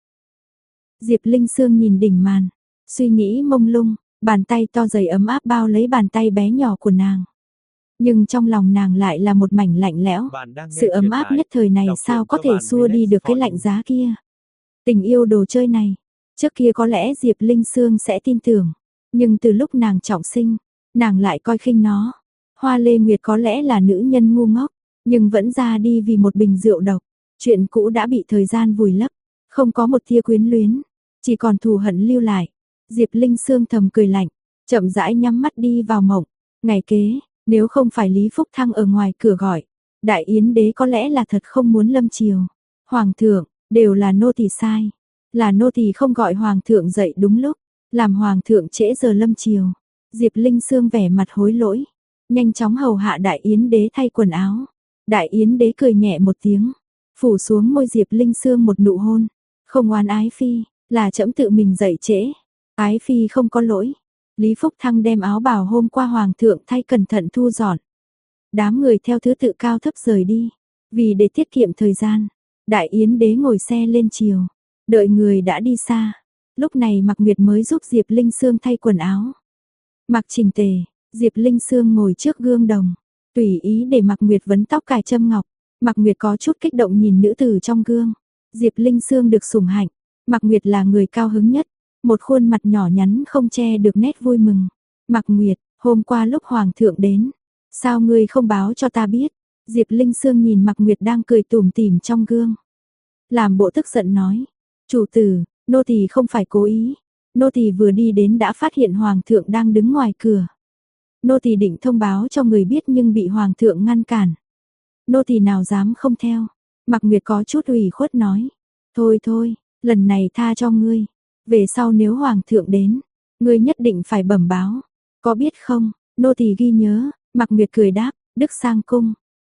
A: Diệp Linh Sương nhìn đỉnh màn, suy nghĩ mông lung, bàn tay to dày ấm áp bao lấy bàn tay bé nhỏ của nàng. Nhưng trong lòng nàng lại là một mảnh lạnh lẽo, sự ấm áp nhất thời này sao có thể xua đi được cái lạnh giá kia. Tình yêu đồ chơi này, trước kia có lẽ Diệp Linh Sương sẽ tin tưởng, nhưng từ lúc nàng trọng sinh, nàng lại coi khinh nó. Hoa Lê Nguyệt có lẽ là nữ nhân ngu ngốc, nhưng vẫn ra đi vì một bình rượu độc. Chuyện cũ đã bị thời gian vùi lấp, không có một tia quyến luyến, chỉ còn thù hận lưu lại. Diệp Linh Sương thầm cười lạnh, chậm rãi nhắm mắt đi vào mộng. Ngày kế, nếu không phải Lý Phúc Thăng ở ngoài cửa gọi, Đại Yến Đế có lẽ là thật không muốn lâm triều. Hoàng thượng, đều là nô tỳ sai, là nô tỳ không gọi hoàng thượng dậy đúng lúc, làm hoàng thượng trễ giờ lâm triều. Diệp Linh Sương vẻ mặt hối lỗi, nhanh chóng hầu hạ Đại Yến Đế thay quần áo. Đại Yến Đế cười nhẹ một tiếng, phủ xuống môi Diệp Linh Sương một nụ hôn. Không oan ái phi, là trẫm tự mình dậy trễ. Ái phi không có lỗi. Lý Phúc Thăng đem áo bào hôm qua hoàng thượng thay cẩn thận thu dọn. Đám người theo thứ tự cao thấp rời đi, vì để tiết kiệm thời gian. Đại Yến Đế ngồi xe lên triều, đợi người đã đi xa. Lúc này Mạc Nguyệt mới giúp Diệp Linh Sương thay quần áo. Mặc chỉnh tề, Diệp Linh Sương ngồi trước gương đồng, tùy ý để Mạc Nguyệt vấn tóc cài châm ngọc. Mạc Nguyệt có chút kích động nhìn nữ tử trong gương. Diệp Linh Sương được sủng hạnh, Mạc Nguyệt là người cao hứng nhất, một khuôn mặt nhỏ nhắn không che được nét vui mừng. Mạc Nguyệt, hôm qua lúc hoàng thượng đến, sao ngươi không báo cho ta biết? Diệp Linh Sương nhìn Mạc Nguyệt đang cười tủm tỉm trong gương, làm bộ tức giận nói: "Chủ tử, nô tỳ không phải cố ý, nô tỳ vừa đi đến đã phát hiện hoàng thượng đang đứng ngoài cửa. Nô tỳ định thông báo cho người biết nhưng bị hoàng thượng ngăn cản. Nô tỳ nào dám không theo." Mạc Nguyệt có chút ủy khuất nói: "Thôi thôi, lần này tha cho ngươi, về sau nếu hoàng thượng đến, ngươi nhất định phải bẩm báo, có biết không?" Nô tỳ ghi nhớ. Mạc Nguyệt cười đáp: "Đức sang cung."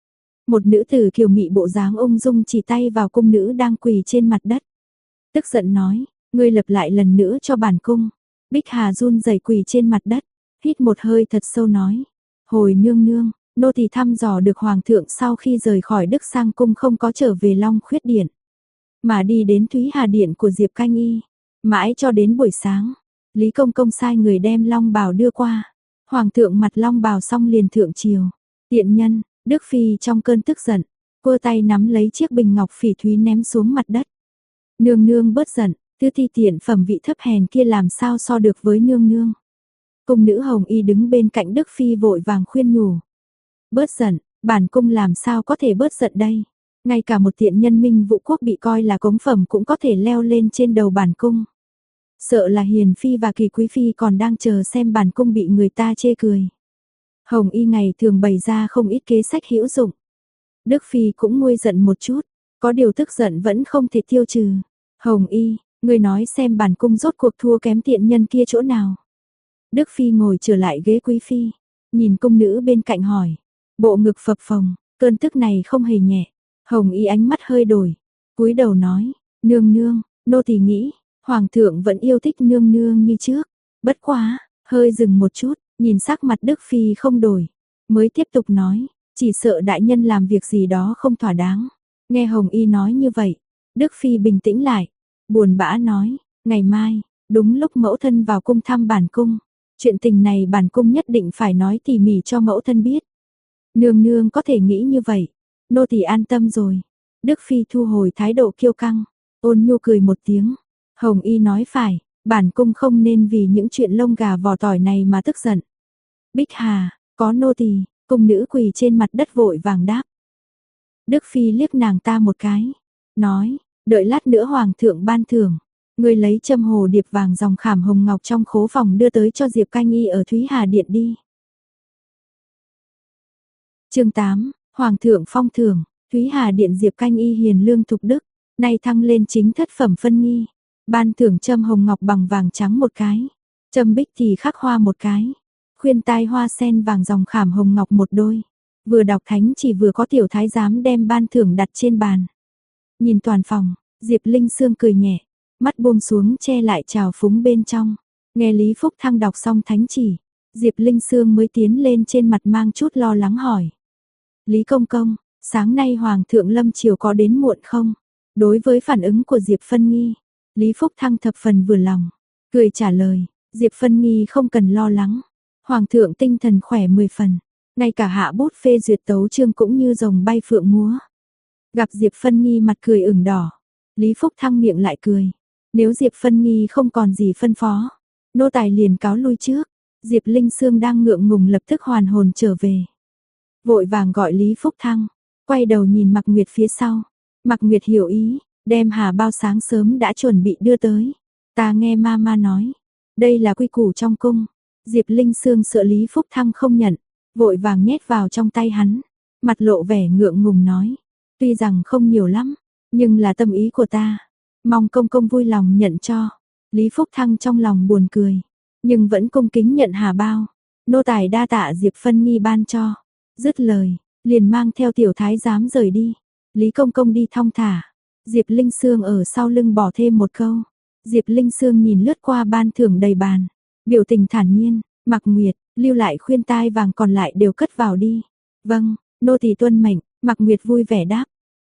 A: Một nữ tử kiều mị bộ dáng ung dung chỉ tay vào cung nữ đang quỳ trên mặt đất, tức giận nói: "Ngươi lặp lại lần nữa cho bản cung." Bích Hà run rẩy quỳ trên mặt đất, hít một hơi thật sâu nói: "Hồi nương nương, nô tỳ thăm dò được hoàng thượng sau khi rời khỏi Đức Sang cung không có trở về Long Khuyết điện, mà đi đến Thúy Hà điện của Diệp Canh Y, mãi cho đến buổi sáng, Lý công công sai người đem long bào đưa qua. Hoàng thượng mặt long bào xong liền thượng triều. Tiện nhân." Đức phi trong cơn tức giận, quơ tay nắm lấy chiếc bình ngọc phỉ thúy ném xuống mặt đất. "Nương nương bớt giận, thứ thi tiện phẩm vị thấp hèn kia làm sao so được với nương nương." Cung nữ Hồng Y đứng bên cạnh Đức phi vội vàng khuyên nhủ: "Bớt giận, bản cung làm sao có thể bớt giận đây? Ngay cả một tiện nhân Minh Vũ Quốc bị coi là cống phẩm cũng có thể leo lên trên đầu bản cung. Sợ là Hiền phi và Kỳ quý phi còn đang chờ xem bản cung bị người ta chê cười." Hồng Y ngày thường bày ra không ít kế sách hữu dụng. Đức phi cũng nguôi giận một chút, có điều tức giận vẫn không thể tiêu trừ. "Hồng Y, ngươi nói xem bản cung rốt cuộc thua kém tiện nhân kia chỗ nào?" Đức phi ngồi trở lại ghế quý phi, nhìn cung nữ bên cạnh hỏi, bộ ngực phập phồng, cơn tức này không hề nhẹ. Hồng Y ánh mắt hơi đổi, cúi đầu nói: "Nương nương, nô tỳ nghĩ, hoàng thượng vẫn yêu thích nương nương như trước. Bất quá." Hơi dừng một chút, nhìn sắc mặt Đức phi không đổi, mới tiếp tục nói: "Chỉ sợ đại nhân làm việc gì đó không thỏa đáng." Nghe Hồng Y nói như vậy, Đức phi bình tĩnh lại, buồn bã nói: "Ngày mai, đúng lúc mẫu thân vào cung thăm bản cung, chuyện tình này bản cung nhất định phải nói tỉ mỉ cho mẫu thân biết." "Nương nương có thể nghĩ như vậy, nô tỳ an tâm rồi." Đức Phi thu hồi thái độ kiêu căng, ôn nhu cười một tiếng. Hồng Y nói phải, bản cung không nên vì những chuyện lông gà vỏ tỏi này mà tức giận. Bích Hà, có nô tỳ. Cung nữ quỳ trên mặt đất vội vàng đáp. Đức Phi liếc nàng ta một cái, nói, đợi lát nữa hoàng thượng ban thưởng, ngươi lấy châm hồ điệp vàng dòng khảm hồng ngọc trong khố phòng đưa tới cho Diệp Canh Y ở Thúy Hà Điện đi. Chương 8, Hoàng thượng phong thưởng, Thúy Hà Điện Diệp Canh Y hiền lương thục đức, nay thăng lên chính thất phẩm phân nghi, ban thưởng châm hồng ngọc bằng vàng trắng một cái, châm bích thì khắc hoa một cái, khuyên tai hoa sen vàng dòng khảm hồng ngọc một đôi. Vừa đọc thánh chỉ vừa có tiểu thái giám đem ban thưởng đặt trên bàn. Nhìn toàn phòng, Diệp Linh Sương cười nhẹ, mắt buông xuống che lại trào phúng bên trong. Nghe Lý Phúc Thăng đọc xong thánh chỉ, Diệp Linh Sương mới tiến lên trên mặt mang chút lo lắng hỏi. Lý Công Công, sáng nay Hoàng thượng lâm triều có đến muộn không? Đối với phản ứng của Diệp Phân Nghi, Lý Phúc Thăng thập phần vừa lòng, cười trả lời, Diệp Phân Nghi không cần lo lắng. Hoàng thượng tinh thần khỏe 10 phần. Ngay cả hạ bút phê duyệt tấu chương cũng như rồng bay phượng múa. Gặp Diệp Phân Nghi mặt cười ửng đỏ, Lý Phúc Thăng miệng lại cười. Nếu Diệp Phân Nghi không còn gì phân phó, nô tài liền cáo lui trước. Diệp Linh Sương đang ngượng ngùng lập tức hoàn hồn trở về. Vội vàng gọi Lý Phúc Thăng, quay đầu nhìn Mạc Nguyệt phía sau. Mạc Nguyệt hiểu ý, đem hà bao sáng sớm đã chuẩn bị đưa tới. Ta nghe mama nói, đây là quy củ trong cung. Diệp Linh Sương sợ Lý Phúc Thăng không nhận, vội vàng nhét vào trong tay hắn, mặt lộ vẻ ngượng ngùng nói, tuy rằng không nhiều lắm, nhưng là tâm ý của ta, mong công công vui lòng nhận cho. Lý Phúc Thăng trong lòng buồn cười, nhưng vẫn cung kính nhận hà bao, nô tài đa tạ Diệp Phân Nghi ban cho. Dứt lời, liền mang theo tiểu thái giám rời đi. Lý công công đi thong thả, Diệp Linh Sương ở sau lưng bỏ thêm một câu. Diệp Linh Sương nhìn lướt qua ban thưởng đầy bàn, biểu tình thản nhiên. Mạc Nguyệt, lưu lại khuyên tai vàng còn lại đều cất vào đi. Vâng, nô tỳ tuân mệnh. Mạc Nguyệt vui vẻ đáp.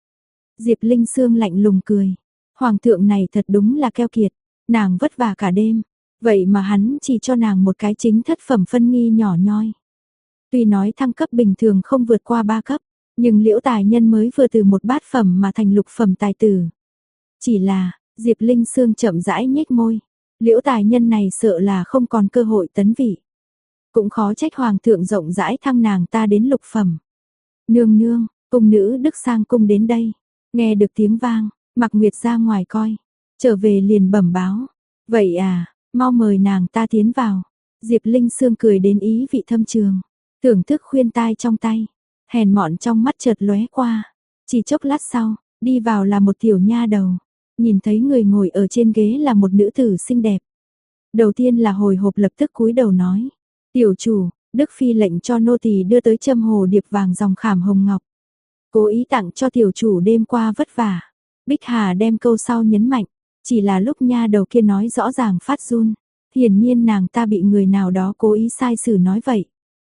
A: Diệp Linh Sương lạnh lùng cười. Hoàng thượng này thật đúng là keo kiệt, nàng vất vả cả đêm, vậy mà hắn chỉ cho nàng một cái chính thất phẩm phân nghi nhỏ nhoi. Tuy nói thăng cấp bình thường không vượt qua 3 cấp, nhưng Liễu tài nhân mới vừa từ một bát phẩm mà thành lục phẩm tài tử. Chỉ là, Diệp Linh Sương chậm rãi nhếch môi. Liễu tài nhân này sợ là không còn cơ hội tấn vị. Cũng khó trách hoàng thượng rộng rãi thăng nàng ta đến lục phẩm. Nương nương, cung nữ Đức Sang cung đến đây. Nghe được tiếng vang, Mạc Nguyệt ra ngoài coi. Trở về liền bẩm báo. Vậy à, mau mời nàng ta tiến vào. Diệp Linh Sương cười đến ý vị thâm trường. Thưởng thức khuyên tai trong tay. Hèn mọn trong mắt chợt lóe qua. Chỉ chốc lát sau, đi vào là một tiểu nha đầu. Nhìn thấy người ngồi ở trên ghế là một nữ tử xinh đẹp. Đầu tiên là hồi hộp lập tức cúi đầu nói. Tiểu chủ, Đức Phi lệnh cho nô tỳ đưa tới châm hồ điệp vàng dòng khảm hồng ngọc. Cố ý tặng cho tiểu chủ đêm qua vất vả. Bích Hà đem câu sau nhấn mạnh. Chỉ là lúc nha đầu kia nói rõ ràng phát run. Hiển nhiên nàng ta bị người nào đó cố ý sai sử nói vậy.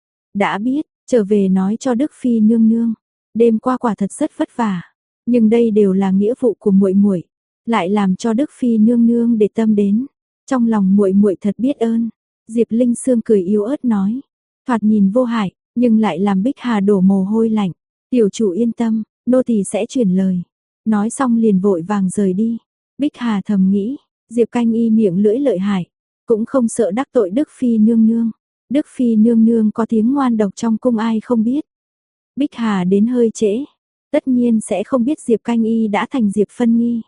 A: Đã biết, trở về nói cho Đức Phi nương nương. Đêm qua quả thật rất vất vả. Nhưng đây đều là nghĩa vụ của muội muội, lại làm cho Đức Phi nương nương để tâm đến. Trong lòng muội muội thật biết ơn. Diệp Linh Sương cười yếu ớt nói. Thoạt nhìn vô hại, nhưng lại làm Bích Hà đổ mồ hôi lạnh. Tiểu chủ yên tâm, nô tỳ sẽ truyền lời. Nói xong liền vội vàng rời đi. Bích Hà thầm nghĩ, Diệp Canh Y miệng lưỡi lợi hại, cũng không sợ đắc tội Đức Phi nương nương. Đức Phi nương nương có tiếng ngoan độc trong cung ai không biết. Bích Hà đến hơi trễ, tất nhiên sẽ không biết Diệp Canh Y đã thành Diệp Phân Nghi.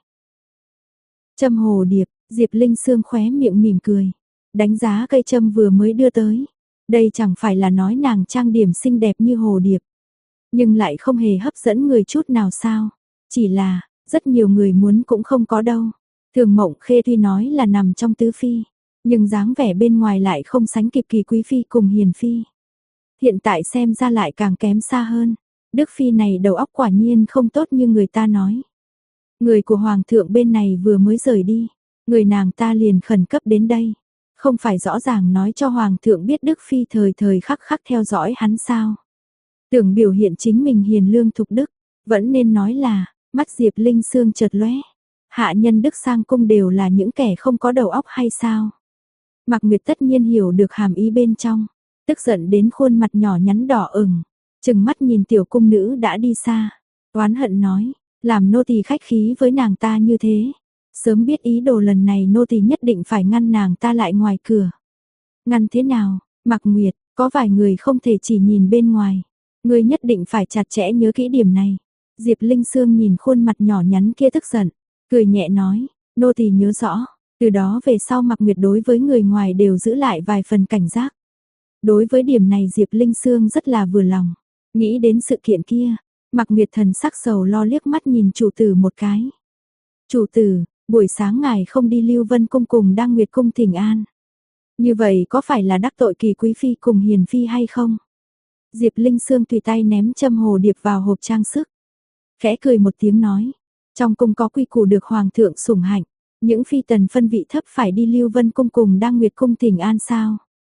A: Châm hồ điệp, Diệp Linh Sương khóe miệng mỉm cười, đánh giá cây châm vừa mới đưa tới. Đây chẳng phải là nói nàng trang điểm xinh đẹp như hồ điệp, nhưng lại không hề hấp dẫn người chút nào sao? Chỉ là, rất nhiều người muốn cũng không có đâu. Thường Mộng Khê tuy nói là nằm trong tứ phi, nhưng dáng vẻ bên ngoài lại không sánh kịp Kỳ quý phi cùng Hiền phi. Hiện tại xem ra lại càng kém xa hơn. Đức Phi này đầu óc quả nhiên không tốt như người ta nói. Người của Hoàng thượng bên này vừa mới rời đi, người nàng ta liền khẩn cấp đến đây. Không phải rõ ràng nói cho Hoàng thượng biết Đức Phi thời thời khắc khắc theo dõi hắn sao. Tưởng biểu hiện chính mình hiền lương thục đức, vẫn nên nói là, mắt Diệp Linh Sương chợt lóe. Hạ nhân Đức Sang cung đều là những kẻ không có đầu óc hay sao? Mạc Nguyệt tất nhiên hiểu được hàm ý bên trong, tức giận đến khuôn mặt nhỏ nhắn đỏ ửng, trừng mắt nhìn tiểu cung nữ đã đi xa, oán hận nói, làm nô tỳ khách khí với nàng ta như thế. Sớm biết ý đồ lần này nô tỳ nhất định phải ngăn nàng ta lại ngoài cửa. Ngăn thế nào? Mạc Nguyệt, có vài người không thể chỉ nhìn bên ngoài. Ngươi nhất định phải chặt chẽ nhớ kỹ điểm này. Diệp Linh Sương nhìn khuôn mặt nhỏ nhắn kia tức giận, cười nhẹ nói, nô tỳ nhớ rõ. Từ đó về sau Mạc Nguyệt đối với người ngoài đều giữ lại vài phần cảnh giác. Đối với điểm này Diệp Linh Sương rất là vừa lòng. Nghĩ đến sự kiện kia, Mạc Nguyệt thần sắc sầu lo liếc mắt nhìn chủ tử một cái. Chủ tử, buổi sáng ngài không đi Lưu Vân Cung cùng Đăng Nguyệt Cung thỉnh an. Như vậy có phải là đắc tội Kỳ Quý Phi cùng Hiền Phi hay không? Diệp Linh Sương tùy tay ném châm hồ điệp vào hộp trang sức. Khẽ cười một tiếng nói, trong cung có quy củ được Hoàng thượng sủng hạnh. Những phi tần phân vị thấp phải đi Lưu Vân Cung cùng Đăng Nguyệt Cung thỉnh an sao?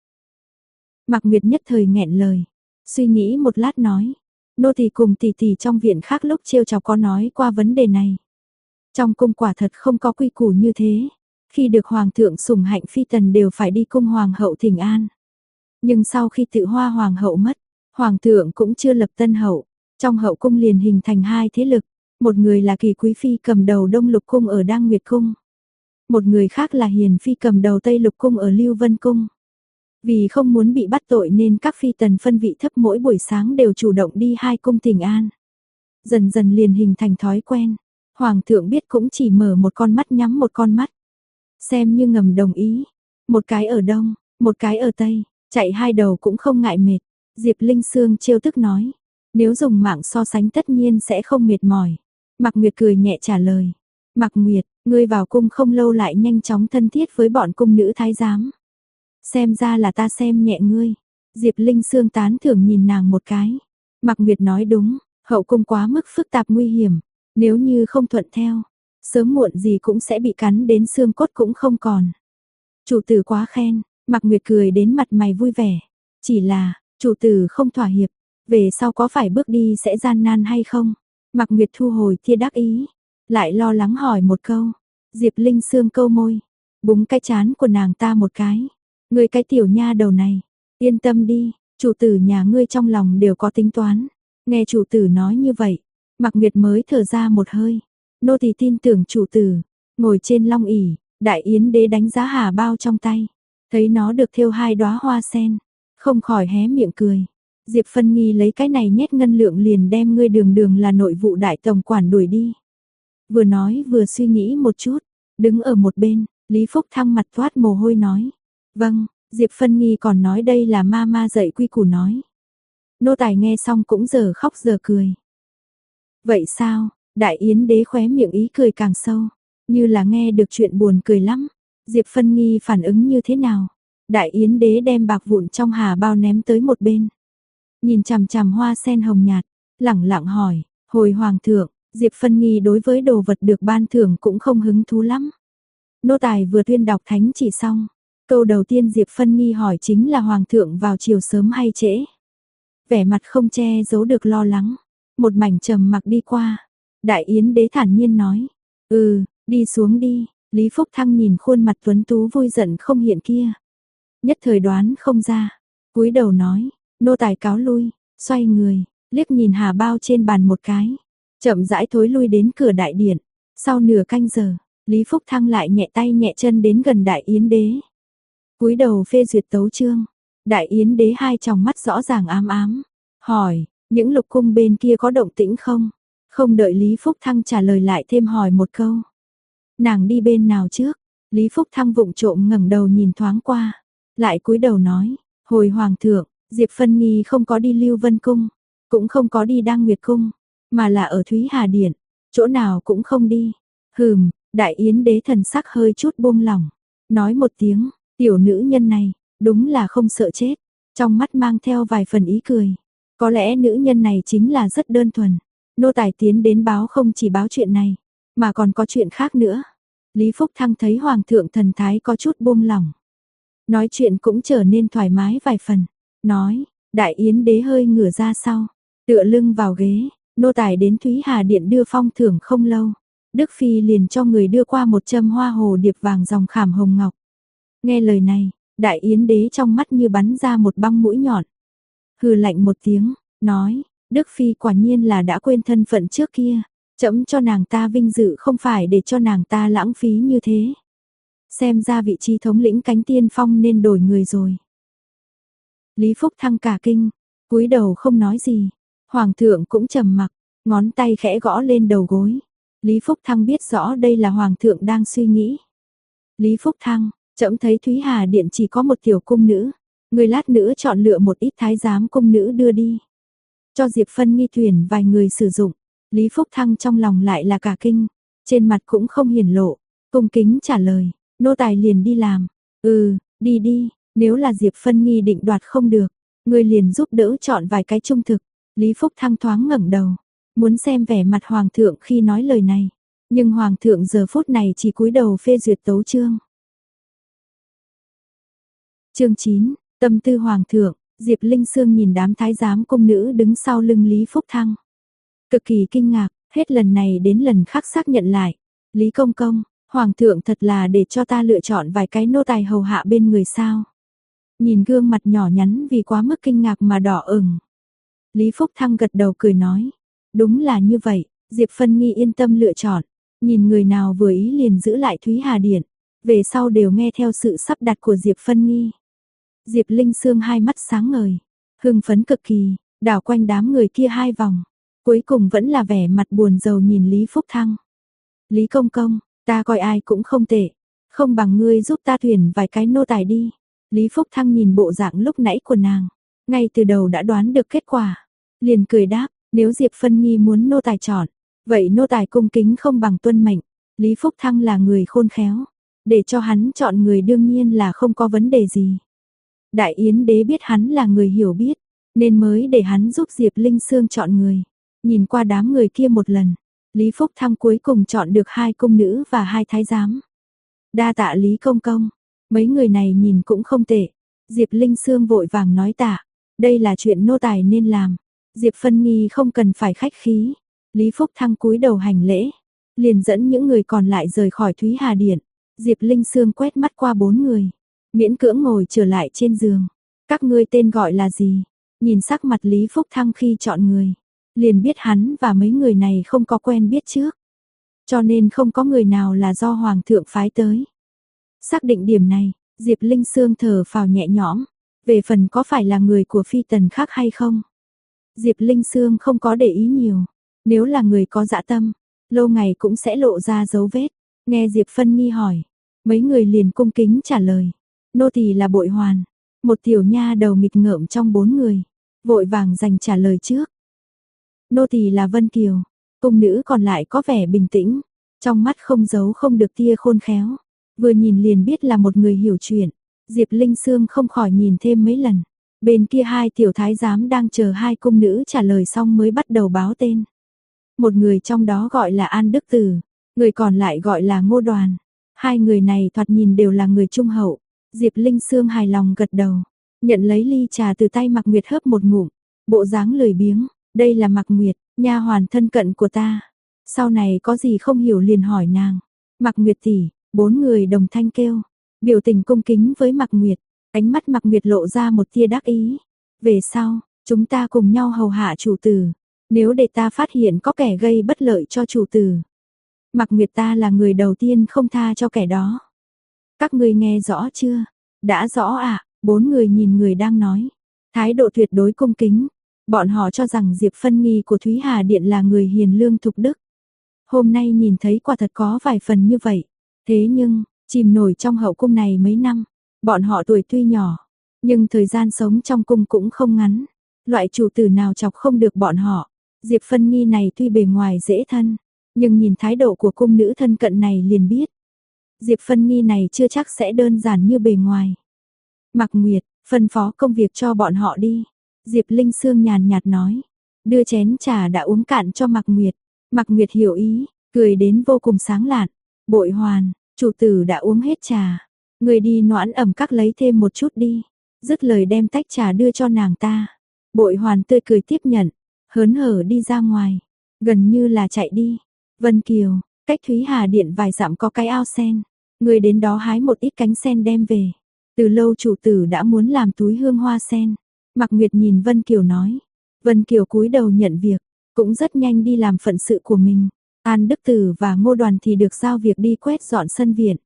A: Mạc Nguyệt nhất thời nghẹn lời, suy nghĩ một lát nói, nô tỳ cùng tỷ tỷ trong viện khác lúc trêu chọc có nói qua vấn đề này. Trong cung quả thật không có quy củ như thế, khi được Hoàng thượng sủng hạnh phi tần đều phải đi cung Hoàng hậu thỉnh an. Nhưng sau khi tự Hoa Hoàng hậu mất, Hoàng thượng cũng chưa lập tân hậu, trong hậu cung liền hình thành hai thế lực, một người là Kỳ Quý Phi cầm đầu Đông Lục Cung ở Đăng Nguyệt Cung. Một người khác là Hiền Phi cầm đầu Tây Lục Cung ở Lưu Vân Cung. Vì không muốn bị bắt tội nên các phi tần phân vị thấp mỗi buổi sáng đều chủ động đi hai cung thỉnh an. Dần dần liền hình thành thói quen. Hoàng thượng biết cũng chỉ mở một con mắt nhắm một con mắt. Xem như ngầm đồng ý. Một cái ở Đông, một cái ở Tây, chạy hai đầu cũng không ngại mệt. Diệp Linh Sương trêu tức nói. Nếu dùng mạng so sánh tất nhiên sẽ không mệt mỏi. Mạc Nguyệt cười nhẹ trả lời. Mạc Nguyệt, ngươi vào cung không lâu lại nhanh chóng thân thiết với bọn cung nữ thái giám. Xem ra là ta xem nhẹ ngươi. Diệp Linh Sương tán thưởng nhìn nàng một cái. Mạc Nguyệt nói đúng, hậu cung quá mức phức tạp nguy hiểm. Nếu như không thuận theo, sớm muộn gì cũng sẽ bị cắn đến xương cốt cũng không còn. Chủ tử quá khen, Mạc Nguyệt cười đến mặt mày vui vẻ. Chỉ là, chủ tử không thỏa hiệp, về sau có phải bước đi sẽ gian nan hay không? Mạc Nguyệt thu hồi tia đắc ý, lại lo lắng hỏi một câu. Diệp Linh Sương câu môi, búng cái trán của nàng ta một cái. Ngươi cái tiểu nha đầu này, yên tâm đi, chủ tử nhà ngươi trong lòng đều có tính toán. Nghe chủ tử nói như vậy, Mạc Nguyệt mới thở ra một hơi. Nô tỳ tin tưởng chủ tử. Ngồi trên long ỷ, Đại Yến đế đánh giá hà bao trong tay, thấy nó được thêu hai đóa hoa sen, không khỏi hé miệng cười. Diệp Phân Nghi lấy cái này nhét ngân lượng liền đem ngươi đường đường là nội vụ đại tổng quản đuổi đi. Vừa nói vừa suy nghĩ một chút, đứng ở một bên, Lý Phúc Thăng mặt toát mồ hôi nói. Vâng, Diệp Phân Nghi còn nói đây là ma dạy quy củ nói. Nô tài nghe xong cũng giờ khóc giờ cười. Vậy sao, Đại Yến đế khóe miệng ý cười càng sâu, như là nghe được chuyện buồn cười lắm. Diệp Phân Nghi phản ứng như thế nào? Đại Yến đế đem bạc vụn trong hà bao ném tới một bên. Nhìn chằm chằm hoa sen hồng nhạt, lẳng lặng hỏi, hồi hoàng thượng, Diệp Phân Nghi đối với đồ vật được ban thưởng cũng không hứng thú lắm. Nô tài vừa tuyên đọc thánh chỉ xong, câu đầu tiên Diệp Phân Nghi hỏi chính là hoàng thượng vào chiều sớm hay trễ. Vẻ mặt không che giấu được lo lắng, một mảnh trầm mặc đi qua. Đại Yến đế thản nhiên nói, đi xuống đi. Lý Phúc Thăng nhìn khuôn mặt tuấn tú vui giận không hiện kia, nhất thời đoán không ra, cúi đầu nói, nô tài cáo lui, xoay người, liếc nhìn hà bao trên bàn một cái, chậm rãi thối lui đến cửa đại điện. Sau nửa canh giờ, Lý Phúc Thăng lại nhẹ tay nhẹ chân đến gần Đại Yến đế, cúi đầu phê duyệt tấu chương. Đại Yến đế hai tròng mắt rõ ràng ám ám, hỏi, những lục cung bên kia có động tĩnh không? Không đợi Lý Phúc Thăng trả lời lại thêm hỏi một câu. Nàng đi bên nào trước? Lý Phúc Thăng vụng trộm ngẩng đầu nhìn thoáng qua, lại cúi đầu nói, hồi hoàng thượng, Diệp Phân Nghi không có đi Lưu Vân Cung, cũng không có đi Đăng Nguyệt Cung, mà là ở Thúy Hà Điện, chỗ nào cũng không đi. Đại Yến đế thần sắc hơi chút buông lỏng, nói một tiếng, tiểu nữ nhân này, đúng là không sợ chết, trong mắt mang theo vài phần ý cười. Có lẽ nữ nhân này chính là rất đơn thuần. Nô tài tiến đến báo không chỉ báo chuyện này, mà còn có chuyện khác nữa. Lý Phúc Thăng thấy hoàng thượng thần thái có chút buông lỏng, nói chuyện cũng trở nên thoải mái vài phần. Nói, Đại Yến đế hơi ngửa ra sau, tựa lưng vào ghế, nô tài đến Thúy Hà Điện đưa phong thưởng không lâu. Đức Phi liền cho người đưa qua một châm hoa hồ điệp vàng dòng khảm hồng ngọc. Nghe lời này, Đại Yến đế trong mắt như bắn ra một băng mũi nhọn. Hừ lạnh một tiếng, nói, Đức Phi quả nhiên là đã quên thân phận trước kia. Trẫm cho nàng ta vinh dự không phải để cho nàng ta lãng phí như thế. Xem ra vị trí thống lĩnh cánh tiên phong nên đổi người rồi. Lý Phúc Thăng cả kinh, cúi đầu không nói gì. Hoàng thượng cũng trầm mặc, ngón tay khẽ gõ lên đầu gối. Lý Phúc Thăng biết rõ đây là Hoàng thượng đang suy nghĩ. Lý Phúc Thăng, trẫm thấy Thúy Hà Điện chỉ có một tiểu cung nữ. Người lát nữa chọn lựa một ít thái giám cung nữ đưa đi. Cho Diệp Phân Nghi tuyển vài người sử dụng. Lý Phúc Thăng trong lòng lại là cả kinh. Trên mặt cũng không hiển lộ. Cung kính trả lời, nô tài liền đi làm. Đi đi, nếu là Diệp Phân Nghi định đoạt không được. Người liền giúp đỡ chọn vài cái trung thực. Lý Phúc Thăng thoáng ngẩng đầu. Muốn xem vẻ mặt Hoàng thượng khi nói lời này. Nhưng Hoàng thượng giờ phút này chỉ cúi đầu phê duyệt tấu chương. Chương 9, tâm tư Hoàng thượng. Diệp Linh Sương nhìn đám thái giám cung nữ đứng sau lưng Lý Phúc Thăng. Cực kỳ kinh ngạc, hết lần này đến lần khác xác nhận lại. Lý Công Công, Hoàng thượng thật là để cho ta lựa chọn vài cái nô tài hầu hạ bên người sao. Nhìn gương mặt nhỏ nhắn vì quá mức kinh ngạc mà đỏ ửng. Lý Phúc Thăng gật đầu cười nói. Đúng là như vậy, Diệp Phân Nghi yên tâm lựa chọn. Nhìn người nào vừa ý liền giữ lại Thúy Hà Điện. Về sau đều nghe theo sự sắp đặt của Diệp Phân Nghi. Diệp Linh Sương hai mắt sáng ngời, hưng phấn cực kỳ, đảo quanh đám người kia hai vòng. Cuối cùng vẫn là vẻ mặt buồn rầu nhìn Lý Phúc Thăng. Lý Công Công, ta coi ai cũng không tệ. Không bằng ngươi giúp ta tuyển vài cái nô tài đi. Lý Phúc Thăng nhìn bộ dạng lúc nãy của nàng. Ngay từ đầu đã đoán được kết quả. Liền cười đáp, nếu Diệp Phân Nghi muốn nô tài chọn. Vậy nô tài cung kính không bằng tuân mệnh. Lý Phúc Thăng là người khôn khéo. Để cho hắn chọn người đương nhiên là không có vấn đề gì. Đại Yến đế biết hắn là người hiểu biết. Nên mới để hắn giúp Diệp Linh Sương chọn người. Nhìn qua đám người kia một lần. Lý Phúc Thăng cuối cùng chọn được 2 cung nữ và 2 thái giám. Đa tạ Lý Công Công. Mấy người này nhìn cũng không tệ. Diệp Linh Sương vội vàng nói tạ. Đây là chuyện nô tài nên làm. Diệp Phân Nghi không cần phải khách khí. Lý Phúc Thăng cúi đầu hành lễ. Liền dẫn những người còn lại rời khỏi Thúy Hà Điện. Diệp Linh Sương quét mắt qua 4 người. Miễn cưỡng ngồi trở lại trên giường. Các ngươi tên gọi là gì? Nhìn sắc mặt Lý Phúc Thăng khi chọn người. Liền biết hắn và mấy người này không có quen biết trước. Cho nên không có người nào là do Hoàng thượng phái tới. Xác định điểm này, Diệp Linh Sương thở phào nhẹ nhõm. Về phần có phải là người của phi tần khác hay không? Diệp Linh Sương không có để ý nhiều. Nếu là người có dã tâm, lâu ngày cũng sẽ lộ ra dấu vết. Nghe Diệp Phân Nghi hỏi, mấy người liền cung kính trả lời. Nô tỳ là Bội Hoàn, một tiểu nha đầu nghịch ngợm trong 4 người, vội vàng giành trả lời trước. Nô tỳ là Vân Kiều, cung nữ còn lại có vẻ bình tĩnh, trong mắt không giấu không được tia khôn khéo, vừa nhìn liền biết là một người hiểu chuyện. Diệp Linh Sương không khỏi nhìn thêm mấy lần. Bên kia 2 tiểu thái giám đang chờ 2 cung nữ trả lời xong mới bắt đầu báo tên. Một người trong đó gọi là An Đức Tử, người còn lại gọi là Ngô Đoàn. 2 người này thoạt nhìn đều là người trung hậu. Diệp Linh Sương hài lòng gật đầu, nhận lấy ly trà từ tay Mạc Nguyệt hớp một ngụm, bộ dáng lười biếng, đây là Mạc Nguyệt, nha hoàn thân cận của ta. Sau này có gì không hiểu liền hỏi nàng. Mạc Nguyệt tỷ, 4 người đồng thanh kêu, biểu tình cung kính với Mạc Nguyệt, ánh mắt Mạc Nguyệt lộ ra một tia đắc ý. Về sau, chúng ta cùng nhau hầu hạ chủ tử, nếu để ta phát hiện có kẻ gây bất lợi cho chủ tử, Mạc Nguyệt ta là người đầu tiên không tha cho kẻ đó. Các ngươi nghe rõ chưa? Đã rõ ạ, 4 người nhìn người đang nói. Thái độ tuyệt đối cung kính. Bọn họ cho rằng Diệp Phân Nghi của Thúy Hà Điện là người hiền lương thục đức. Hôm nay nhìn thấy quả thật có vài phần như vậy. Thế nhưng, chìm nổi trong hậu cung này mấy năm. Bọn họ tuổi tuy nhỏ, nhưng thời gian sống trong cung cũng không ngắn. Loại chủ tử nào chọc không được bọn họ. Diệp Phân Nghi này tuy bề ngoài dễ thân, nhưng nhìn thái độ của cung nữ thân cận này liền biết. Diệp Phân Nghi này chưa chắc sẽ đơn giản như bề ngoài. Mạc Nguyệt, phân phó công việc cho bọn họ đi. Diệp Linh Sương nhàn nhạt nói. Đưa chén trà đã uống cạn cho Mạc Nguyệt. Mạc Nguyệt hiểu ý, cười đến vô cùng sáng lạn. Bội Hoàn, chủ tử đã uống hết trà. Người đi noãn ẩm các lấy thêm một chút đi. Dứt lời đem tách trà đưa cho nàng ta. Bội Hoàn tươi cười tiếp nhận, hớn hở đi ra ngoài. Gần như là chạy đi. Vân Kiều, cách Thúy Hà Điện vài dặm có cái ao sen. Người đến đó hái một ít cánh sen đem về. Từ lâu chủ tử đã muốn làm túi hương hoa sen. Mạc Nguyệt nhìn Vân Kiều nói. Vân Kiều cúi đầu nhận việc, cũng rất nhanh đi làm phận sự của mình. An Đức Tử và Ngô Đoàn thì được giao việc đi quét dọn sân viện.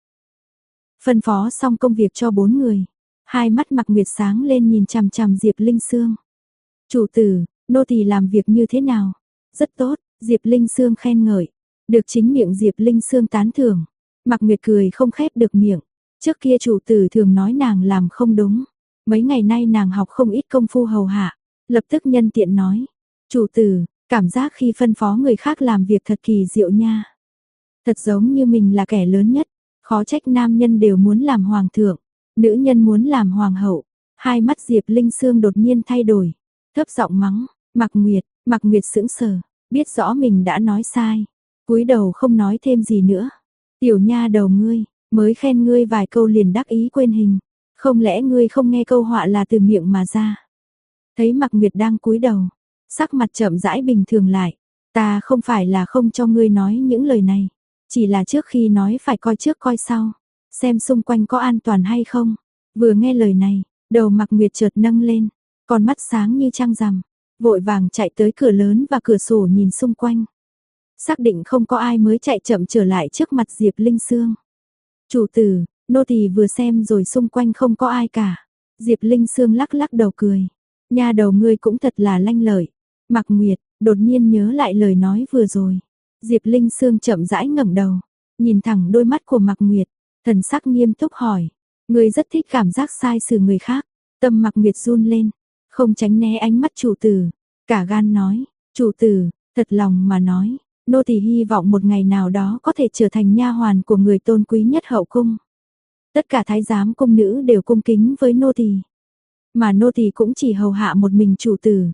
A: Phân phó xong công việc cho 4 người. Hai mắt Mạc Nguyệt sáng lên nhìn chằm chằm Diệp Linh Sương. Chủ tử, nô tỳ làm việc như thế nào? Rất tốt, Diệp Linh Sương khen ngợi. Được chính miệng Diệp Linh Sương tán thưởng. Mạc Nguyệt cười không khép được miệng. Trước kia chủ tử thường nói nàng làm không đúng. Mấy ngày nay nàng học không ít công phu hầu hạ. Lập tức nhân tiện nói. Chủ tử, cảm giác khi phân phó người khác làm việc thật kỳ diệu nha. Thật giống như mình là kẻ lớn nhất. Khó trách nam nhân đều muốn làm hoàng thượng. Nữ nhân muốn làm hoàng hậu. Hai mắt Diệp Linh Sương đột nhiên thay đổi. Thấp giọng mắng. Mạc Nguyệt sững sờ. Biết rõ mình đã nói sai. Cúi đầu không nói thêm gì nữa. Tiểu nha đầu ngươi, mới khen ngươi vài câu liền đắc ý quên hình. Không lẽ ngươi không nghe câu họa là từ miệng mà ra? Thấy Mạc Nguyệt đang cúi đầu, sắc mặt chậm rãi bình thường lại. Ta không phải là không cho ngươi nói những lời này. Chỉ là trước khi nói phải coi trước coi sau. Xem xung quanh có an toàn hay không. Vừa nghe lời này, đầu Mạc Nguyệt chợt nâng lên. Con mắt sáng như trăng rằm. Vội vàng chạy tới cửa lớn và cửa sổ nhìn xung quanh. Xác định không có ai mới chạy chậm trở lại trước mặt Diệp Linh Sương. Chủ tử, nô tỳ vừa xem rồi xung quanh không có ai cả. Diệp Linh Sương lắc lắc đầu cười. Nha đầu ngươi cũng thật là lanh lợi. Mạc Nguyệt, đột nhiên nhớ lại lời nói vừa rồi. Diệp Linh Sương chậm rãi ngẩng đầu, nhìn thẳng đôi mắt của Mạc Nguyệt, thần sắc nghiêm túc hỏi. Ngươi rất thích cảm giác sai xử người khác. Tâm Mạc Nguyệt run lên, không tránh né ánh mắt chủ tử. Cả gan nói, chủ tử, thật lòng mà nói. Nô tỳ hy vọng một ngày nào đó có thể trở thành nha hoàn của người tôn quý nhất hậu cung. Tất cả thái giám cung nữ đều cung kính với nô tỳ, mà nô tỳ cũng chỉ hầu hạ một mình chủ tử.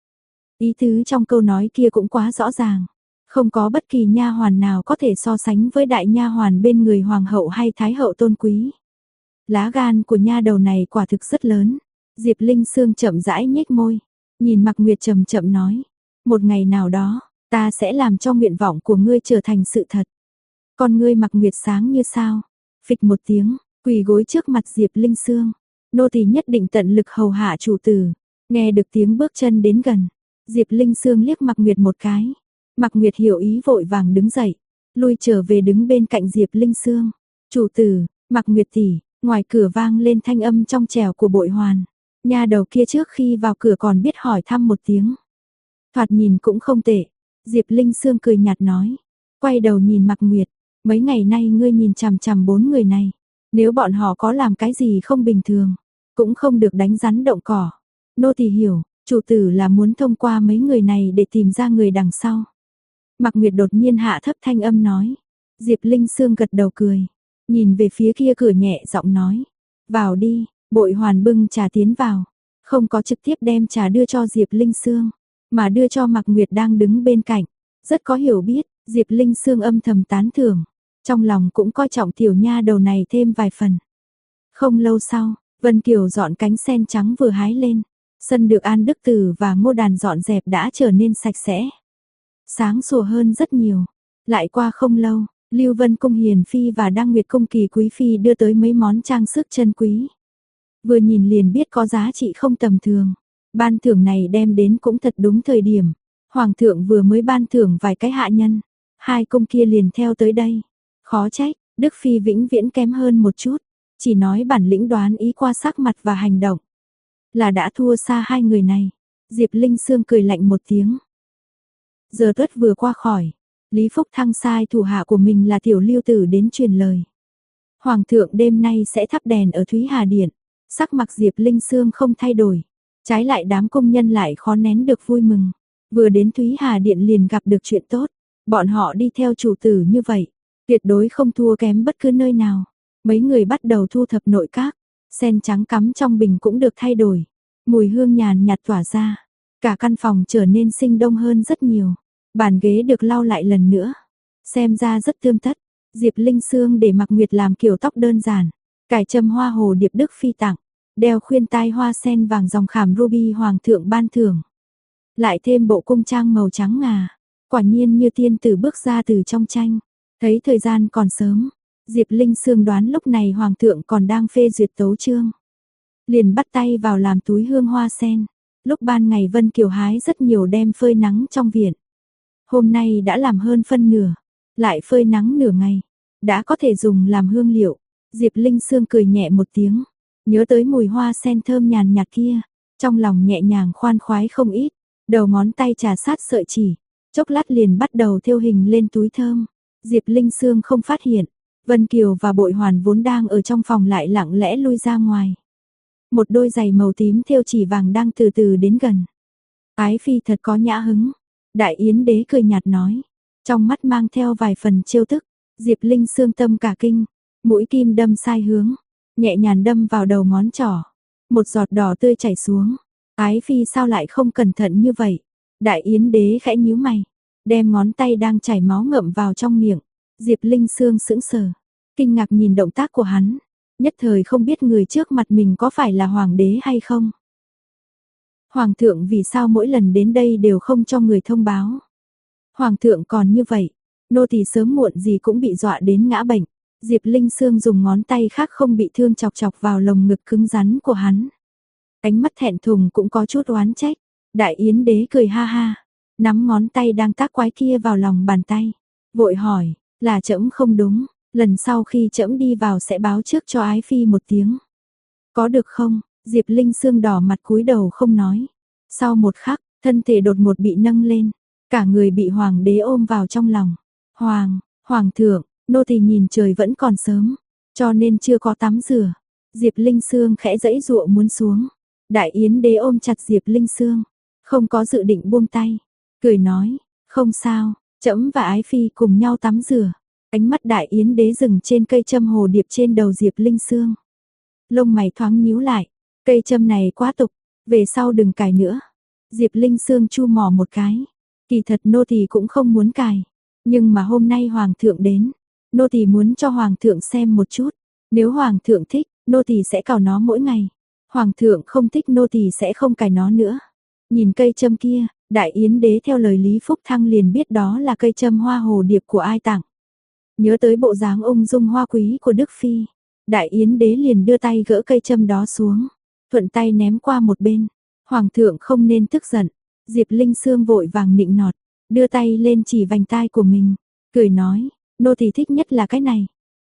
A: Ý tứ trong câu nói kia cũng quá rõ ràng, không có bất kỳ nha hoàn nào có thể so sánh với đại nha hoàn bên người hoàng hậu hay thái hậu tôn quý. Lá gan của nha đầu này quả thực rất lớn. Diệp Linh Sương chậm rãi nhếch môi, nhìn Mạc Nguyệt chậm chậm nói, một ngày nào đó ta sẽ làm cho nguyện vọng của ngươi trở thành sự thật. Con ngươi Mạc Nguyệt sáng như sao. Phịch một tiếng, quỳ gối trước mặt Diệp Linh Sương. Nô tỳ nhất định tận lực hầu hạ chủ tử. Nghe được tiếng bước chân đến gần, Diệp Linh Sương liếc Mạc Nguyệt một cái. Mạc Nguyệt hiểu ý vội vàng đứng dậy, lui trở về đứng bên cạnh Diệp Linh Sương. Chủ tử, Mạc Nguyệt tỷ, ngoài cửa vang lên thanh âm trong trẻo của Bội Hoàn. Nha đầu kia trước khi vào cửa còn biết hỏi thăm một tiếng. Thoạt nhìn cũng không tệ. Diệp Linh Sương cười nhạt nói, quay đầu nhìn Mạc Nguyệt, mấy ngày nay ngươi nhìn chằm chằm 4 người này, nếu bọn họ có làm cái gì không bình thường, cũng không được đánh rắn động cỏ. Nô tỳ hiểu, chủ tử là muốn thông qua mấy người này để tìm ra người đằng sau. Mạc Nguyệt đột nhiên hạ thấp thanh âm nói. Diệp Linh Sương gật đầu cười, nhìn về phía kia cửa nhẹ giọng nói, vào đi. Bội Hoàn bưng trà tiến vào, không có trực tiếp đem trà đưa cho Diệp Linh Sương, mà đưa cho Mạc Nguyệt đang đứng bên cạnh. Rất có hiểu biết, Diệp Linh Sương âm thầm tán thưởng, trong lòng cũng coi trọng tiểu nha đầu này thêm vài phần. Không lâu sau, Vân Kiều dọn cánh sen trắng vừa hái lên, sân được An Đức Tử và Ngô Đàn dọn dẹp đã trở nên sạch sẽ, sáng sủa hơn rất nhiều. Lại qua không lâu, Lưu Vân Cung Hiền Phi và Đăng Nguyệt Cung Kỳ Quý Phi đưa tới mấy món trang sức chân quý. Vừa nhìn liền biết có giá trị không tầm thường. Ban thưởng này đem đến cũng thật đúng thời điểm. Hoàng thượng vừa mới ban thưởng vài cái hạ nhân, hai cung kia liền theo tới đây. Khó trách, Đức Phi vĩnh viễn kém hơn một chút. Chỉ nói bản lĩnh đoán ý qua sắc mặt và hành động, là đã thua xa hai người này. Diệp Linh Sương cười lạnh một tiếng. Giờ tuất vừa qua khỏi, Lý Phúc Thăng sai thủ hạ của mình là Tiểu Lưu Tử đến truyền lời. Hoàng thượng đêm nay sẽ thắp đèn ở Thúy Hà Điện. Sắc mặt Diệp Linh Sương không thay đổi, trái lại đám công nhân lại khó nén được vui mừng. Vừa đến Thúy Hà Điện liền gặp được chuyện tốt, bọn họ đi theo chủ tử như vậy, tuyệt đối không thua kém bất cứ nơi nào. Mấy người bắt đầu thu thập nội các, sen trắng cắm trong bình cũng được thay đổi, mùi hương nhàn nhạt tỏa ra, cả căn phòng trở nên sinh động hơn rất nhiều. Bàn ghế được lau lại lần nữa, xem ra rất tươm tất. Diệp Linh Sương để Mạc Nguyệt làm kiểu tóc đơn giản, cài châm hoa hồ điệp Đức Phi tặng, đeo khuyên tai hoa sen vàng dòng khảm ruby hoàng thượng ban thưởng. Lại thêm bộ cung trang màu trắng ngà, quả nhiên như tiên tử bước ra từ trong tranh. Thấy thời gian còn sớm, Diệp Linh Sương đoán lúc này hoàng thượng còn đang phê duyệt tấu chương, liền bắt tay vào làm túi hương hoa sen. Lúc ban ngày Vân Kiều hái rất nhiều đem phơi nắng trong viện. Hôm nay đã làm hơn phân nửa, lại phơi nắng nửa ngày, đã có thể dùng làm hương liệu. Diệp Linh Sương cười nhẹ một tiếng, nhớ tới mùi hoa sen thơm nhàn nhạt kia, trong lòng nhẹ nhàng khoan khoái không ít, đầu ngón tay trà sát sợi chỉ, chốc lát liền bắt đầu thêu hình lên túi thơm. Diệp Linh Sương không phát hiện, Vân Kiều và Bội Hoàn vốn đang ở trong phòng lại lặng lẽ lui ra ngoài. Một đôi giày màu tím thêu chỉ vàng đang từ từ đến gần. Ái Phi thật có nhã hứng. Đại Yến Đế cười nhạt nói, trong mắt mang theo vài phần trêu tức. Diệp Linh Sương tâm cả kinh, mũi kim đâm sai hướng, nhẹ nhàng đâm vào đầu ngón trỏ. Một giọt đỏ tươi chảy xuống. Ái Phi sao lại không cẩn thận như vậy? Đại Yến Đế khẽ nhíu mày, đem ngón tay đang chảy máu ngậm vào trong miệng. Diệp Linh Sương sững sờ, kinh ngạc nhìn động tác của hắn, nhất thời không biết người trước mặt mình có phải là hoàng đế hay không. Hoàng thượng vì sao mỗi lần đến đây đều không cho người thông báo? Hoàng thượng còn như vậy, nô tỳ sớm muộn gì cũng bị dọa đến ngã bệnh. Diệp Linh Sương dùng ngón tay khác không bị thương chọc chọc vào lồng ngực cứng rắn của hắn. Ánh mắt thẹn thùng cũng có chút oán trách. Đại Yến Đế cười ha ha, nắm ngón tay đang tác quái kia vào lòng bàn tay, vội hỏi, là trẫm không đúng, lần sau khi trẫm đi vào sẽ báo trước cho Ái Phi một tiếng. Có được không? Diệp Linh Sương đỏ mặt cúi đầu không nói. Sau một khắc, thân thể đột ngột bị nâng lên, cả người bị hoàng đế ôm vào trong lòng. Hoàng thượng, nô tỳ nhìn trời vẫn còn sớm, cho nên chưa có tắm rửa. Diệp Linh Sương khẽ giãy giụa muốn xuống. Đại Yến Đế ôm chặt Diệp Linh Sương, không có dự định buông tay, cười nói, không sao, trẫm và Ái Phi cùng nhau tắm rửa. Ánh mắt Đại Yến Đế dừng trên cây châm hồ điệp trên đầu Diệp Linh Sương. Lông mày thoáng nhíu lại, cây châm này quá tục, về sau đừng cài nữa. Diệp Linh Sương chu mỏ một cái, kỳ thật nô tỳ cũng không muốn cài, nhưng mà hôm nay hoàng thượng đến, nô tỳ muốn cho hoàng thượng xem một chút, nếu hoàng thượng thích, nô tỳ sẽ cào nó mỗi ngày. Hoàng thượng không thích nô tỳ sẽ không cài nó nữa. Nhìn cây châm kia, Đại Yến Đế theo lời Lý Phúc Thăng liền biết đó là cây châm hoa hồ điệp của ai tặng. Nhớ tới bộ dáng ung dung hoa quý của Đức Phi, Đại Yến Đế liền đưa tay gỡ cây châm đó xuống, thuận tay ném qua một bên. Hoàng thượng không nên tức giận. Diệp Linh Sương vội vàng nịnh nọt, đưa tay lên chỉ vành tai của mình, cười nói, nô tỳ thích nhất là cái này.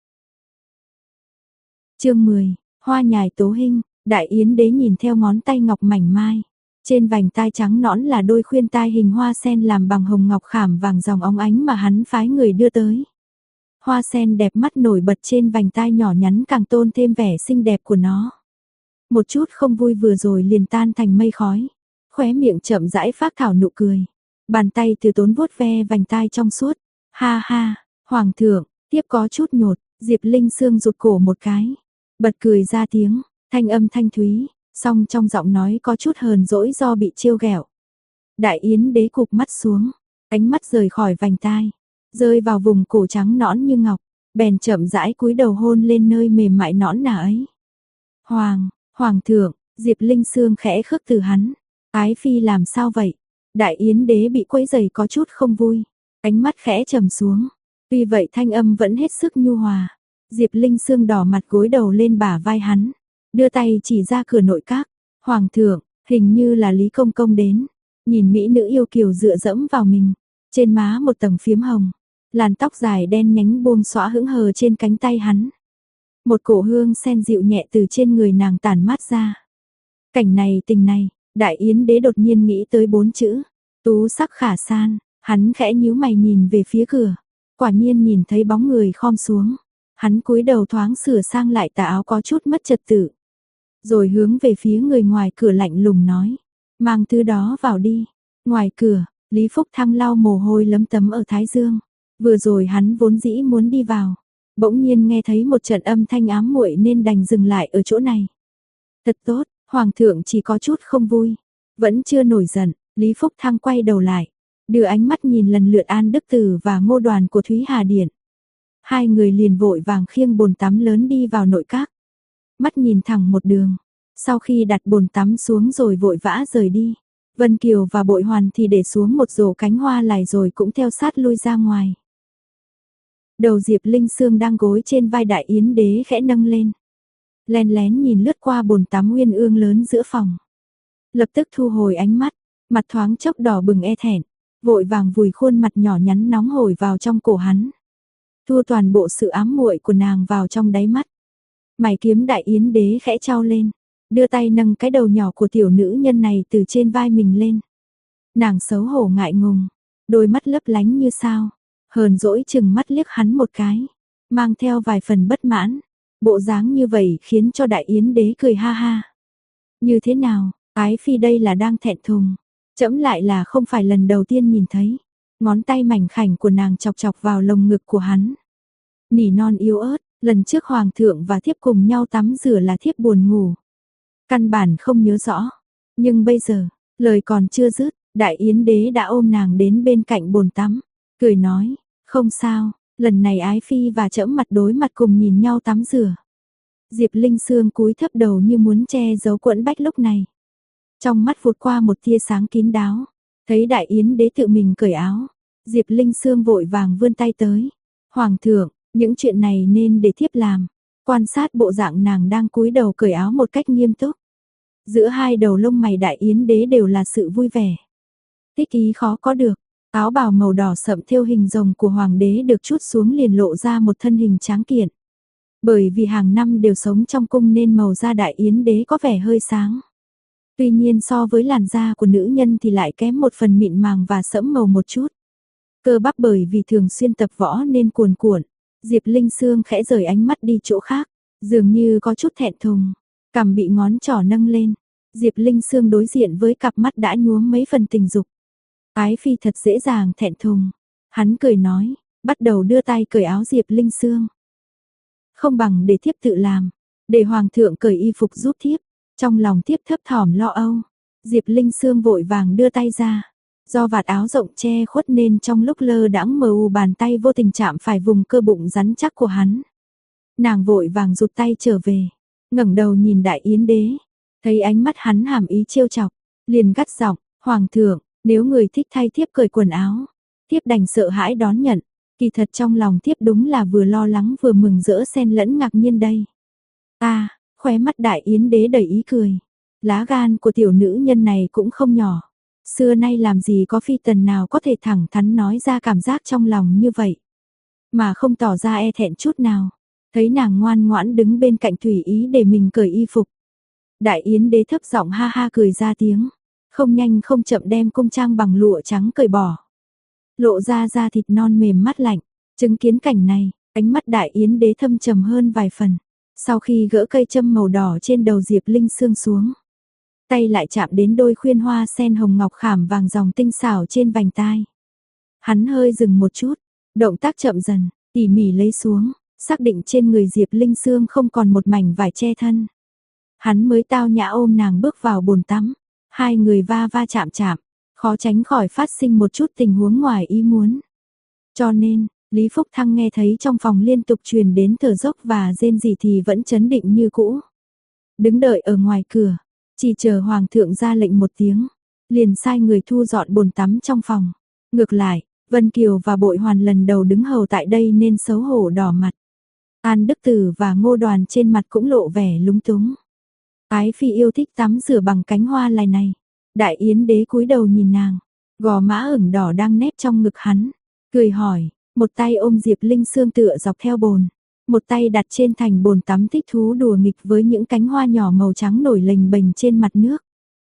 A: Chương 10, hoa nhài tố hình. Đại Yến Đế nhìn theo ngón tay ngọc mảnh mai, trên vành tai trắng nõn là đôi khuyên tai hình hoa sen làm bằng hồng ngọc khảm vàng ròng óng ánh mà hắn phái người đưa tới. Hoa sen đẹp mắt nổi bật trên vành tai nhỏ nhắn càng tôn thêm vẻ xinh đẹp của nó. Một chút không vui vừa rồi liền tan thành mây khói, khóe miệng chậm rãi phác thảo nụ cười. Bàn tay từ tốn vuốt ve vành tai trong suốt. Ha ha, hoàng thượng, tiếp có chút nhột. Diệp Linh Sương rụt cổ một cái, bật cười ra tiếng, thanh âm thanh thúy, song trong giọng nói có chút hờn dỗi do bị trêu ghẹo. Đại Yến Đế cụp mắt xuống, ánh mắt rời khỏi vành tai, rơi vào vùng cổ trắng nõn như ngọc, bèn chậm rãi cúi đầu hôn lên nơi mềm mại nõn nà ấy. Hoàng thượng, Diệp Linh Sương khẽ khước từ hắn. Ái Phi làm sao vậy? Đại Yến Đế bị quấy rầy có chút không vui, ánh mắt khẽ trầm xuống. Tuy vậy thanh âm vẫn hết sức nhu hòa. Diệp Linh Sương đỏ mặt gối đầu lên bả vai hắn, đưa tay chỉ ra cửa nội các. Hoàng thượng, hình như là Lý Công Công đến. Nhìn mỹ nữ yêu kiều dựa dẫm vào mình, trên má một tầng phiếm hồng, làn tóc dài đen nhánh buông xõa hững hờ trên cánh tay hắn. Một cổ hương sen dịu nhẹ từ trên người nàng tản mát ra. Cảnh này tình này, Đại Yến Đế đột nhiên nghĩ tới 4 chữ, tú sắc khả san. Hắn khẽ nhíu mày nhìn về phía cửa, quả nhiên nhìn thấy bóng người khom xuống. Hắn cúi đầu thoáng sửa sang lại tà áo có chút mất trật tự, rồi hướng về phía người ngoài cửa lạnh lùng nói, mang thứ đó vào đi. Ngoài cửa, Lý Phúc Thăng lau mồ hôi lấm tấm ở thái dương. Vừa rồi hắn vốn dĩ muốn đi vào, bỗng nhiên nghe thấy một trận âm thanh ám muội nên đành dừng lại ở chỗ này. Thật tốt, hoàng thượng chỉ có chút không vui, vẫn chưa nổi giận. Lý Phúc Thăng quay đầu lại, đưa ánh mắt nhìn lần lượt An Đức Tử và Ngô Đoàn của Thúy Hà Điện. Hai người liền vội vàng khiêng bồn tắm lớn đi vào nội các. Mắt nhìn thẳng một đường, sau khi đặt bồn tắm xuống rồi vội vã rời đi. Vân Kiều và Bội Hoàn thì để xuống một rổ cánh hoa lài rồi cũng theo sát lui ra ngoài. Đầu Diệp Linh Sương đang gối trên vai Đại Yến Đế khẽ nâng lên, lén lén nhìn lướt qua bồn tắm uyên ương lớn giữa phòng. Lập tức thu hồi ánh mắt, mặt thoáng chốc đỏ bừng e thẹn. vội vàng vùi khuôn mặt nhỏ nhắn nóng hổi vào trong cổ hắn. Thua toàn bộ sự ám muội của nàng vào trong đáy mắt. Mày kiếm đại yến đế khẽ trao lên, đưa tay nâng cái đầu nhỏ của tiểu nữ nhân này từ trên vai mình lên. Nàng xấu hổ ngại ngùng, đôi mắt lấp lánh như sao, hờn dỗi chừng mắt liếc hắn một cái, mang theo vài phần bất mãn. Bộ dáng như vậy khiến cho đại yến đế cười ha ha. Như thế nào, ái phi đây là đang thẹn thùng, trẫm lại là không phải lần đầu tiên nhìn thấy. Ngón tay mảnh khảnh của nàng chọc chọc vào lồng ngực của hắn. Nỉ non yếu ớt, lần trước hoàng thượng và thiếp cùng nhau tắm rửa là thiếp buồn ngủ. Căn bản không nhớ rõ, nhưng bây giờ, lời còn chưa dứt, đại yến đế đã ôm nàng đến bên cạnh bồn tắm, cười nói, không sao, lần này ái phi và trẫm mặt đối mặt cùng nhìn nhau tắm rửa. Diệp Linh Sương cúi thấp đầu như muốn che giấu quẫn bách lúc này. Trong mắt vụt qua một tia sáng kín đáo, thấy đại yến đế tự mình cởi áo, Diệp Linh Sương vội vàng vươn tay tới. Hoàng thượng, những chuyện này nên để thiếp làm. Quan sát bộ dạng nàng đang cúi đầu cởi áo một cách nghiêm túc. Giữa hai đầu lông mày đại yến đế đều là sự vui vẻ. Tích ý khó có được, áo bào màu đỏ sậm thêu hình rồng của hoàng đế được trút xuống liền lộ ra một thân hình tráng kiện. Bởi vì hàng năm đều sống trong cung nên màu da đại yến đế có vẻ hơi sáng. Tuy nhiên so với làn da của nữ nhân thì lại kém một phần mịn màng và sẫm màu một chút. Cơ bắp bởi vì thường xuyên tập võ nên cuồn cuộn. Diệp Linh Sương khẽ rời ánh mắt đi chỗ khác, dường như có chút thẹn thùng, cằm bị ngón trỏ nâng lên. Diệp Linh Sương đối diện với cặp mắt đã nhuốm mấy phần tình dục. Ái phi thật dễ dàng thẹn thùng. Hắn cười nói, bắt đầu đưa tay cởi áo Diệp Linh Sương. Không bằng để thiếp tự làm, để hoàng thượng cởi y phục giúp thiếp. Trong lòng thiếp thấp thỏm lo âu, Diệp Linh Sương vội vàng đưa tay ra. Do vạt áo rộng che khuất nên trong lúc lơ đãng mờ u bàn tay vô tình chạm phải vùng cơ bụng rắn chắc của hắn. Nàng vội vàng rụt tay trở về, ngẩng đầu nhìn đại yến đế, thấy ánh mắt hắn hàm ý trêu chọc, liền gắt giọng, hoàng thượng, nếu người thích thay thiếp cởi quần áo, thiếp đành sợ hãi đón nhận. Kỳ thật trong lòng thiếp đúng là vừa lo lắng vừa mừng rỡ xen lẫn ngạc nhiên đây. Khóe mắt đại yến đế đầy ý cười. Lá gan của tiểu nữ nhân này cũng không nhỏ. Xưa nay làm gì có phi tần nào có thể thẳng thắn nói ra cảm giác trong lòng như vậy. Mà không tỏ ra e thẹn chút nào. Thấy nàng ngoan ngoãn đứng bên cạnh tùy ý để mình cởi y phục. Đại yến đế thấp giọng ha ha cười ra tiếng. Không nhanh không chậm đem cung trang bằng lụa trắng cởi bỏ. Lộ ra da thịt non mềm mát lạnh. Chứng kiến cảnh này, ánh mắt đại yến đế thâm trầm hơn vài phần. Sau khi gỡ cây châm màu đỏ trên đầu Diệp Linh Sương xuống, tay lại chạm đến đôi khuyên hoa sen hồng ngọc khảm vàng dòng tinh xảo trên vành tai. Hắn hơi dừng một chút, động tác chậm dần, tỉ mỉ lấy xuống, xác định trên người Diệp Linh Sương không còn một mảnh vải che thân. Hắn mới tao nhã ôm nàng bước vào bồn tắm, hai người va va chạm chạm, khó tránh khỏi phát sinh một chút tình huống ngoài ý muốn. Cho nên, Lý Phúc Thăng nghe thấy trong phòng liên tục truyền đến thở dốc và rên rỉ thì vẫn chấn định như cũ. Đứng đợi ở ngoài cửa, chỉ chờ hoàng thượng ra lệnh một tiếng, liền sai người thu dọn bồn tắm trong phòng. Ngược lại, Vân Kiều và Bội Hoàn lần đầu đứng hầu tại đây nên xấu hổ đỏ mặt. An Đức Tử và Ngô Đoàn trên mặt cũng lộ vẻ lúng túng. Ái phi yêu thích tắm rửa bằng cánh hoa lài này. Đại yến đế cúi đầu nhìn nàng, gò má ửng đỏ đang nép trong ngực hắn, cười hỏi. Một tay ôm Diệp Linh Sương tựa dọc theo bồn, một tay đặt trên thành bồn tắm thích thú đùa nghịch với những cánh hoa nhỏ màu trắng nổi lềnh bềnh trên mặt nước.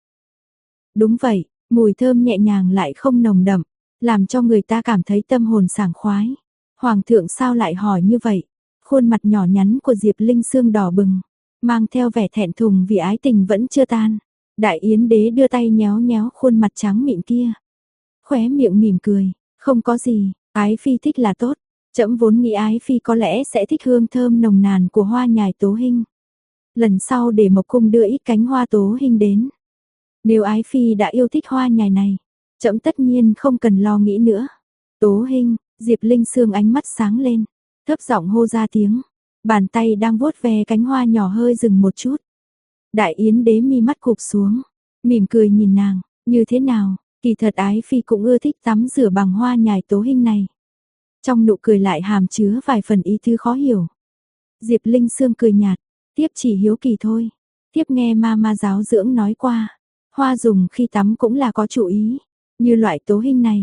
A: Đúng vậy, mùi thơm nhẹ nhàng lại không nồng đậm, làm cho người ta cảm thấy tâm hồn sảng khoái. Hoàng thượng sao lại hỏi như vậy? Khuôn mặt nhỏ nhắn của Diệp Linh Sương đỏ bừng, mang theo vẻ thẹn thùng vì ái tình vẫn chưa tan. Đại yến đế đưa tay nhéo nhéo khuôn mặt trắng mịn kia, khóe miệng mỉm cười, không có gì. Ái phi thích là tốt, trẫm vốn nghĩ ái phi có lẽ sẽ thích hương thơm nồng nàn của hoa nhài tố hinh. Lần sau để Mộc Cung đưa ít cánh hoa tố hinh đến. Nếu ái phi đã yêu thích hoa nhài này, trẫm tất nhiên không cần lo nghĩ nữa. Tố hinh, Diệp Linh Sương ánh mắt sáng lên, thấp giọng hô ra tiếng, bàn tay đang vuốt ve cánh hoa nhỏ hơi dừng một chút. Đại yến đế mi mắt cụp xuống, mỉm cười nhìn nàng, như thế nào? Kỳ thật ái phi cũng ưa thích tắm rửa bằng hoa nhài tố hinh này. Trong nụ cười lại hàm chứa vài phần ý tứ khó hiểu. Diệp Linh Sương cười nhạt, tiếp chỉ hiếu kỳ thôi. Tiếp nghe ma giáo dưỡng nói qua, hoa dùng khi tắm cũng là có chủ ý. Như loại tố hinh này,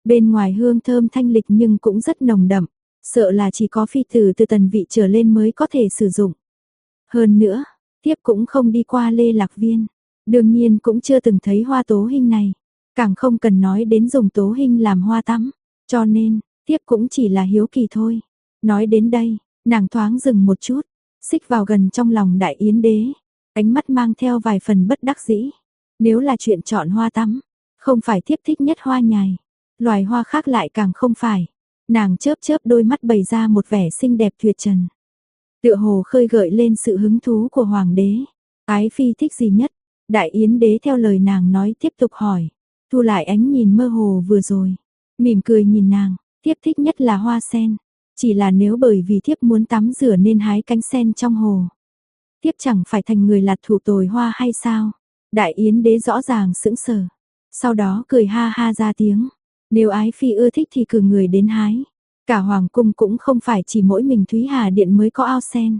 A: Bên ngoài hương thơm thanh lịch nhưng cũng rất nồng đậm, sợ là chỉ có phi tử từ tần vị trở lên mới có thể sử dụng. Hơn nữa, thiếp cũng không đi qua Lê Lạc Viên, đương nhiên cũng chưa từng thấy hoa tố hình này, càng không cần nói đến dùng tố hình làm hoa tắm, cho nên, thiếp cũng chỉ là hiếu kỳ thôi. Nói đến đây, nàng thoáng dừng một chút, xích vào gần trong lòng Đại Yến Đế, ánh mắt mang theo vài phần bất đắc dĩ. Nếu là chuyện chọn hoa tắm, không phải thiếp thích nhất hoa nhài, loài hoa khác lại càng không phải. Nàng chớp chớp đôi mắt bày ra một vẻ xinh đẹp tuyệt trần. Tựa hồ khơi gợi lên sự hứng thú của hoàng đế. Ái phi thích gì nhất? Đại Yến Đế theo lời nàng nói tiếp tục hỏi. Thu lại ánh nhìn mơ hồ vừa rồi, mỉm cười nhìn nàng, thiếp thích nhất là hoa sen. Chỉ là nếu bởi vì thiếp muốn tắm rửa nên hái cánh sen trong hồ, thiếp chẳng phải thành người lạt thủ tồi hoa hay sao? Đại Yến Đế rõ ràng sững sờ, sau đó cười ha ha ra tiếng. Nếu ái phi ưa thích thì cử người đến hái. Cả hoàng cung cũng không phải chỉ mỗi mình Thúy Hà Điện mới có ao sen.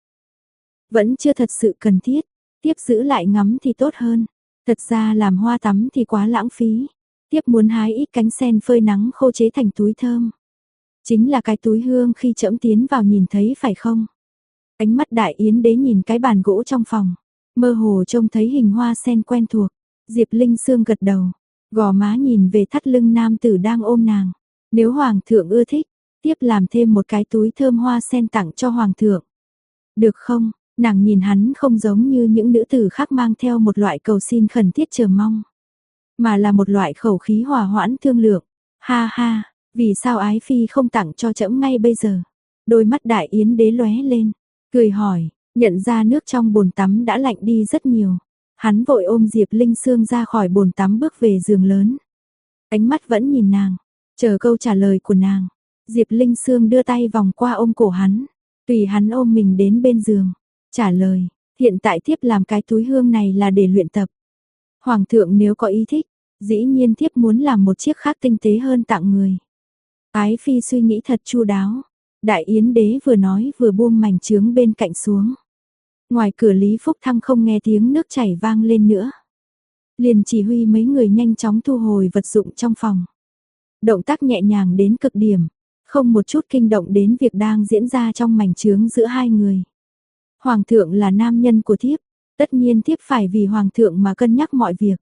A: Vẫn chưa thật sự cần thiết, tiếp giữ lại ngắm thì tốt hơn. Thật ra làm hoa tắm thì quá lãng phí. Tiếp muốn hái ít cánh sen phơi nắng khô chế thành túi thơm. Chính là cái túi hương khi trẫm tiến vào nhìn thấy phải không? Ánh mắt Đại Yến Đế nhìn cái bàn gỗ trong phòng, mơ hồ trông thấy hình hoa sen quen thuộc. Diệp Linh Sương gật đầu, gò má nhìn về thắt lưng nam tử đang ôm nàng. Nếu hoàng thượng ưa thích, tiếp làm thêm một cái túi thơm hoa sen tặng cho hoàng thượng. Được không? Nàng nhìn hắn không giống như những nữ tử khác mang theo một loại cầu xin khẩn thiết chờ mong, mà là một loại khẩu khí hòa hoãn thương lượng. Ha ha, vì sao ái phi không tặng cho trẫm ngay bây giờ? Đôi mắt Đại Yến Đế lóe lên, cười hỏi, nhận ra nước trong bồn tắm đã lạnh đi rất nhiều. Hắn vội ôm Diệp Linh Sương ra khỏi bồn tắm bước về giường lớn. Ánh mắt vẫn nhìn nàng, chờ câu trả lời của nàng. Diệp Linh Sương đưa tay vòng qua ôm cổ hắn, tùy hắn ôm mình đến bên giường. Trả lời, hiện tại thiếp làm cái túi hương này là để luyện tập. Hoàng thượng nếu có ý thích, dĩ nhiên thiếp muốn làm một chiếc khác tinh tế hơn tặng người. Ái phi suy nghĩ thật chu đáo. Đại Yến Đế vừa nói vừa buông mảnh chướng bên cạnh xuống. Ngoài cửa Lý Phúc Thăng không nghe tiếng nước chảy vang lên nữa, liền chỉ huy mấy người nhanh chóng thu hồi vật dụng trong phòng. Động tác nhẹ nhàng đến cực điểm, không một chút kinh động đến việc đang diễn ra trong mảnh chướng giữa hai người. Hoàng thượng là nam nhân của thiếp, tất nhiên thiếp phải vì hoàng thượng mà cân nhắc mọi việc.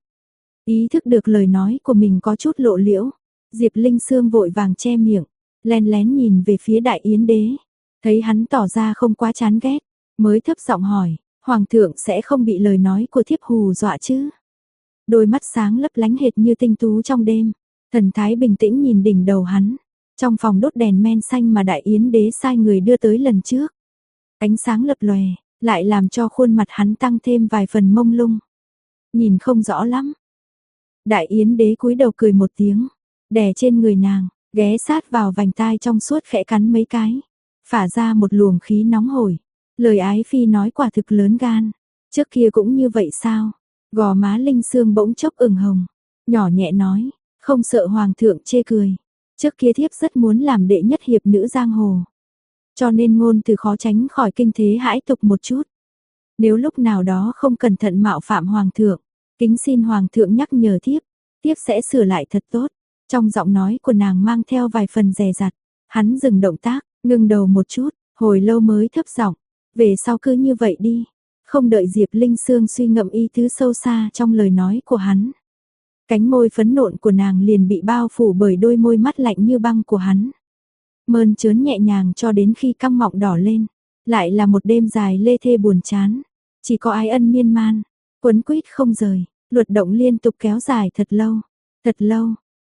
A: Ý thức được lời nói của mình có chút lộ liễu, Diệp Linh Sương vội vàng che miệng, lén lén nhìn về phía Đại Yến Đế, thấy hắn tỏ ra không quá chán ghét, mới thấp giọng hỏi, hoàng thượng sẽ không bị lời nói của thiếp hù dọa chứ? Đôi mắt sáng lấp lánh hệt như tinh tú trong đêm, thần thái bình tĩnh nhìn đỉnh đầu hắn. Trong phòng đốt đèn men xanh mà Đại Yến Đế sai người đưa tới lần trước, ánh sáng lập lòe, lại làm cho khuôn mặt hắn tăng thêm vài phần mông lung. Nhìn không rõ lắm. Đại Yến Đế cúi đầu cười một tiếng, đè trên người nàng, ghé sát vào vành tai trong suốt khẽ cắn mấy cái, phả ra một luồng khí nóng hổi. Lời ái phi nói quả thực lớn gan, trước kia cũng như vậy sao? Gò má Linh Sương bỗng chốc ửng hồng, nhỏ nhẹ nói, không sợ hoàng thượng chê cười. Trước kia thiếp rất muốn làm đệ nhất hiệp nữ giang hồ, cho nên ngôn từ khó tránh khỏi kinh thế hãi tục một chút. Nếu lúc nào đó không cẩn thận mạo phạm hoàng thượng, kính xin hoàng thượng nhắc nhở thiếp, thiếp sẽ sửa lại thật tốt. Trong giọng nói của nàng mang theo vài phần dè dặt. Hắn dừng động tác, ngưng đầu một chút, hồi lâu mới thấp giọng, về sau cứ như vậy đi. Không đợi Diệp Linh Sương suy ngẫm ý tứ sâu xa trong lời nói của hắn, cánh môi phấn nộn của nàng liền bị bao phủ bởi đôi môi mắt lạnh như băng của hắn. Mơn trớn nhẹ nhàng cho đến khi căng mọng đỏ lên. Lại là một đêm dài lê thê buồn chán. Chỉ có ái ân miên man, quấn quýt không rời, luật động liên tục kéo dài thật lâu, thật lâu.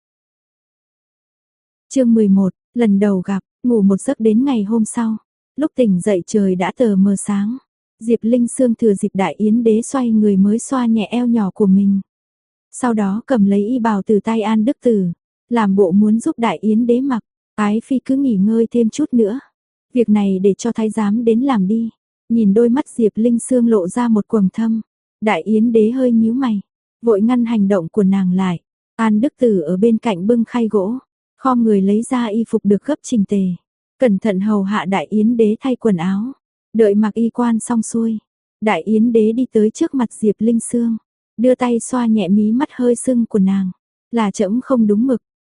A: Chương 11, lần đầu gặp, ngủ một giấc đến ngày hôm sau. Lúc tỉnh dậy trời đã tờ mờ sáng. Diệp Linh Sương thừa dịp Đại Yến Đế xoay người mới xoa nhẹ eo nhỏ của mình. Sau đó cầm lấy y bào từ tay An Đức Tử, làm bộ muốn giúp Đại Yến Đế mặc. Ái phi cứ nghỉ ngơi thêm chút nữa, việc này để cho thái giám đến làm đi. Nhìn đôi mắt Diệp Linh Sương lộ ra một quầng thâm, Đại Yến Đế hơi nhíu mày, vội ngăn hành động của nàng lại. An Đức Tử ở bên cạnh bưng khay gỗ, khom người lấy ra y phục được gấp chỉnh tề, cẩn thận hầu hạ Đại Yến Đế thay quần áo. Đợi mặc y quan xong xuôi, Đại Yến Đế đi tới trước mặt Diệp Linh Sương, đưa tay xoa nhẹ mí mắt hơi sưng của nàng. Là trẫm không đúng mực,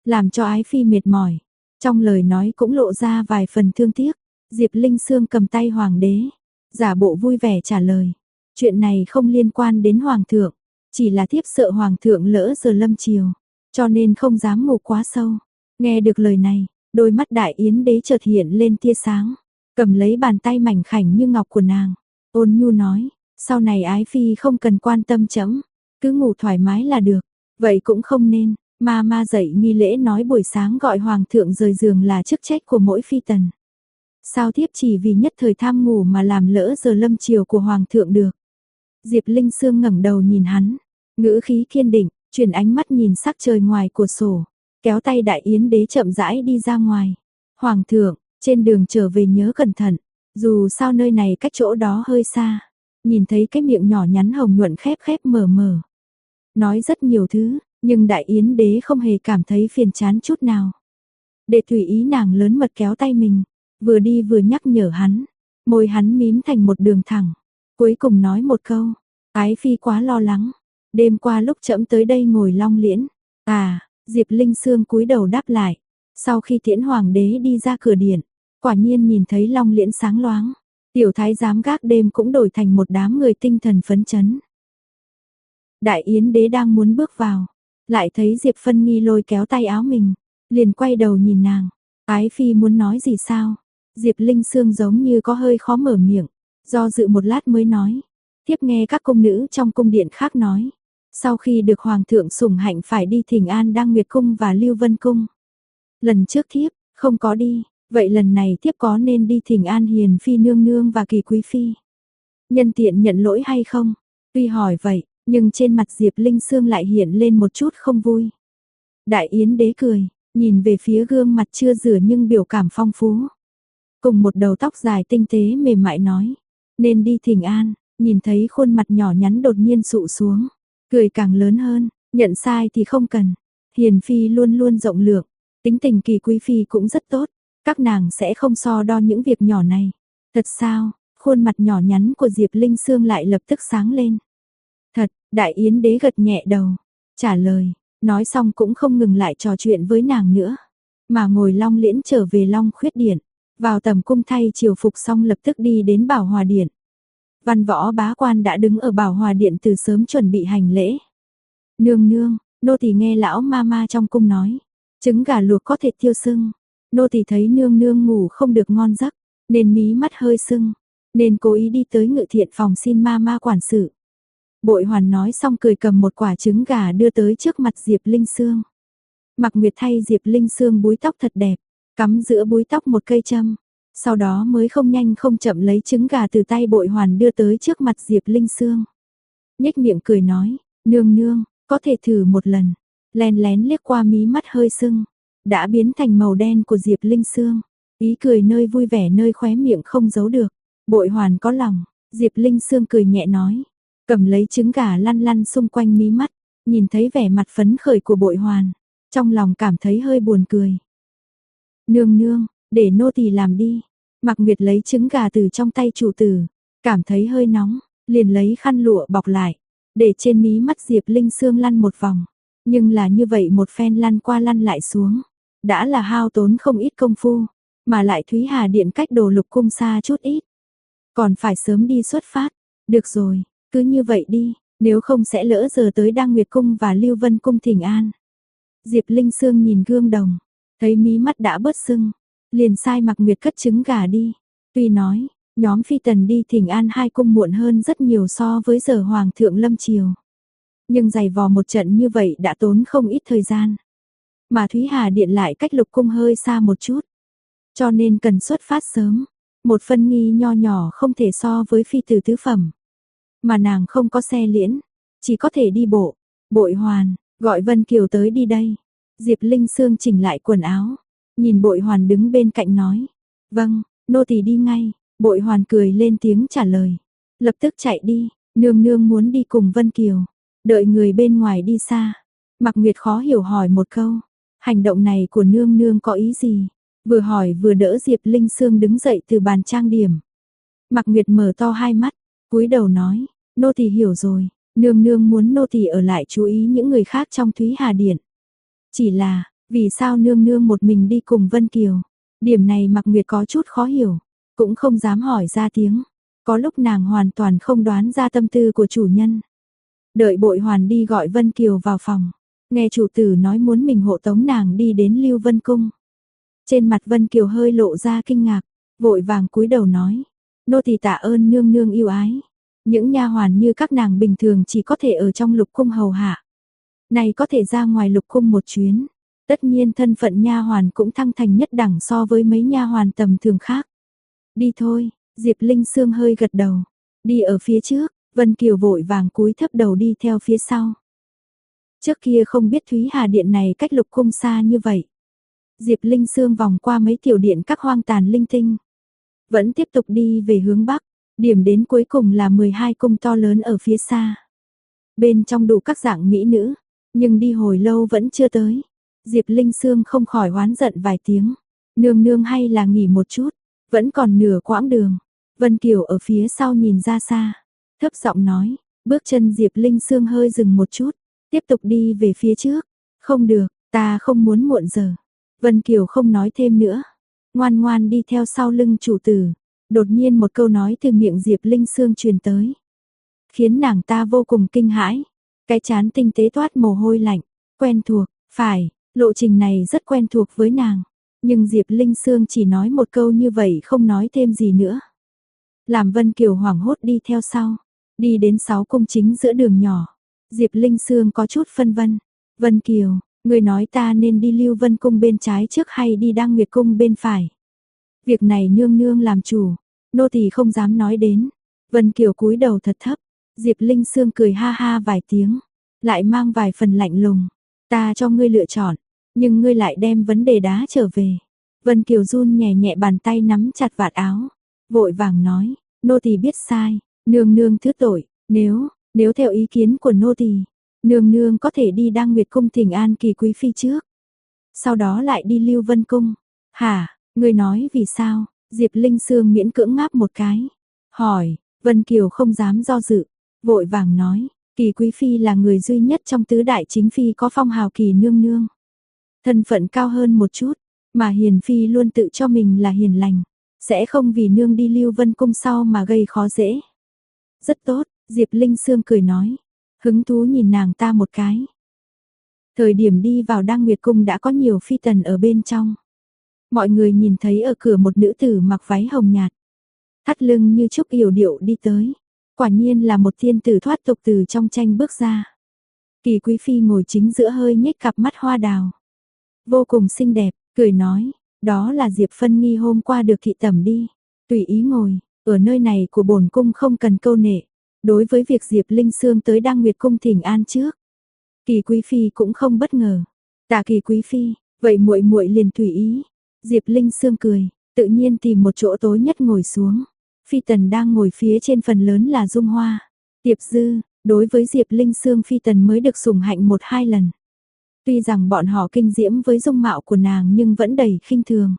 A: làm cho Ái Phi mệt mỏi. Trong lời nói cũng lộ ra vài phần thương tiếc. Diệp Linh Sương cầm tay hoàng đế, giả bộ vui vẻ trả lời. Chuyện này không liên quan đến hoàng thượng, chỉ là thiếp sợ hoàng thượng lỡ giờ lâm chiều, cho nên không dám ngủ quá sâu. Nghe được lời này, đôi mắt Đại Yến đế chợt hiện lên tia sáng, cầm lấy bàn tay mảnh khảnh như ngọc của nàng, ôn nhu nói, sau này Ái Phi không cần quan tâm trẫm, cứ ngủ thoải mái là được. Vậy cũng không nên, ma dạy nghi lễ nói buổi sáng gọi hoàng thượng rời giường là chức trách của mỗi phi tần. Sao thiếp chỉ vì nhất thời tham ngủ mà làm lỡ giờ lâm chiều của hoàng thượng được. Diệp Linh Sương ngẩng đầu nhìn hắn, ngữ khí kiên định, chuyển ánh mắt nhìn sắc trời ngoài cửa sổ, kéo tay Đại Yến đế chậm rãi đi ra ngoài. Hoàng thượng, trên đường trở về nhớ cẩn thận, dù sao nơi này cách chỗ đó hơi xa. Nhìn thấy cái miệng nhỏ nhắn hồng nhuận khép mở mở. Nói rất nhiều thứ, nhưng Đại Yến đế không hề cảm thấy phiền chán chút nào. Để tùy ý nàng lớn mật kéo tay mình, vừa đi vừa nhắc nhở hắn, môi hắn mím thành một đường thẳng. Cuối cùng nói một câu, Ái Phi quá lo lắng, đêm qua lúc trẫm tới đây ngồi long liễn. Diệp Linh Sương cúi đầu đáp lại. Sau khi tiễn hoàng đế đi ra cửa điện, quả nhiên nhìn thấy long liễn sáng loáng. Tiểu thái giám gác đêm cũng đổi thành một đám người tinh thần phấn chấn. Đại Yến đế đang muốn bước vào, lại thấy Diệp Phân Nghi lôi kéo tay áo mình, liền quay đầu nhìn nàng. Ái Phi muốn nói gì sao? Diệp Linh Sương giống như có hơi khó mở miệng, do dự một lát mới nói. Thiếp nghe các cung nữ trong cung điện khác nói, sau khi được hoàng thượng sủng hạnh phải đi thỉnh an Đăng Nguyệt cung và Lưu Vân cung. Lần trước thiếp không có đi, vậy lần này thiếp có nên đi thỉnh an Hiền Phi nương nương và Kỳ quý phi? Nhân tiện nhận lỗi hay không? Tuy hỏi vậy, nhưng trên mặt Diệp Linh Sương lại hiện lên một chút không vui. Đại Yến đế cười, nhìn về phía gương mặt chưa rửa nhưng biểu cảm phong phú. Cùng một đầu tóc dài tinh tế mềm mại nói, nên đi thỉnh an. Nhìn thấy khuôn mặt nhỏ nhắn đột nhiên sụ xuống, cười càng lớn hơn, nhận sai thì không cần. Hiền Phi luôn luôn rộng lượng, tính tình Kỳ quý phi cũng rất tốt, các nàng sẽ không so đo những việc nhỏ này. Thật sao? Khuôn mặt nhỏ nhắn của Diệp Linh Sương lại lập tức sáng lên. Thật, Đại Yến đế gật nhẹ đầu, trả lời, nói xong cũng không ngừng lại trò chuyện với nàng nữa, mà ngồi long liễn trở về Long Khuyết điện, vào tầm cung thay triều phục xong lập tức đi đến Bảo Hòa điện. Văn Võ bá quan đã đứng ở Bảo Hòa điện từ sớm chuẩn bị hành lễ. Nương nương, nô tỳ nghe lão ma trong cung nói, trứng gà luộc có thể tiêu sưng. Nô tỳ thấy nương nương ngủ không được ngon giấc, nên mí mắt hơi sưng, nên cố ý đi tới Ngự Thiện phòng xin ma quản sự. Bội Hoàn nói xong cười cầm một quả trứng gà đưa tới trước mặt Diệp Linh Sương. Mạc Nguyệt thay Diệp Linh Sương búi tóc thật đẹp, cắm giữa búi tóc một cây châm. Sau đó mới không nhanh không chậm lấy trứng gà từ tay Bội Hoàn đưa tới trước mặt Diệp Linh Sương. Nhếch miệng cười nói, nương nương, có thể thử một lần. Lén lén liếc qua mí mắt hơi sưng, đã biến thành màu đen của Diệp Linh Sương. Ý cười nơi vui vẻ nơi khóe miệng không giấu được. Bội Hoàn có lòng, Diệp Linh Sương cười nhẹ nói, cầm lấy trứng gà lăn lăn xung quanh mí mắt, nhìn thấy vẻ mặt phấn khởi của Bội Hoàn, trong lòng cảm thấy hơi buồn cười. Nương nương, để nô tỳ làm đi. Mạc Nguyệt lấy trứng gà từ trong tay chủ tử, cảm thấy hơi nóng, liền lấy khăn lụa bọc lại, để trên mí mắt Diệp Linh Sương lăn một vòng. Nhưng là như vậy một phen lăn qua lăn lại xuống, đã là hao tốn không ít công phu, mà lại Thúy Hà điện cách Đồ Lục cung xa chút ít, còn phải sớm đi xuất phát. Được rồi, cứ như vậy đi, nếu không sẽ lỡ giờ tới Đăng Nguyệt cung và Lưu Vân cung thỉnh an. Diệp Linh Sương nhìn gương đồng, thấy mí mắt đã bớt sưng, liền sai Mạc Nguyệt cất trứng gà đi. Tuy nói, nhóm phi tần đi thỉnh an hai cung muộn hơn rất nhiều so với giờ hoàng thượng lâm triều, nhưng giày vò một trận như vậy đã tốn không ít thời gian. Mà Thúy Hà điện lại cách Lục cung hơi xa một chút, cho nên cần xuất phát sớm. Một phân nghi nho nhỏ không thể so với phi tử tứ phẩm, mà nàng không có xe liễn, chỉ có thể đi bộ. Bội Hoàn, gọi Vân Kiều tới đi đây. Diệp Linh Sương chỉnh lại quần áo, nhìn Bội Hoàn đứng bên cạnh nói, vâng, nô tỳ đi ngay. Bội Hoàn cười lên tiếng trả lời, lập tức chạy đi. Nương nương muốn đi cùng Vân Kiều. Đợi người bên ngoài đi xa, Mạc Nguyệt khó hiểu hỏi một câu, hành động này của nương nương có ý gì? Vừa hỏi vừa đỡ Diệp Linh Sương đứng dậy từ bàn trang điểm. Mạc Nguyệt mở to hai mắt, cúi đầu nói, nô tỳ hiểu rồi, nương nương muốn nô tỳ ở lại chú ý những người khác trong Thúy Hà điện. Chỉ là, Vì sao nương nương một mình đi cùng Vân Kiều? Điểm này Mạc Nguyệt có chút khó hiểu, cũng không dám hỏi ra tiếng. Có lúc nàng hoàn toàn không đoán ra tâm tư của chủ nhân. Đợi Bội Hoàn đi gọi Vân Kiều vào phòng, nghe chủ tử nói muốn mình hộ tống nàng đi đến Lưu Vân Cung. Trên mặt Vân Kiều hơi lộ ra kinh ngạc, vội vàng cúi đầu nói, nô tỳ tạ ơn nương nương yêu ái. Những nha hoàn như các nàng bình thường chỉ có thể ở trong lục cung hầu hạ. Này có thể ra ngoài lục cung một chuyến. Tất nhiên thân phận nha hoàn cũng thăng thành nhất đẳng so với mấy nha hoàn tầm thường khác. Đi thôi, Diệp Linh Sương hơi gật đầu. Đi ở phía trước, Vân Kiều vội vàng cúi thấp đầu đi theo phía sau. Trước kia không biết Thúy Hà Điện này cách lục cung xa như vậy. Diệp Linh Sương vòng qua mấy tiểu điện các hoang tàn linh tinh. Vẫn tiếp tục đi về hướng Bắc. Điểm đến cuối cùng là 12 cung to lớn ở phía xa. Bên trong đủ các dạng mỹ nữ. Nhưng đi hồi lâu vẫn chưa tới. Diệp Linh Sương không khỏi oán giận vài tiếng. Nương nương hay là nghỉ một chút. Vẫn còn nửa quãng đường. Vân Kiều ở phía sau nhìn ra xa. Thấp giọng nói. Bước chân Diệp Linh Sương hơi dừng một chút. Tiếp tục đi về phía trước. Không được, ta không muốn muộn giờ. Vân Kiều không nói thêm nữa. Ngoan ngoan đi theo sau lưng chủ tử. Đột nhiên một câu nói từ miệng Diệp Linh Sương truyền tới. Khiến nàng ta vô cùng kinh hãi. Cái trán tinh tế toát mồ hôi lạnh. Quen thuộc, phải, lộ trình này rất quen thuộc với nàng. Nhưng Diệp Linh Sương chỉ nói một câu như vậy không nói thêm gì nữa. Làm Vân Kiều hoảng hốt đi theo sau. Đi đến 6 cung chính giữa đường nhỏ. Diệp Linh Sương có chút phân vân. Vân Kiều, người nói ta nên đi Lưu Vân Cung bên trái trước hay đi Đăng Nguyệt Cung bên phải? Việc này nương nương làm chủ, nô tỳ không dám nói đến. Vân Kiều cúi đầu thật thấp. Diệp Linh Sương cười ha ha vài tiếng, lại mang vài phần lạnh lùng. Ta cho ngươi lựa chọn, nhưng ngươi lại đem vấn đề đá trở về. Vân Kiều run nhẹ nhẹ bàn tay nắm chặt vạt áo, vội vàng nói, nô tỳ biết sai, nương nương thứ tội, nếu theo ý kiến của nô tỳ, nương nương có thể đi Đăng Nguyệt Cung thỉnh an Kỳ quý phi trước, sau đó lại đi Lưu Vân Cung. Hả, ngươi nói vì sao? Diệp Linh Sương miễn cưỡng ngáp một cái, hỏi. Vân Kiều không dám do dự, vội vàng nói, Kỳ quý phi là người duy nhất trong tứ đại chính phi có phong hào Kỳ nương nương, thân phận cao hơn một chút, mà Hiền phi luôn tự cho mình là hiền lành, sẽ không vì nương đi Lưu Vân Cung sau mà gây khó dễ. Rất tốt, Diệp Linh Sương cười nói, hứng thú nhìn nàng ta một cái. Thời điểm đi vào Đăng Nguyệt Cung đã có nhiều phi tần ở bên trong. Mọi người nhìn thấy ở cửa một nữ tử mặc váy hồng nhạt, thắt lưng như trúc yểu điệu đi tới. Quả nhiên là một tiên tử thoát tục từ trong tranh bước ra. Kỳ quý phi ngồi chính giữa hơi nhếch cặp mắt hoa đào, vô cùng xinh đẹp, cười nói, đó là Diệp Phân Nghi hôm qua được thị tẩm đi, tùy ý ngồi, ở nơi này của bổn cung không cần câu nệ. Đối với việc Diệp Linh Sương tới Đăng Nguyệt Cung thỉnh an trước, Kỳ quý phi cũng không bất ngờ. Tạ Kỳ quý phi, vậy muội muội liền tùy ý. Diệp Linh Sương cười, tự nhiên tìm một chỗ tối nhất ngồi xuống. Phi tần đang ngồi phía trên phần lớn là Dung Hoa, Tiệp Dư. Đối với Diệp Linh Sương phi tần mới được sủng hạnh 1-2 lần. Tuy rằng bọn họ kinh diễm với dung mạo của nàng nhưng vẫn đầy khinh thường.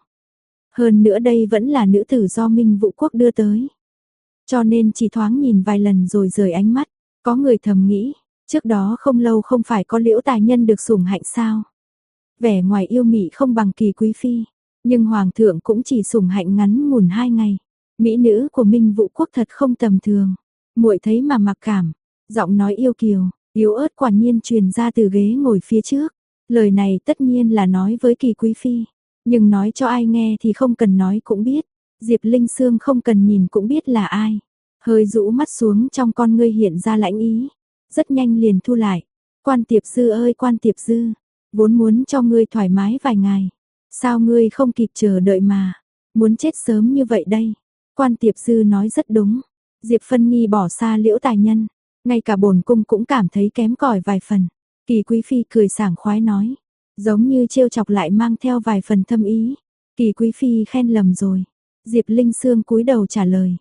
A: Hơn nữa đây vẫn là nữ tử do Minh Vũ Quốc đưa tới. Cho nên chỉ thoáng nhìn vài lần rồi rời ánh mắt. Có người thầm nghĩ, trước đó không lâu không phải có Liễu tài nhân được sủng hạnh sao? Vẻ ngoài yêu mị không bằng Kỳ quý phi, nhưng hoàng thượng cũng chỉ sủng hạnh ngắn ngủn 2 ngày. Mỹ nữ của Minh Vũ Quốc thật không tầm thường. Muội thấy mà mặc cảm, giọng nói yêu kiều, yếu ớt quả nhiên truyền ra từ ghế ngồi phía trước. Lời này tất nhiên là nói với Kỳ quý phi, nhưng nói cho ai nghe thì không cần nói cũng biết. Diệp Linh Sương không cần nhìn cũng biết là ai. Hơi rũ mắt xuống, trong con ngươi hiện ra lãnh ý, rất nhanh liền thu lại. Quan Tiệp Dư ơi Quan Tiệp Dư, vốn muốn cho ngươi thoải mái vài ngày, sao ngươi không kịp chờ đợi mà muốn chết sớm như vậy đây? Quan Tiệp Dư nói rất đúng. Diệp Phân Nghi bỏ xa Liễu tài nhân, ngay cả bổn cung cũng cảm thấy kém cỏi vài phần. Kỳ quý phi cười sảng khoái nói, giống như trêu chọc lại mang theo vài phần thâm ý. Kỳ quý phi khen lầm rồi. Diệp Linh Sương cúi đầu trả lời.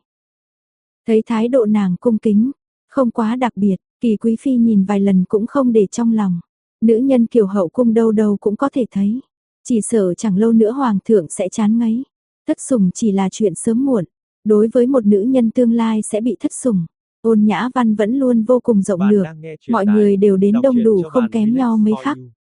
A: Thấy thái độ nàng cung kính, không quá đặc biệt, Kỳ quý phi nhìn vài lần cũng không để trong lòng. Nữ nhân kiểu hậu cung đâu đâu cũng có thể thấy, chỉ sợ chẳng lâu nữa hoàng thượng sẽ chán ngấy. Thất sủng chỉ là chuyện sớm muộn. Đối với một nữ nhân tương lai sẽ bị thất sủng, Ôn Nhã Văn vẫn luôn vô cùng rộng lược, mọi người đều đến đông đủ không kém nhau mấy khắc.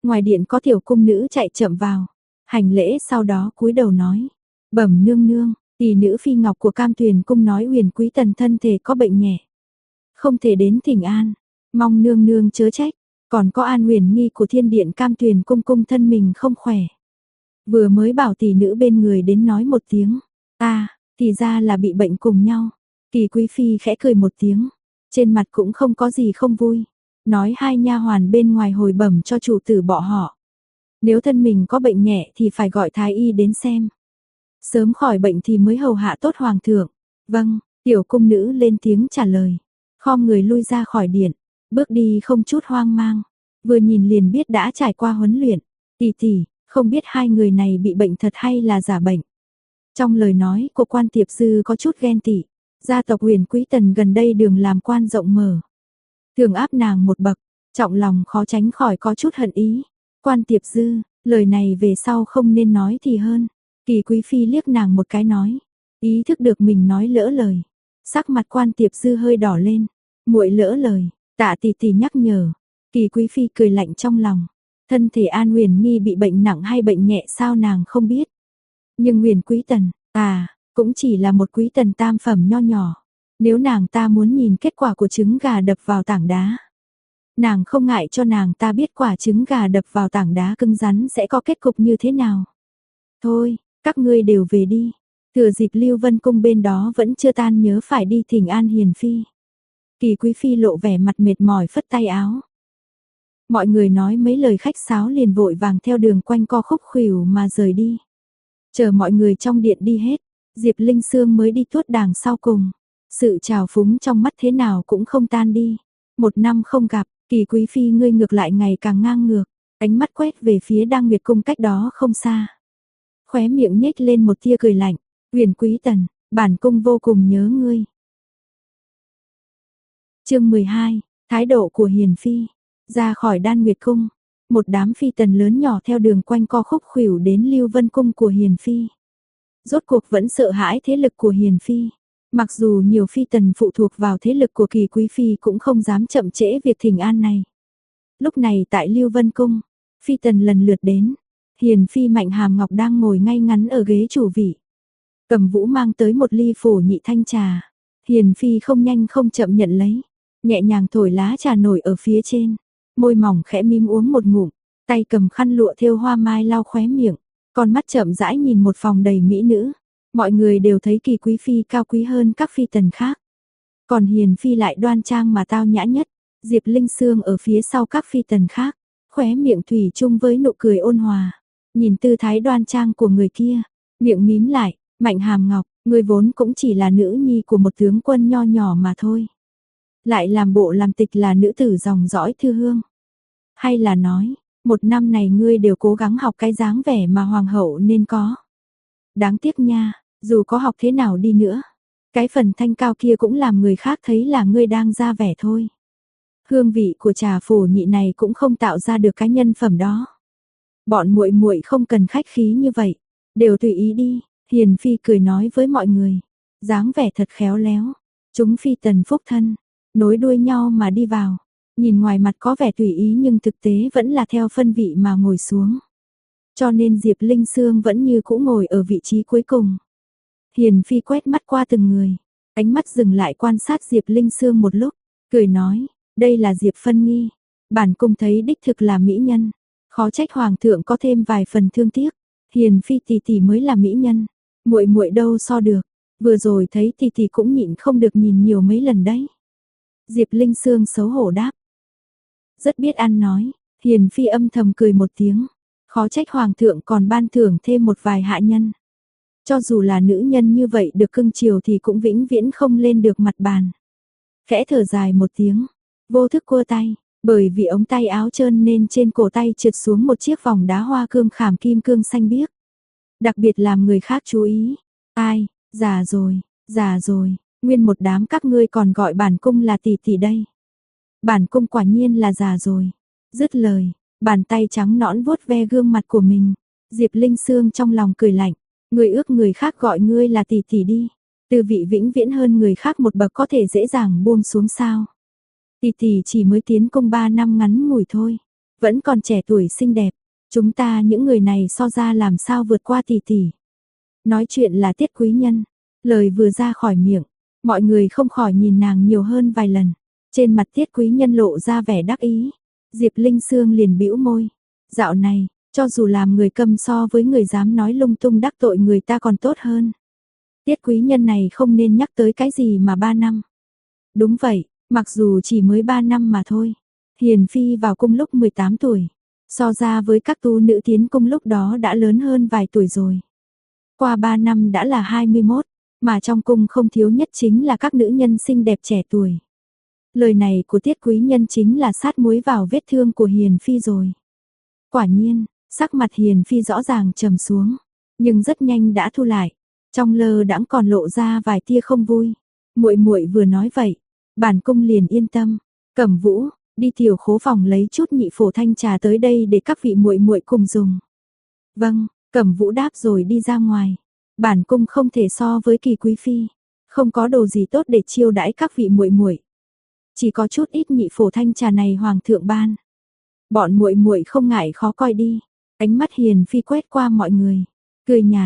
A: Ngoài điện có tiểu cung nữ chạy chậm vào, hành lễ sau đó cúi đầu nói, bẩm nương nương, tỷ nữ phi ngọc của Cam Tuyền cung nói Huyền Quý Tần thân thể có bệnh nhẹ, không thể đến thỉnh an, mong nương nương chớ trách, còn có An Huyền Nghi của Thiên điện Cam Tuyền cung cung thân mình không khỏe. Vừa mới bảo tỷ nữ bên người đến nói một tiếng, thì ra là bị bệnh cùng nhau. Kỳ Quý phi khẽ cười một tiếng, trên mặt cũng không có gì không vui, nói hai nha hoàn bên ngoài hồi bẩm cho chủ tử bọn họ. Nếu thân mình có bệnh nhẹ thì phải gọi thái y đến xem. Sớm khỏi bệnh thì mới hầu hạ tốt hoàng thượng. Vâng, tiểu cung nữ lên tiếng trả lời. Khom người lui ra khỏi điện, bước đi không chút hoang mang. Vừa nhìn liền biết đã trải qua huấn luyện. Tỷ, không biết hai người này bị bệnh thật hay là giả bệnh. Trong lời nói của quan tiệp dư có chút ghen tị. Gia tộc Huyền Quý Tần gần đây đường làm quan rộng mở. Thường áp nàng một bậc, trọng lòng khó tránh khỏi có chút hận ý. Quan tiệp dư, lời này về sau không nên nói thì hơn. Kỳ Quý phi liếc nàng một cái nói, ý thức được mình nói lỡ lời. Sắc mặt quan tiệp dư hơi đỏ lên, muội lỡ lời, Tạ tỷ nhắc nhở. Kỳ Quý phi cười lạnh trong lòng, thân thể An Huyền Nghi bị bệnh nặng hay bệnh nhẹ sao nàng không biết. Nhưng Huyền Quý Tần, cũng chỉ là một quý tần tam phẩm nho nhỏ. Nếu nàng ta muốn nhìn kết quả của trứng gà đập vào tảng đá, nàng không ngại cho nàng ta biết quả trứng gà đập vào tảng đá cứng rắn sẽ có kết cục như thế nào. Thôi, các ngươi đều về đi. Thừa dịp Lưu Vân cung bên đó vẫn chưa tan nhớ phải đi thỉnh an hiền phi. Kỳ Quý phi lộ vẻ mặt mệt mỏi phất tay áo. Mọi người nói mấy lời khách sáo liền vội vàng theo đường quanh co khúc khuỷu mà rời đi. Chờ mọi người trong điện đi hết, Diệp Linh Sương mới đi tuốt đàng sau cùng. Sự trào phúng trong mắt thế nào cũng không tan đi. Một năm không gặp, Kỳ Quý phi ngươi ngược lại ngày càng ngang ngược, ánh mắt quét về phía Đăng Nguyệt cung cách đó không xa. Khóe miệng nhếch lên một tia cười lạnh, Huyền Quý Tần, bản cung vô cùng nhớ ngươi. Chương 12, thái độ của hiền phi. Ra khỏi Đan Nguyệt cung, một đám phi tần lớn nhỏ theo đường quanh co khúc khuỷu đến Lưu Vân cung của hiền phi. Rốt cuộc vẫn sợ hãi thế lực của hiền phi. Mặc dù nhiều phi tần phụ thuộc vào thế lực của Kỳ Quý phi cũng không dám chậm trễ việc thỉnh an này. Lúc này tại Lưu Vân cung, phi tần lần lượt đến. Hiền phi Mạnh Hàm Ngọc đang ngồi ngay ngắn ở ghế chủ vị. Cầm Vũ mang tới một ly phổ nhị thanh trà. Hiền phi không nhanh không chậm nhận lấy, nhẹ nhàng thổi lá trà nổi ở phía trên, môi mỏng khẽ mím uống một ngụm, tay cầm khăn lụa thêu hoa mai lau khóe miệng, con mắt chậm rãi nhìn một phòng đầy mỹ nữ. Mọi người đều thấy Kỳ Quý phi cao quý hơn các phi tần khác, còn hiền phi lại đoan trang mà tao nhã nhất. Diệp Linh Sương ở phía sau các phi tần khác, khóe miệng thủy chung với nụ cười ôn hòa, nhìn tư thái đoan trang của người kia, miệng mím lại. Mạnh Hàm Ngọc, ngươi vốn cũng chỉ là nữ nhi của một tướng quân nho nhỏ mà thôi, lại làm bộ làm tịch là nữ tử dòng dõi thư hương. Hay là nói, một năm này ngươi đều cố gắng học cái dáng vẻ mà hoàng hậu nên có. Đáng tiếc nha, dù có học thế nào đi nữa, cái phần thanh cao kia cũng làm người khác thấy là ngươi đang ra vẻ thôi. Hương vị của trà phổ nhị này cũng không tạo ra được cái nhân phẩm đó. Bọn muội muội không cần khách khí như vậy, đều tùy ý đi. Hiền phi cười nói với mọi người, dáng vẻ thật khéo léo. Chúng phi tần phúc thân, nối đuôi nhau mà đi vào. Nhìn ngoài mặt có vẻ tùy ý nhưng thực tế vẫn là theo phân vị mà ngồi xuống. Cho nên Diệp Linh Sương vẫn như cũ ngồi ở vị trí cuối cùng. Hiền phi quét mắt qua từng người, ánh mắt dừng lại quan sát Diệp Linh Sương một lúc, cười nói, đây là Diệp Phân Nghi. Bản cung thấy đích thực là mỹ nhân, khó trách hoàng thượng có thêm vài phần thương tiếc. Hiền phi tỷ mới là mỹ nhân, muội muội đâu so được. Vừa rồi thấy tỷ cũng nhịn không được nhìn nhiều mấy lần đấy. Diệp Linh Sương xấu hổ đáp, rất biết ăn nói. Hiền phi âm thầm cười một tiếng, khó trách hoàng thượng còn ban thưởng thêm một vài hạ nhân. Cho dù là nữ nhân như vậy được cưng chiều thì cũng vĩnh viễn không lên được mặt bàn. Khẽ thở dài một tiếng, vô thức cua tay, bởi vì ống tay áo trơn nên trên cổ tay trượt xuống một chiếc vòng đá hoa cương khảm kim cương xanh biếc. Đặc biệt làm người khác chú ý. Ai, già rồi, nguyên một đám các ngươi còn gọi bản cung là tỷ đây. Bản cung quả nhiên là già rồi. Dứt lời, bàn tay trắng nõn vuốt ve gương mặt của mình. Diệp Linh Sương trong lòng cười lạnh, ngươi ước người khác gọi ngươi là tỷ đi. Tư vị vĩnh viễn hơn người khác một bậc có thể dễ dàng buông xuống sao? Tỷ chỉ mới tiến cung 3 năm ngắn ngủi thôi. vẫn còn trẻ tuổi xinh đẹp, chúng ta những người này so ra làm sao vượt qua tỷ tỷ. Nói chuyện là Tiết Quý Nhân, lời vừa ra khỏi miệng, mọi người không khỏi nhìn nàng nhiều hơn vài lần. Trên mặt Tiết Quý Nhân lộ ra vẻ đắc ý, Diệp Linh Sương liền bĩu môi, dạo này, cho dù làm người câm so với người dám nói lung tung đắc tội người ta còn tốt hơn. Tiết Quý Nhân này không nên nhắc tới cái gì mà 3 năm. Đúng vậy, mặc dù chỉ mới 3 năm mà thôi. Hiền Phi vào cung lúc 18 tuổi, so ra với các tú nữ tiến cung lúc đó đã lớn hơn vài tuổi rồi. Qua 3 năm đã là 21, mà trong cung không thiếu nhất chính là các nữ nhân xinh đẹp trẻ tuổi. Lời này của Tiết Quý Nhân chính là sát muối vào vết thương của Hiền Phi rồi. Quả nhiên, sắc mặt Hiền Phi rõ ràng trầm xuống, nhưng rất nhanh đã thu lại, trong lơ đãng còn lộ ra vài tia không vui. Muội muội vừa nói vậy, bản cung liền yên tâm. Cẩm Vũ, đi tiểu khố phòng lấy chút nhị phổ thanh trà tới đây để các vị muội muội cùng dùng. Vâng, Cẩm Vũ đáp rồi đi ra ngoài. Bản cung không thể so với Kỳ quý phi, không có đồ gì tốt để chiêu đãi các vị muội muội. Chỉ có chút ít nhị phổ thanh trà này hoàng thượng ban. Bọn muội muội không ngại khó coi đi. Ánh mắt Hiền Phi quét qua mọi người, cười nhạt.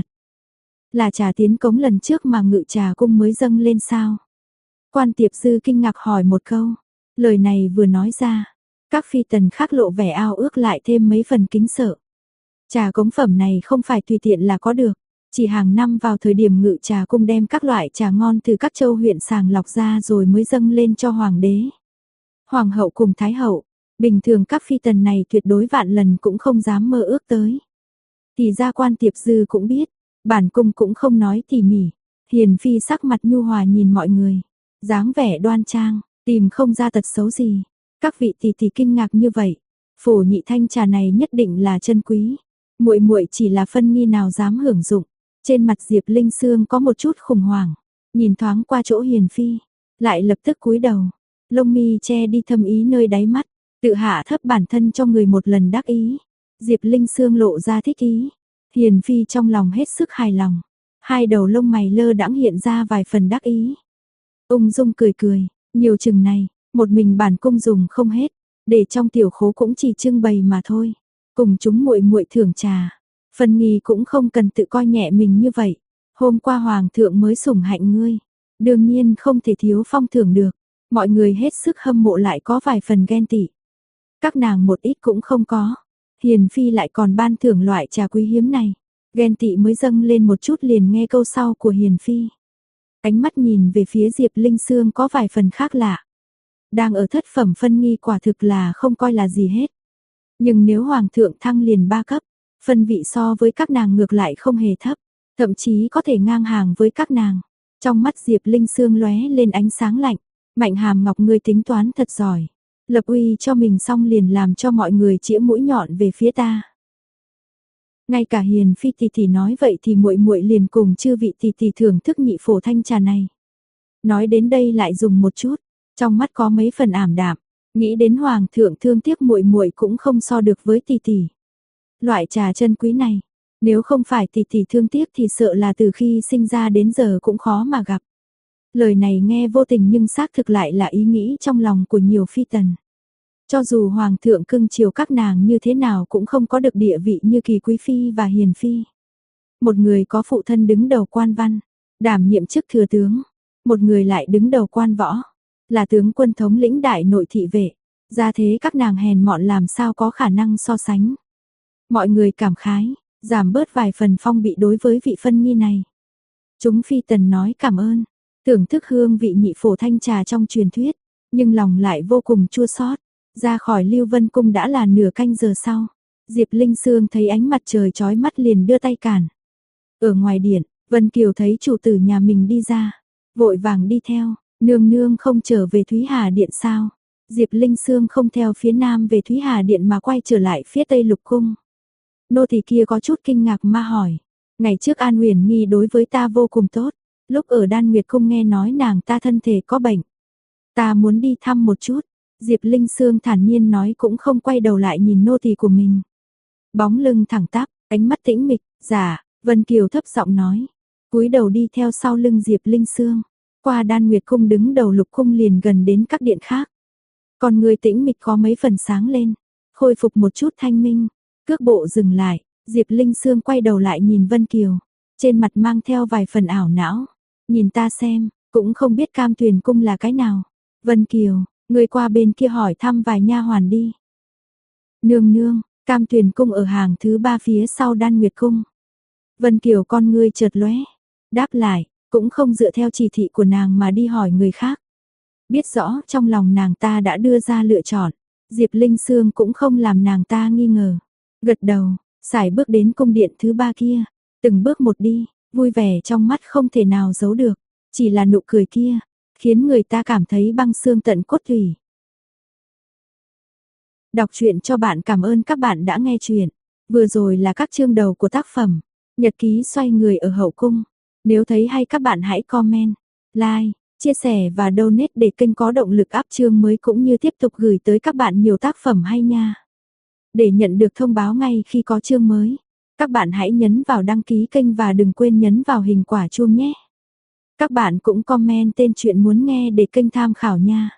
A: Là trà tiến cống lần trước mà Ngự Trà cung mới dâng lên sao? Quan Tiệp Dư kinh ngạc hỏi một câu. Lời này vừa nói ra, các phi tần khác lộ vẻ ao ước lại thêm mấy phần kính sợ. Trà cống phẩm này không phải tùy tiện là có được, chỉ hàng năm vào thời điểm Ngự Trà cung đem các loại trà ngon từ các châu huyện sàng lọc ra rồi mới dâng lên cho hoàng đế, hoàng hậu cùng thái hậu. Bình thường các phi tần này tuyệt đối vạn lần cũng không dám mơ ước tới. Thì ra Quan Tiệp Dư cũng biết, bản cung cũng không nói tỉ mỉ. Hiền Phi sắc mặt nhu hòa nhìn mọi người, dáng vẻ đoan trang, tìm không ra tật xấu gì. Các vị tỷ tỷ kinh ngạc như vậy, phổ nhị thanh trà này nhất định là chân quý. Muội muội chỉ là phân nghi nào dám hưởng dụng. Trên mặt Diệp Linh Sương có một chút khủng hoảng, nhìn thoáng qua chỗ Hiền Phi, lại lập tức cúi đầu, lông mi che đi thâm ý nơi đáy mắt, tự hạ thấp bản thân cho người một lần đắc ý. Diệp Linh Sương lộ ra thích ý, Hiền Phi trong lòng hết sức hài lòng, hai đầu lông mày lơ đãng hiện ra vài phần đắc ý. Ung dung cười cười, nhiều chừng này, một mình bản cung dùng không hết, để trong tiểu khố cũng chỉ trưng bày mà thôi. Cùng chúng muội muội thưởng trà, Phân Nghi cũng không cần tự coi nhẹ mình như vậy. Hôm qua hoàng thượng mới sủng hạnh ngươi, đương nhiên không thể thiếu phong thưởng được. Mọi người hết sức hâm mộ lại có vài phần ghen tị. Các nàng một ít cũng không có. Hiền Phi lại còn ban thưởng loại trà quý hiếm này. Ghen tị mới dâng lên một chút liền nghe câu sau của Hiền Phi. Ánh mắt nhìn về phía Diệp Linh Sương có vài phần khác lạ. Đang ở thất phẩm Phân Nghi quả thực là không coi là gì hết. Nhưng nếu hoàng thượng thăng liền 3 cấp, phân vị so với các nàng ngược lại không hề thấp, thậm chí có thể ngang hàng với các nàng. Trong mắt Diệp Linh Sương lóe lên ánh sáng lạnh, Mạnh Hàm Ngọc ngươi tính toán thật giỏi, lập uy cho mình xong liền làm cho mọi người chĩa mũi nhọn về phía ta. Ngay cả Hiền Phi tỷ tỷ nói vậy thì muội muội liền cùng chư vị tỷ tỷ thưởng thức nhị phổ thanh trà này. Nói đến đây lại dùng một chút, trong mắt có mấy phần ảm đạm, nghĩ đến hoàng thượng thương tiếc muội muội cũng không so được với tỷ tỷ. Loại trà chân quý này, nếu không phải tỷ tỷ thương tiếc thì sợ là từ khi sinh ra đến giờ cũng khó mà gặp. Lời này nghe vô tình nhưng xác thực lại là ý nghĩ trong lòng của nhiều phi tần. Cho dù hoàng thượng cưng chiều các nàng như thế nào cũng không có được địa vị như Kỳ quý phi và Hiền Phi. Một người có phụ thân đứng đầu quan văn, đảm nhiệm chức thừa tướng, một người lại đứng đầu quan võ, là tướng quân thống lĩnh đại nội thị vệ. Ra thế các nàng hèn mọn làm sao có khả năng so sánh. Mọi người cảm khái, giảm bớt vài phần phong bị đối với vị Phân Nghi này. Chúng phi tần nói cảm ơn, thưởng thức hương vị nhị phổ thanh trà trong truyền thuyết, nhưng lòng lại vô cùng chua xót. Ra khỏi Lưu Vân Cung đã là nửa canh giờ sau, Diệp Linh Sương thấy ánh mặt trời chói mắt liền đưa tay cản. Ở ngoài điện, Vân Kiều thấy chủ tử nhà mình đi ra, vội vàng đi theo, nương nương không trở về Thúy Hà Điện sao? Diệp Linh Sương không theo phía nam về Thúy Hà Điện mà quay trở lại phía Tây Lục Cung. Nô tỳ kia có chút kinh ngạc mà hỏi, ngày trước An Huyền Nghi đối với ta vô cùng tốt, lúc ở Đan Nguyệt Cung nghe nói nàng ta thân thể có bệnh. Ta muốn đi thăm một chút. Diệp Linh Sương thản nhiên nói cũng không quay đầu lại nhìn nô tỳ của mình. Bóng lưng thẳng tắp, ánh mắt tĩnh mịch, dạ, Vân Kiều thấp giọng nói. Cúi đầu đi theo sau lưng Diệp Linh Sương, qua Đan Nguyệt Cung đứng đầu Lục Cung liền gần đến các điện khác. Còn người tĩnh mịch có mấy phần sáng lên, khôi phục một chút thanh minh. Cước bộ dừng lại, Diệp Linh Sương quay đầu lại nhìn Vân Kiều, trên mặt mang theo vài phần ảo não. Nhìn ta xem, cũng không biết Cam Tuyền cung là cái nào. Vân Kiều, người qua bên kia hỏi thăm vài nha hoàn đi. Nương nương, Cam Tuyền cung ở hàng thứ 3 phía sau Đan Nguyệt cung. Vân Kiều con ngươi chợt lóe, đáp lại, cũng không dựa theo chỉ thị của nàng mà đi hỏi người khác. Biết rõ trong lòng nàng ta đã đưa ra lựa chọn, Diệp Linh Sương cũng không làm nàng ta nghi ngờ. Gật đầu, sải bước đến cung điện thứ 3 kia, từng bước một đi, vui vẻ trong mắt không thể nào giấu được, chỉ là nụ cười kia, khiến người ta cảm thấy băng xương tận cốt tủy. Đọc truyện cho bạn, cảm ơn các bạn đã nghe truyện. Vừa rồi là các chương đầu của tác phẩm Nhật ký xoay người ở hậu cung. Nếu thấy hay các bạn hãy comment, like, chia sẻ và donate để kênh có động lực up chương mới cũng như tiếp tục gửi tới các bạn nhiều tác phẩm hay nha. Để nhận được thông báo ngay khi có chương mới, các bạn hãy nhấn vào đăng ký kênh và đừng quên nhấn vào hình quả chuông nhé. Các bạn cũng comment tên truyện muốn nghe để kênh tham khảo nha.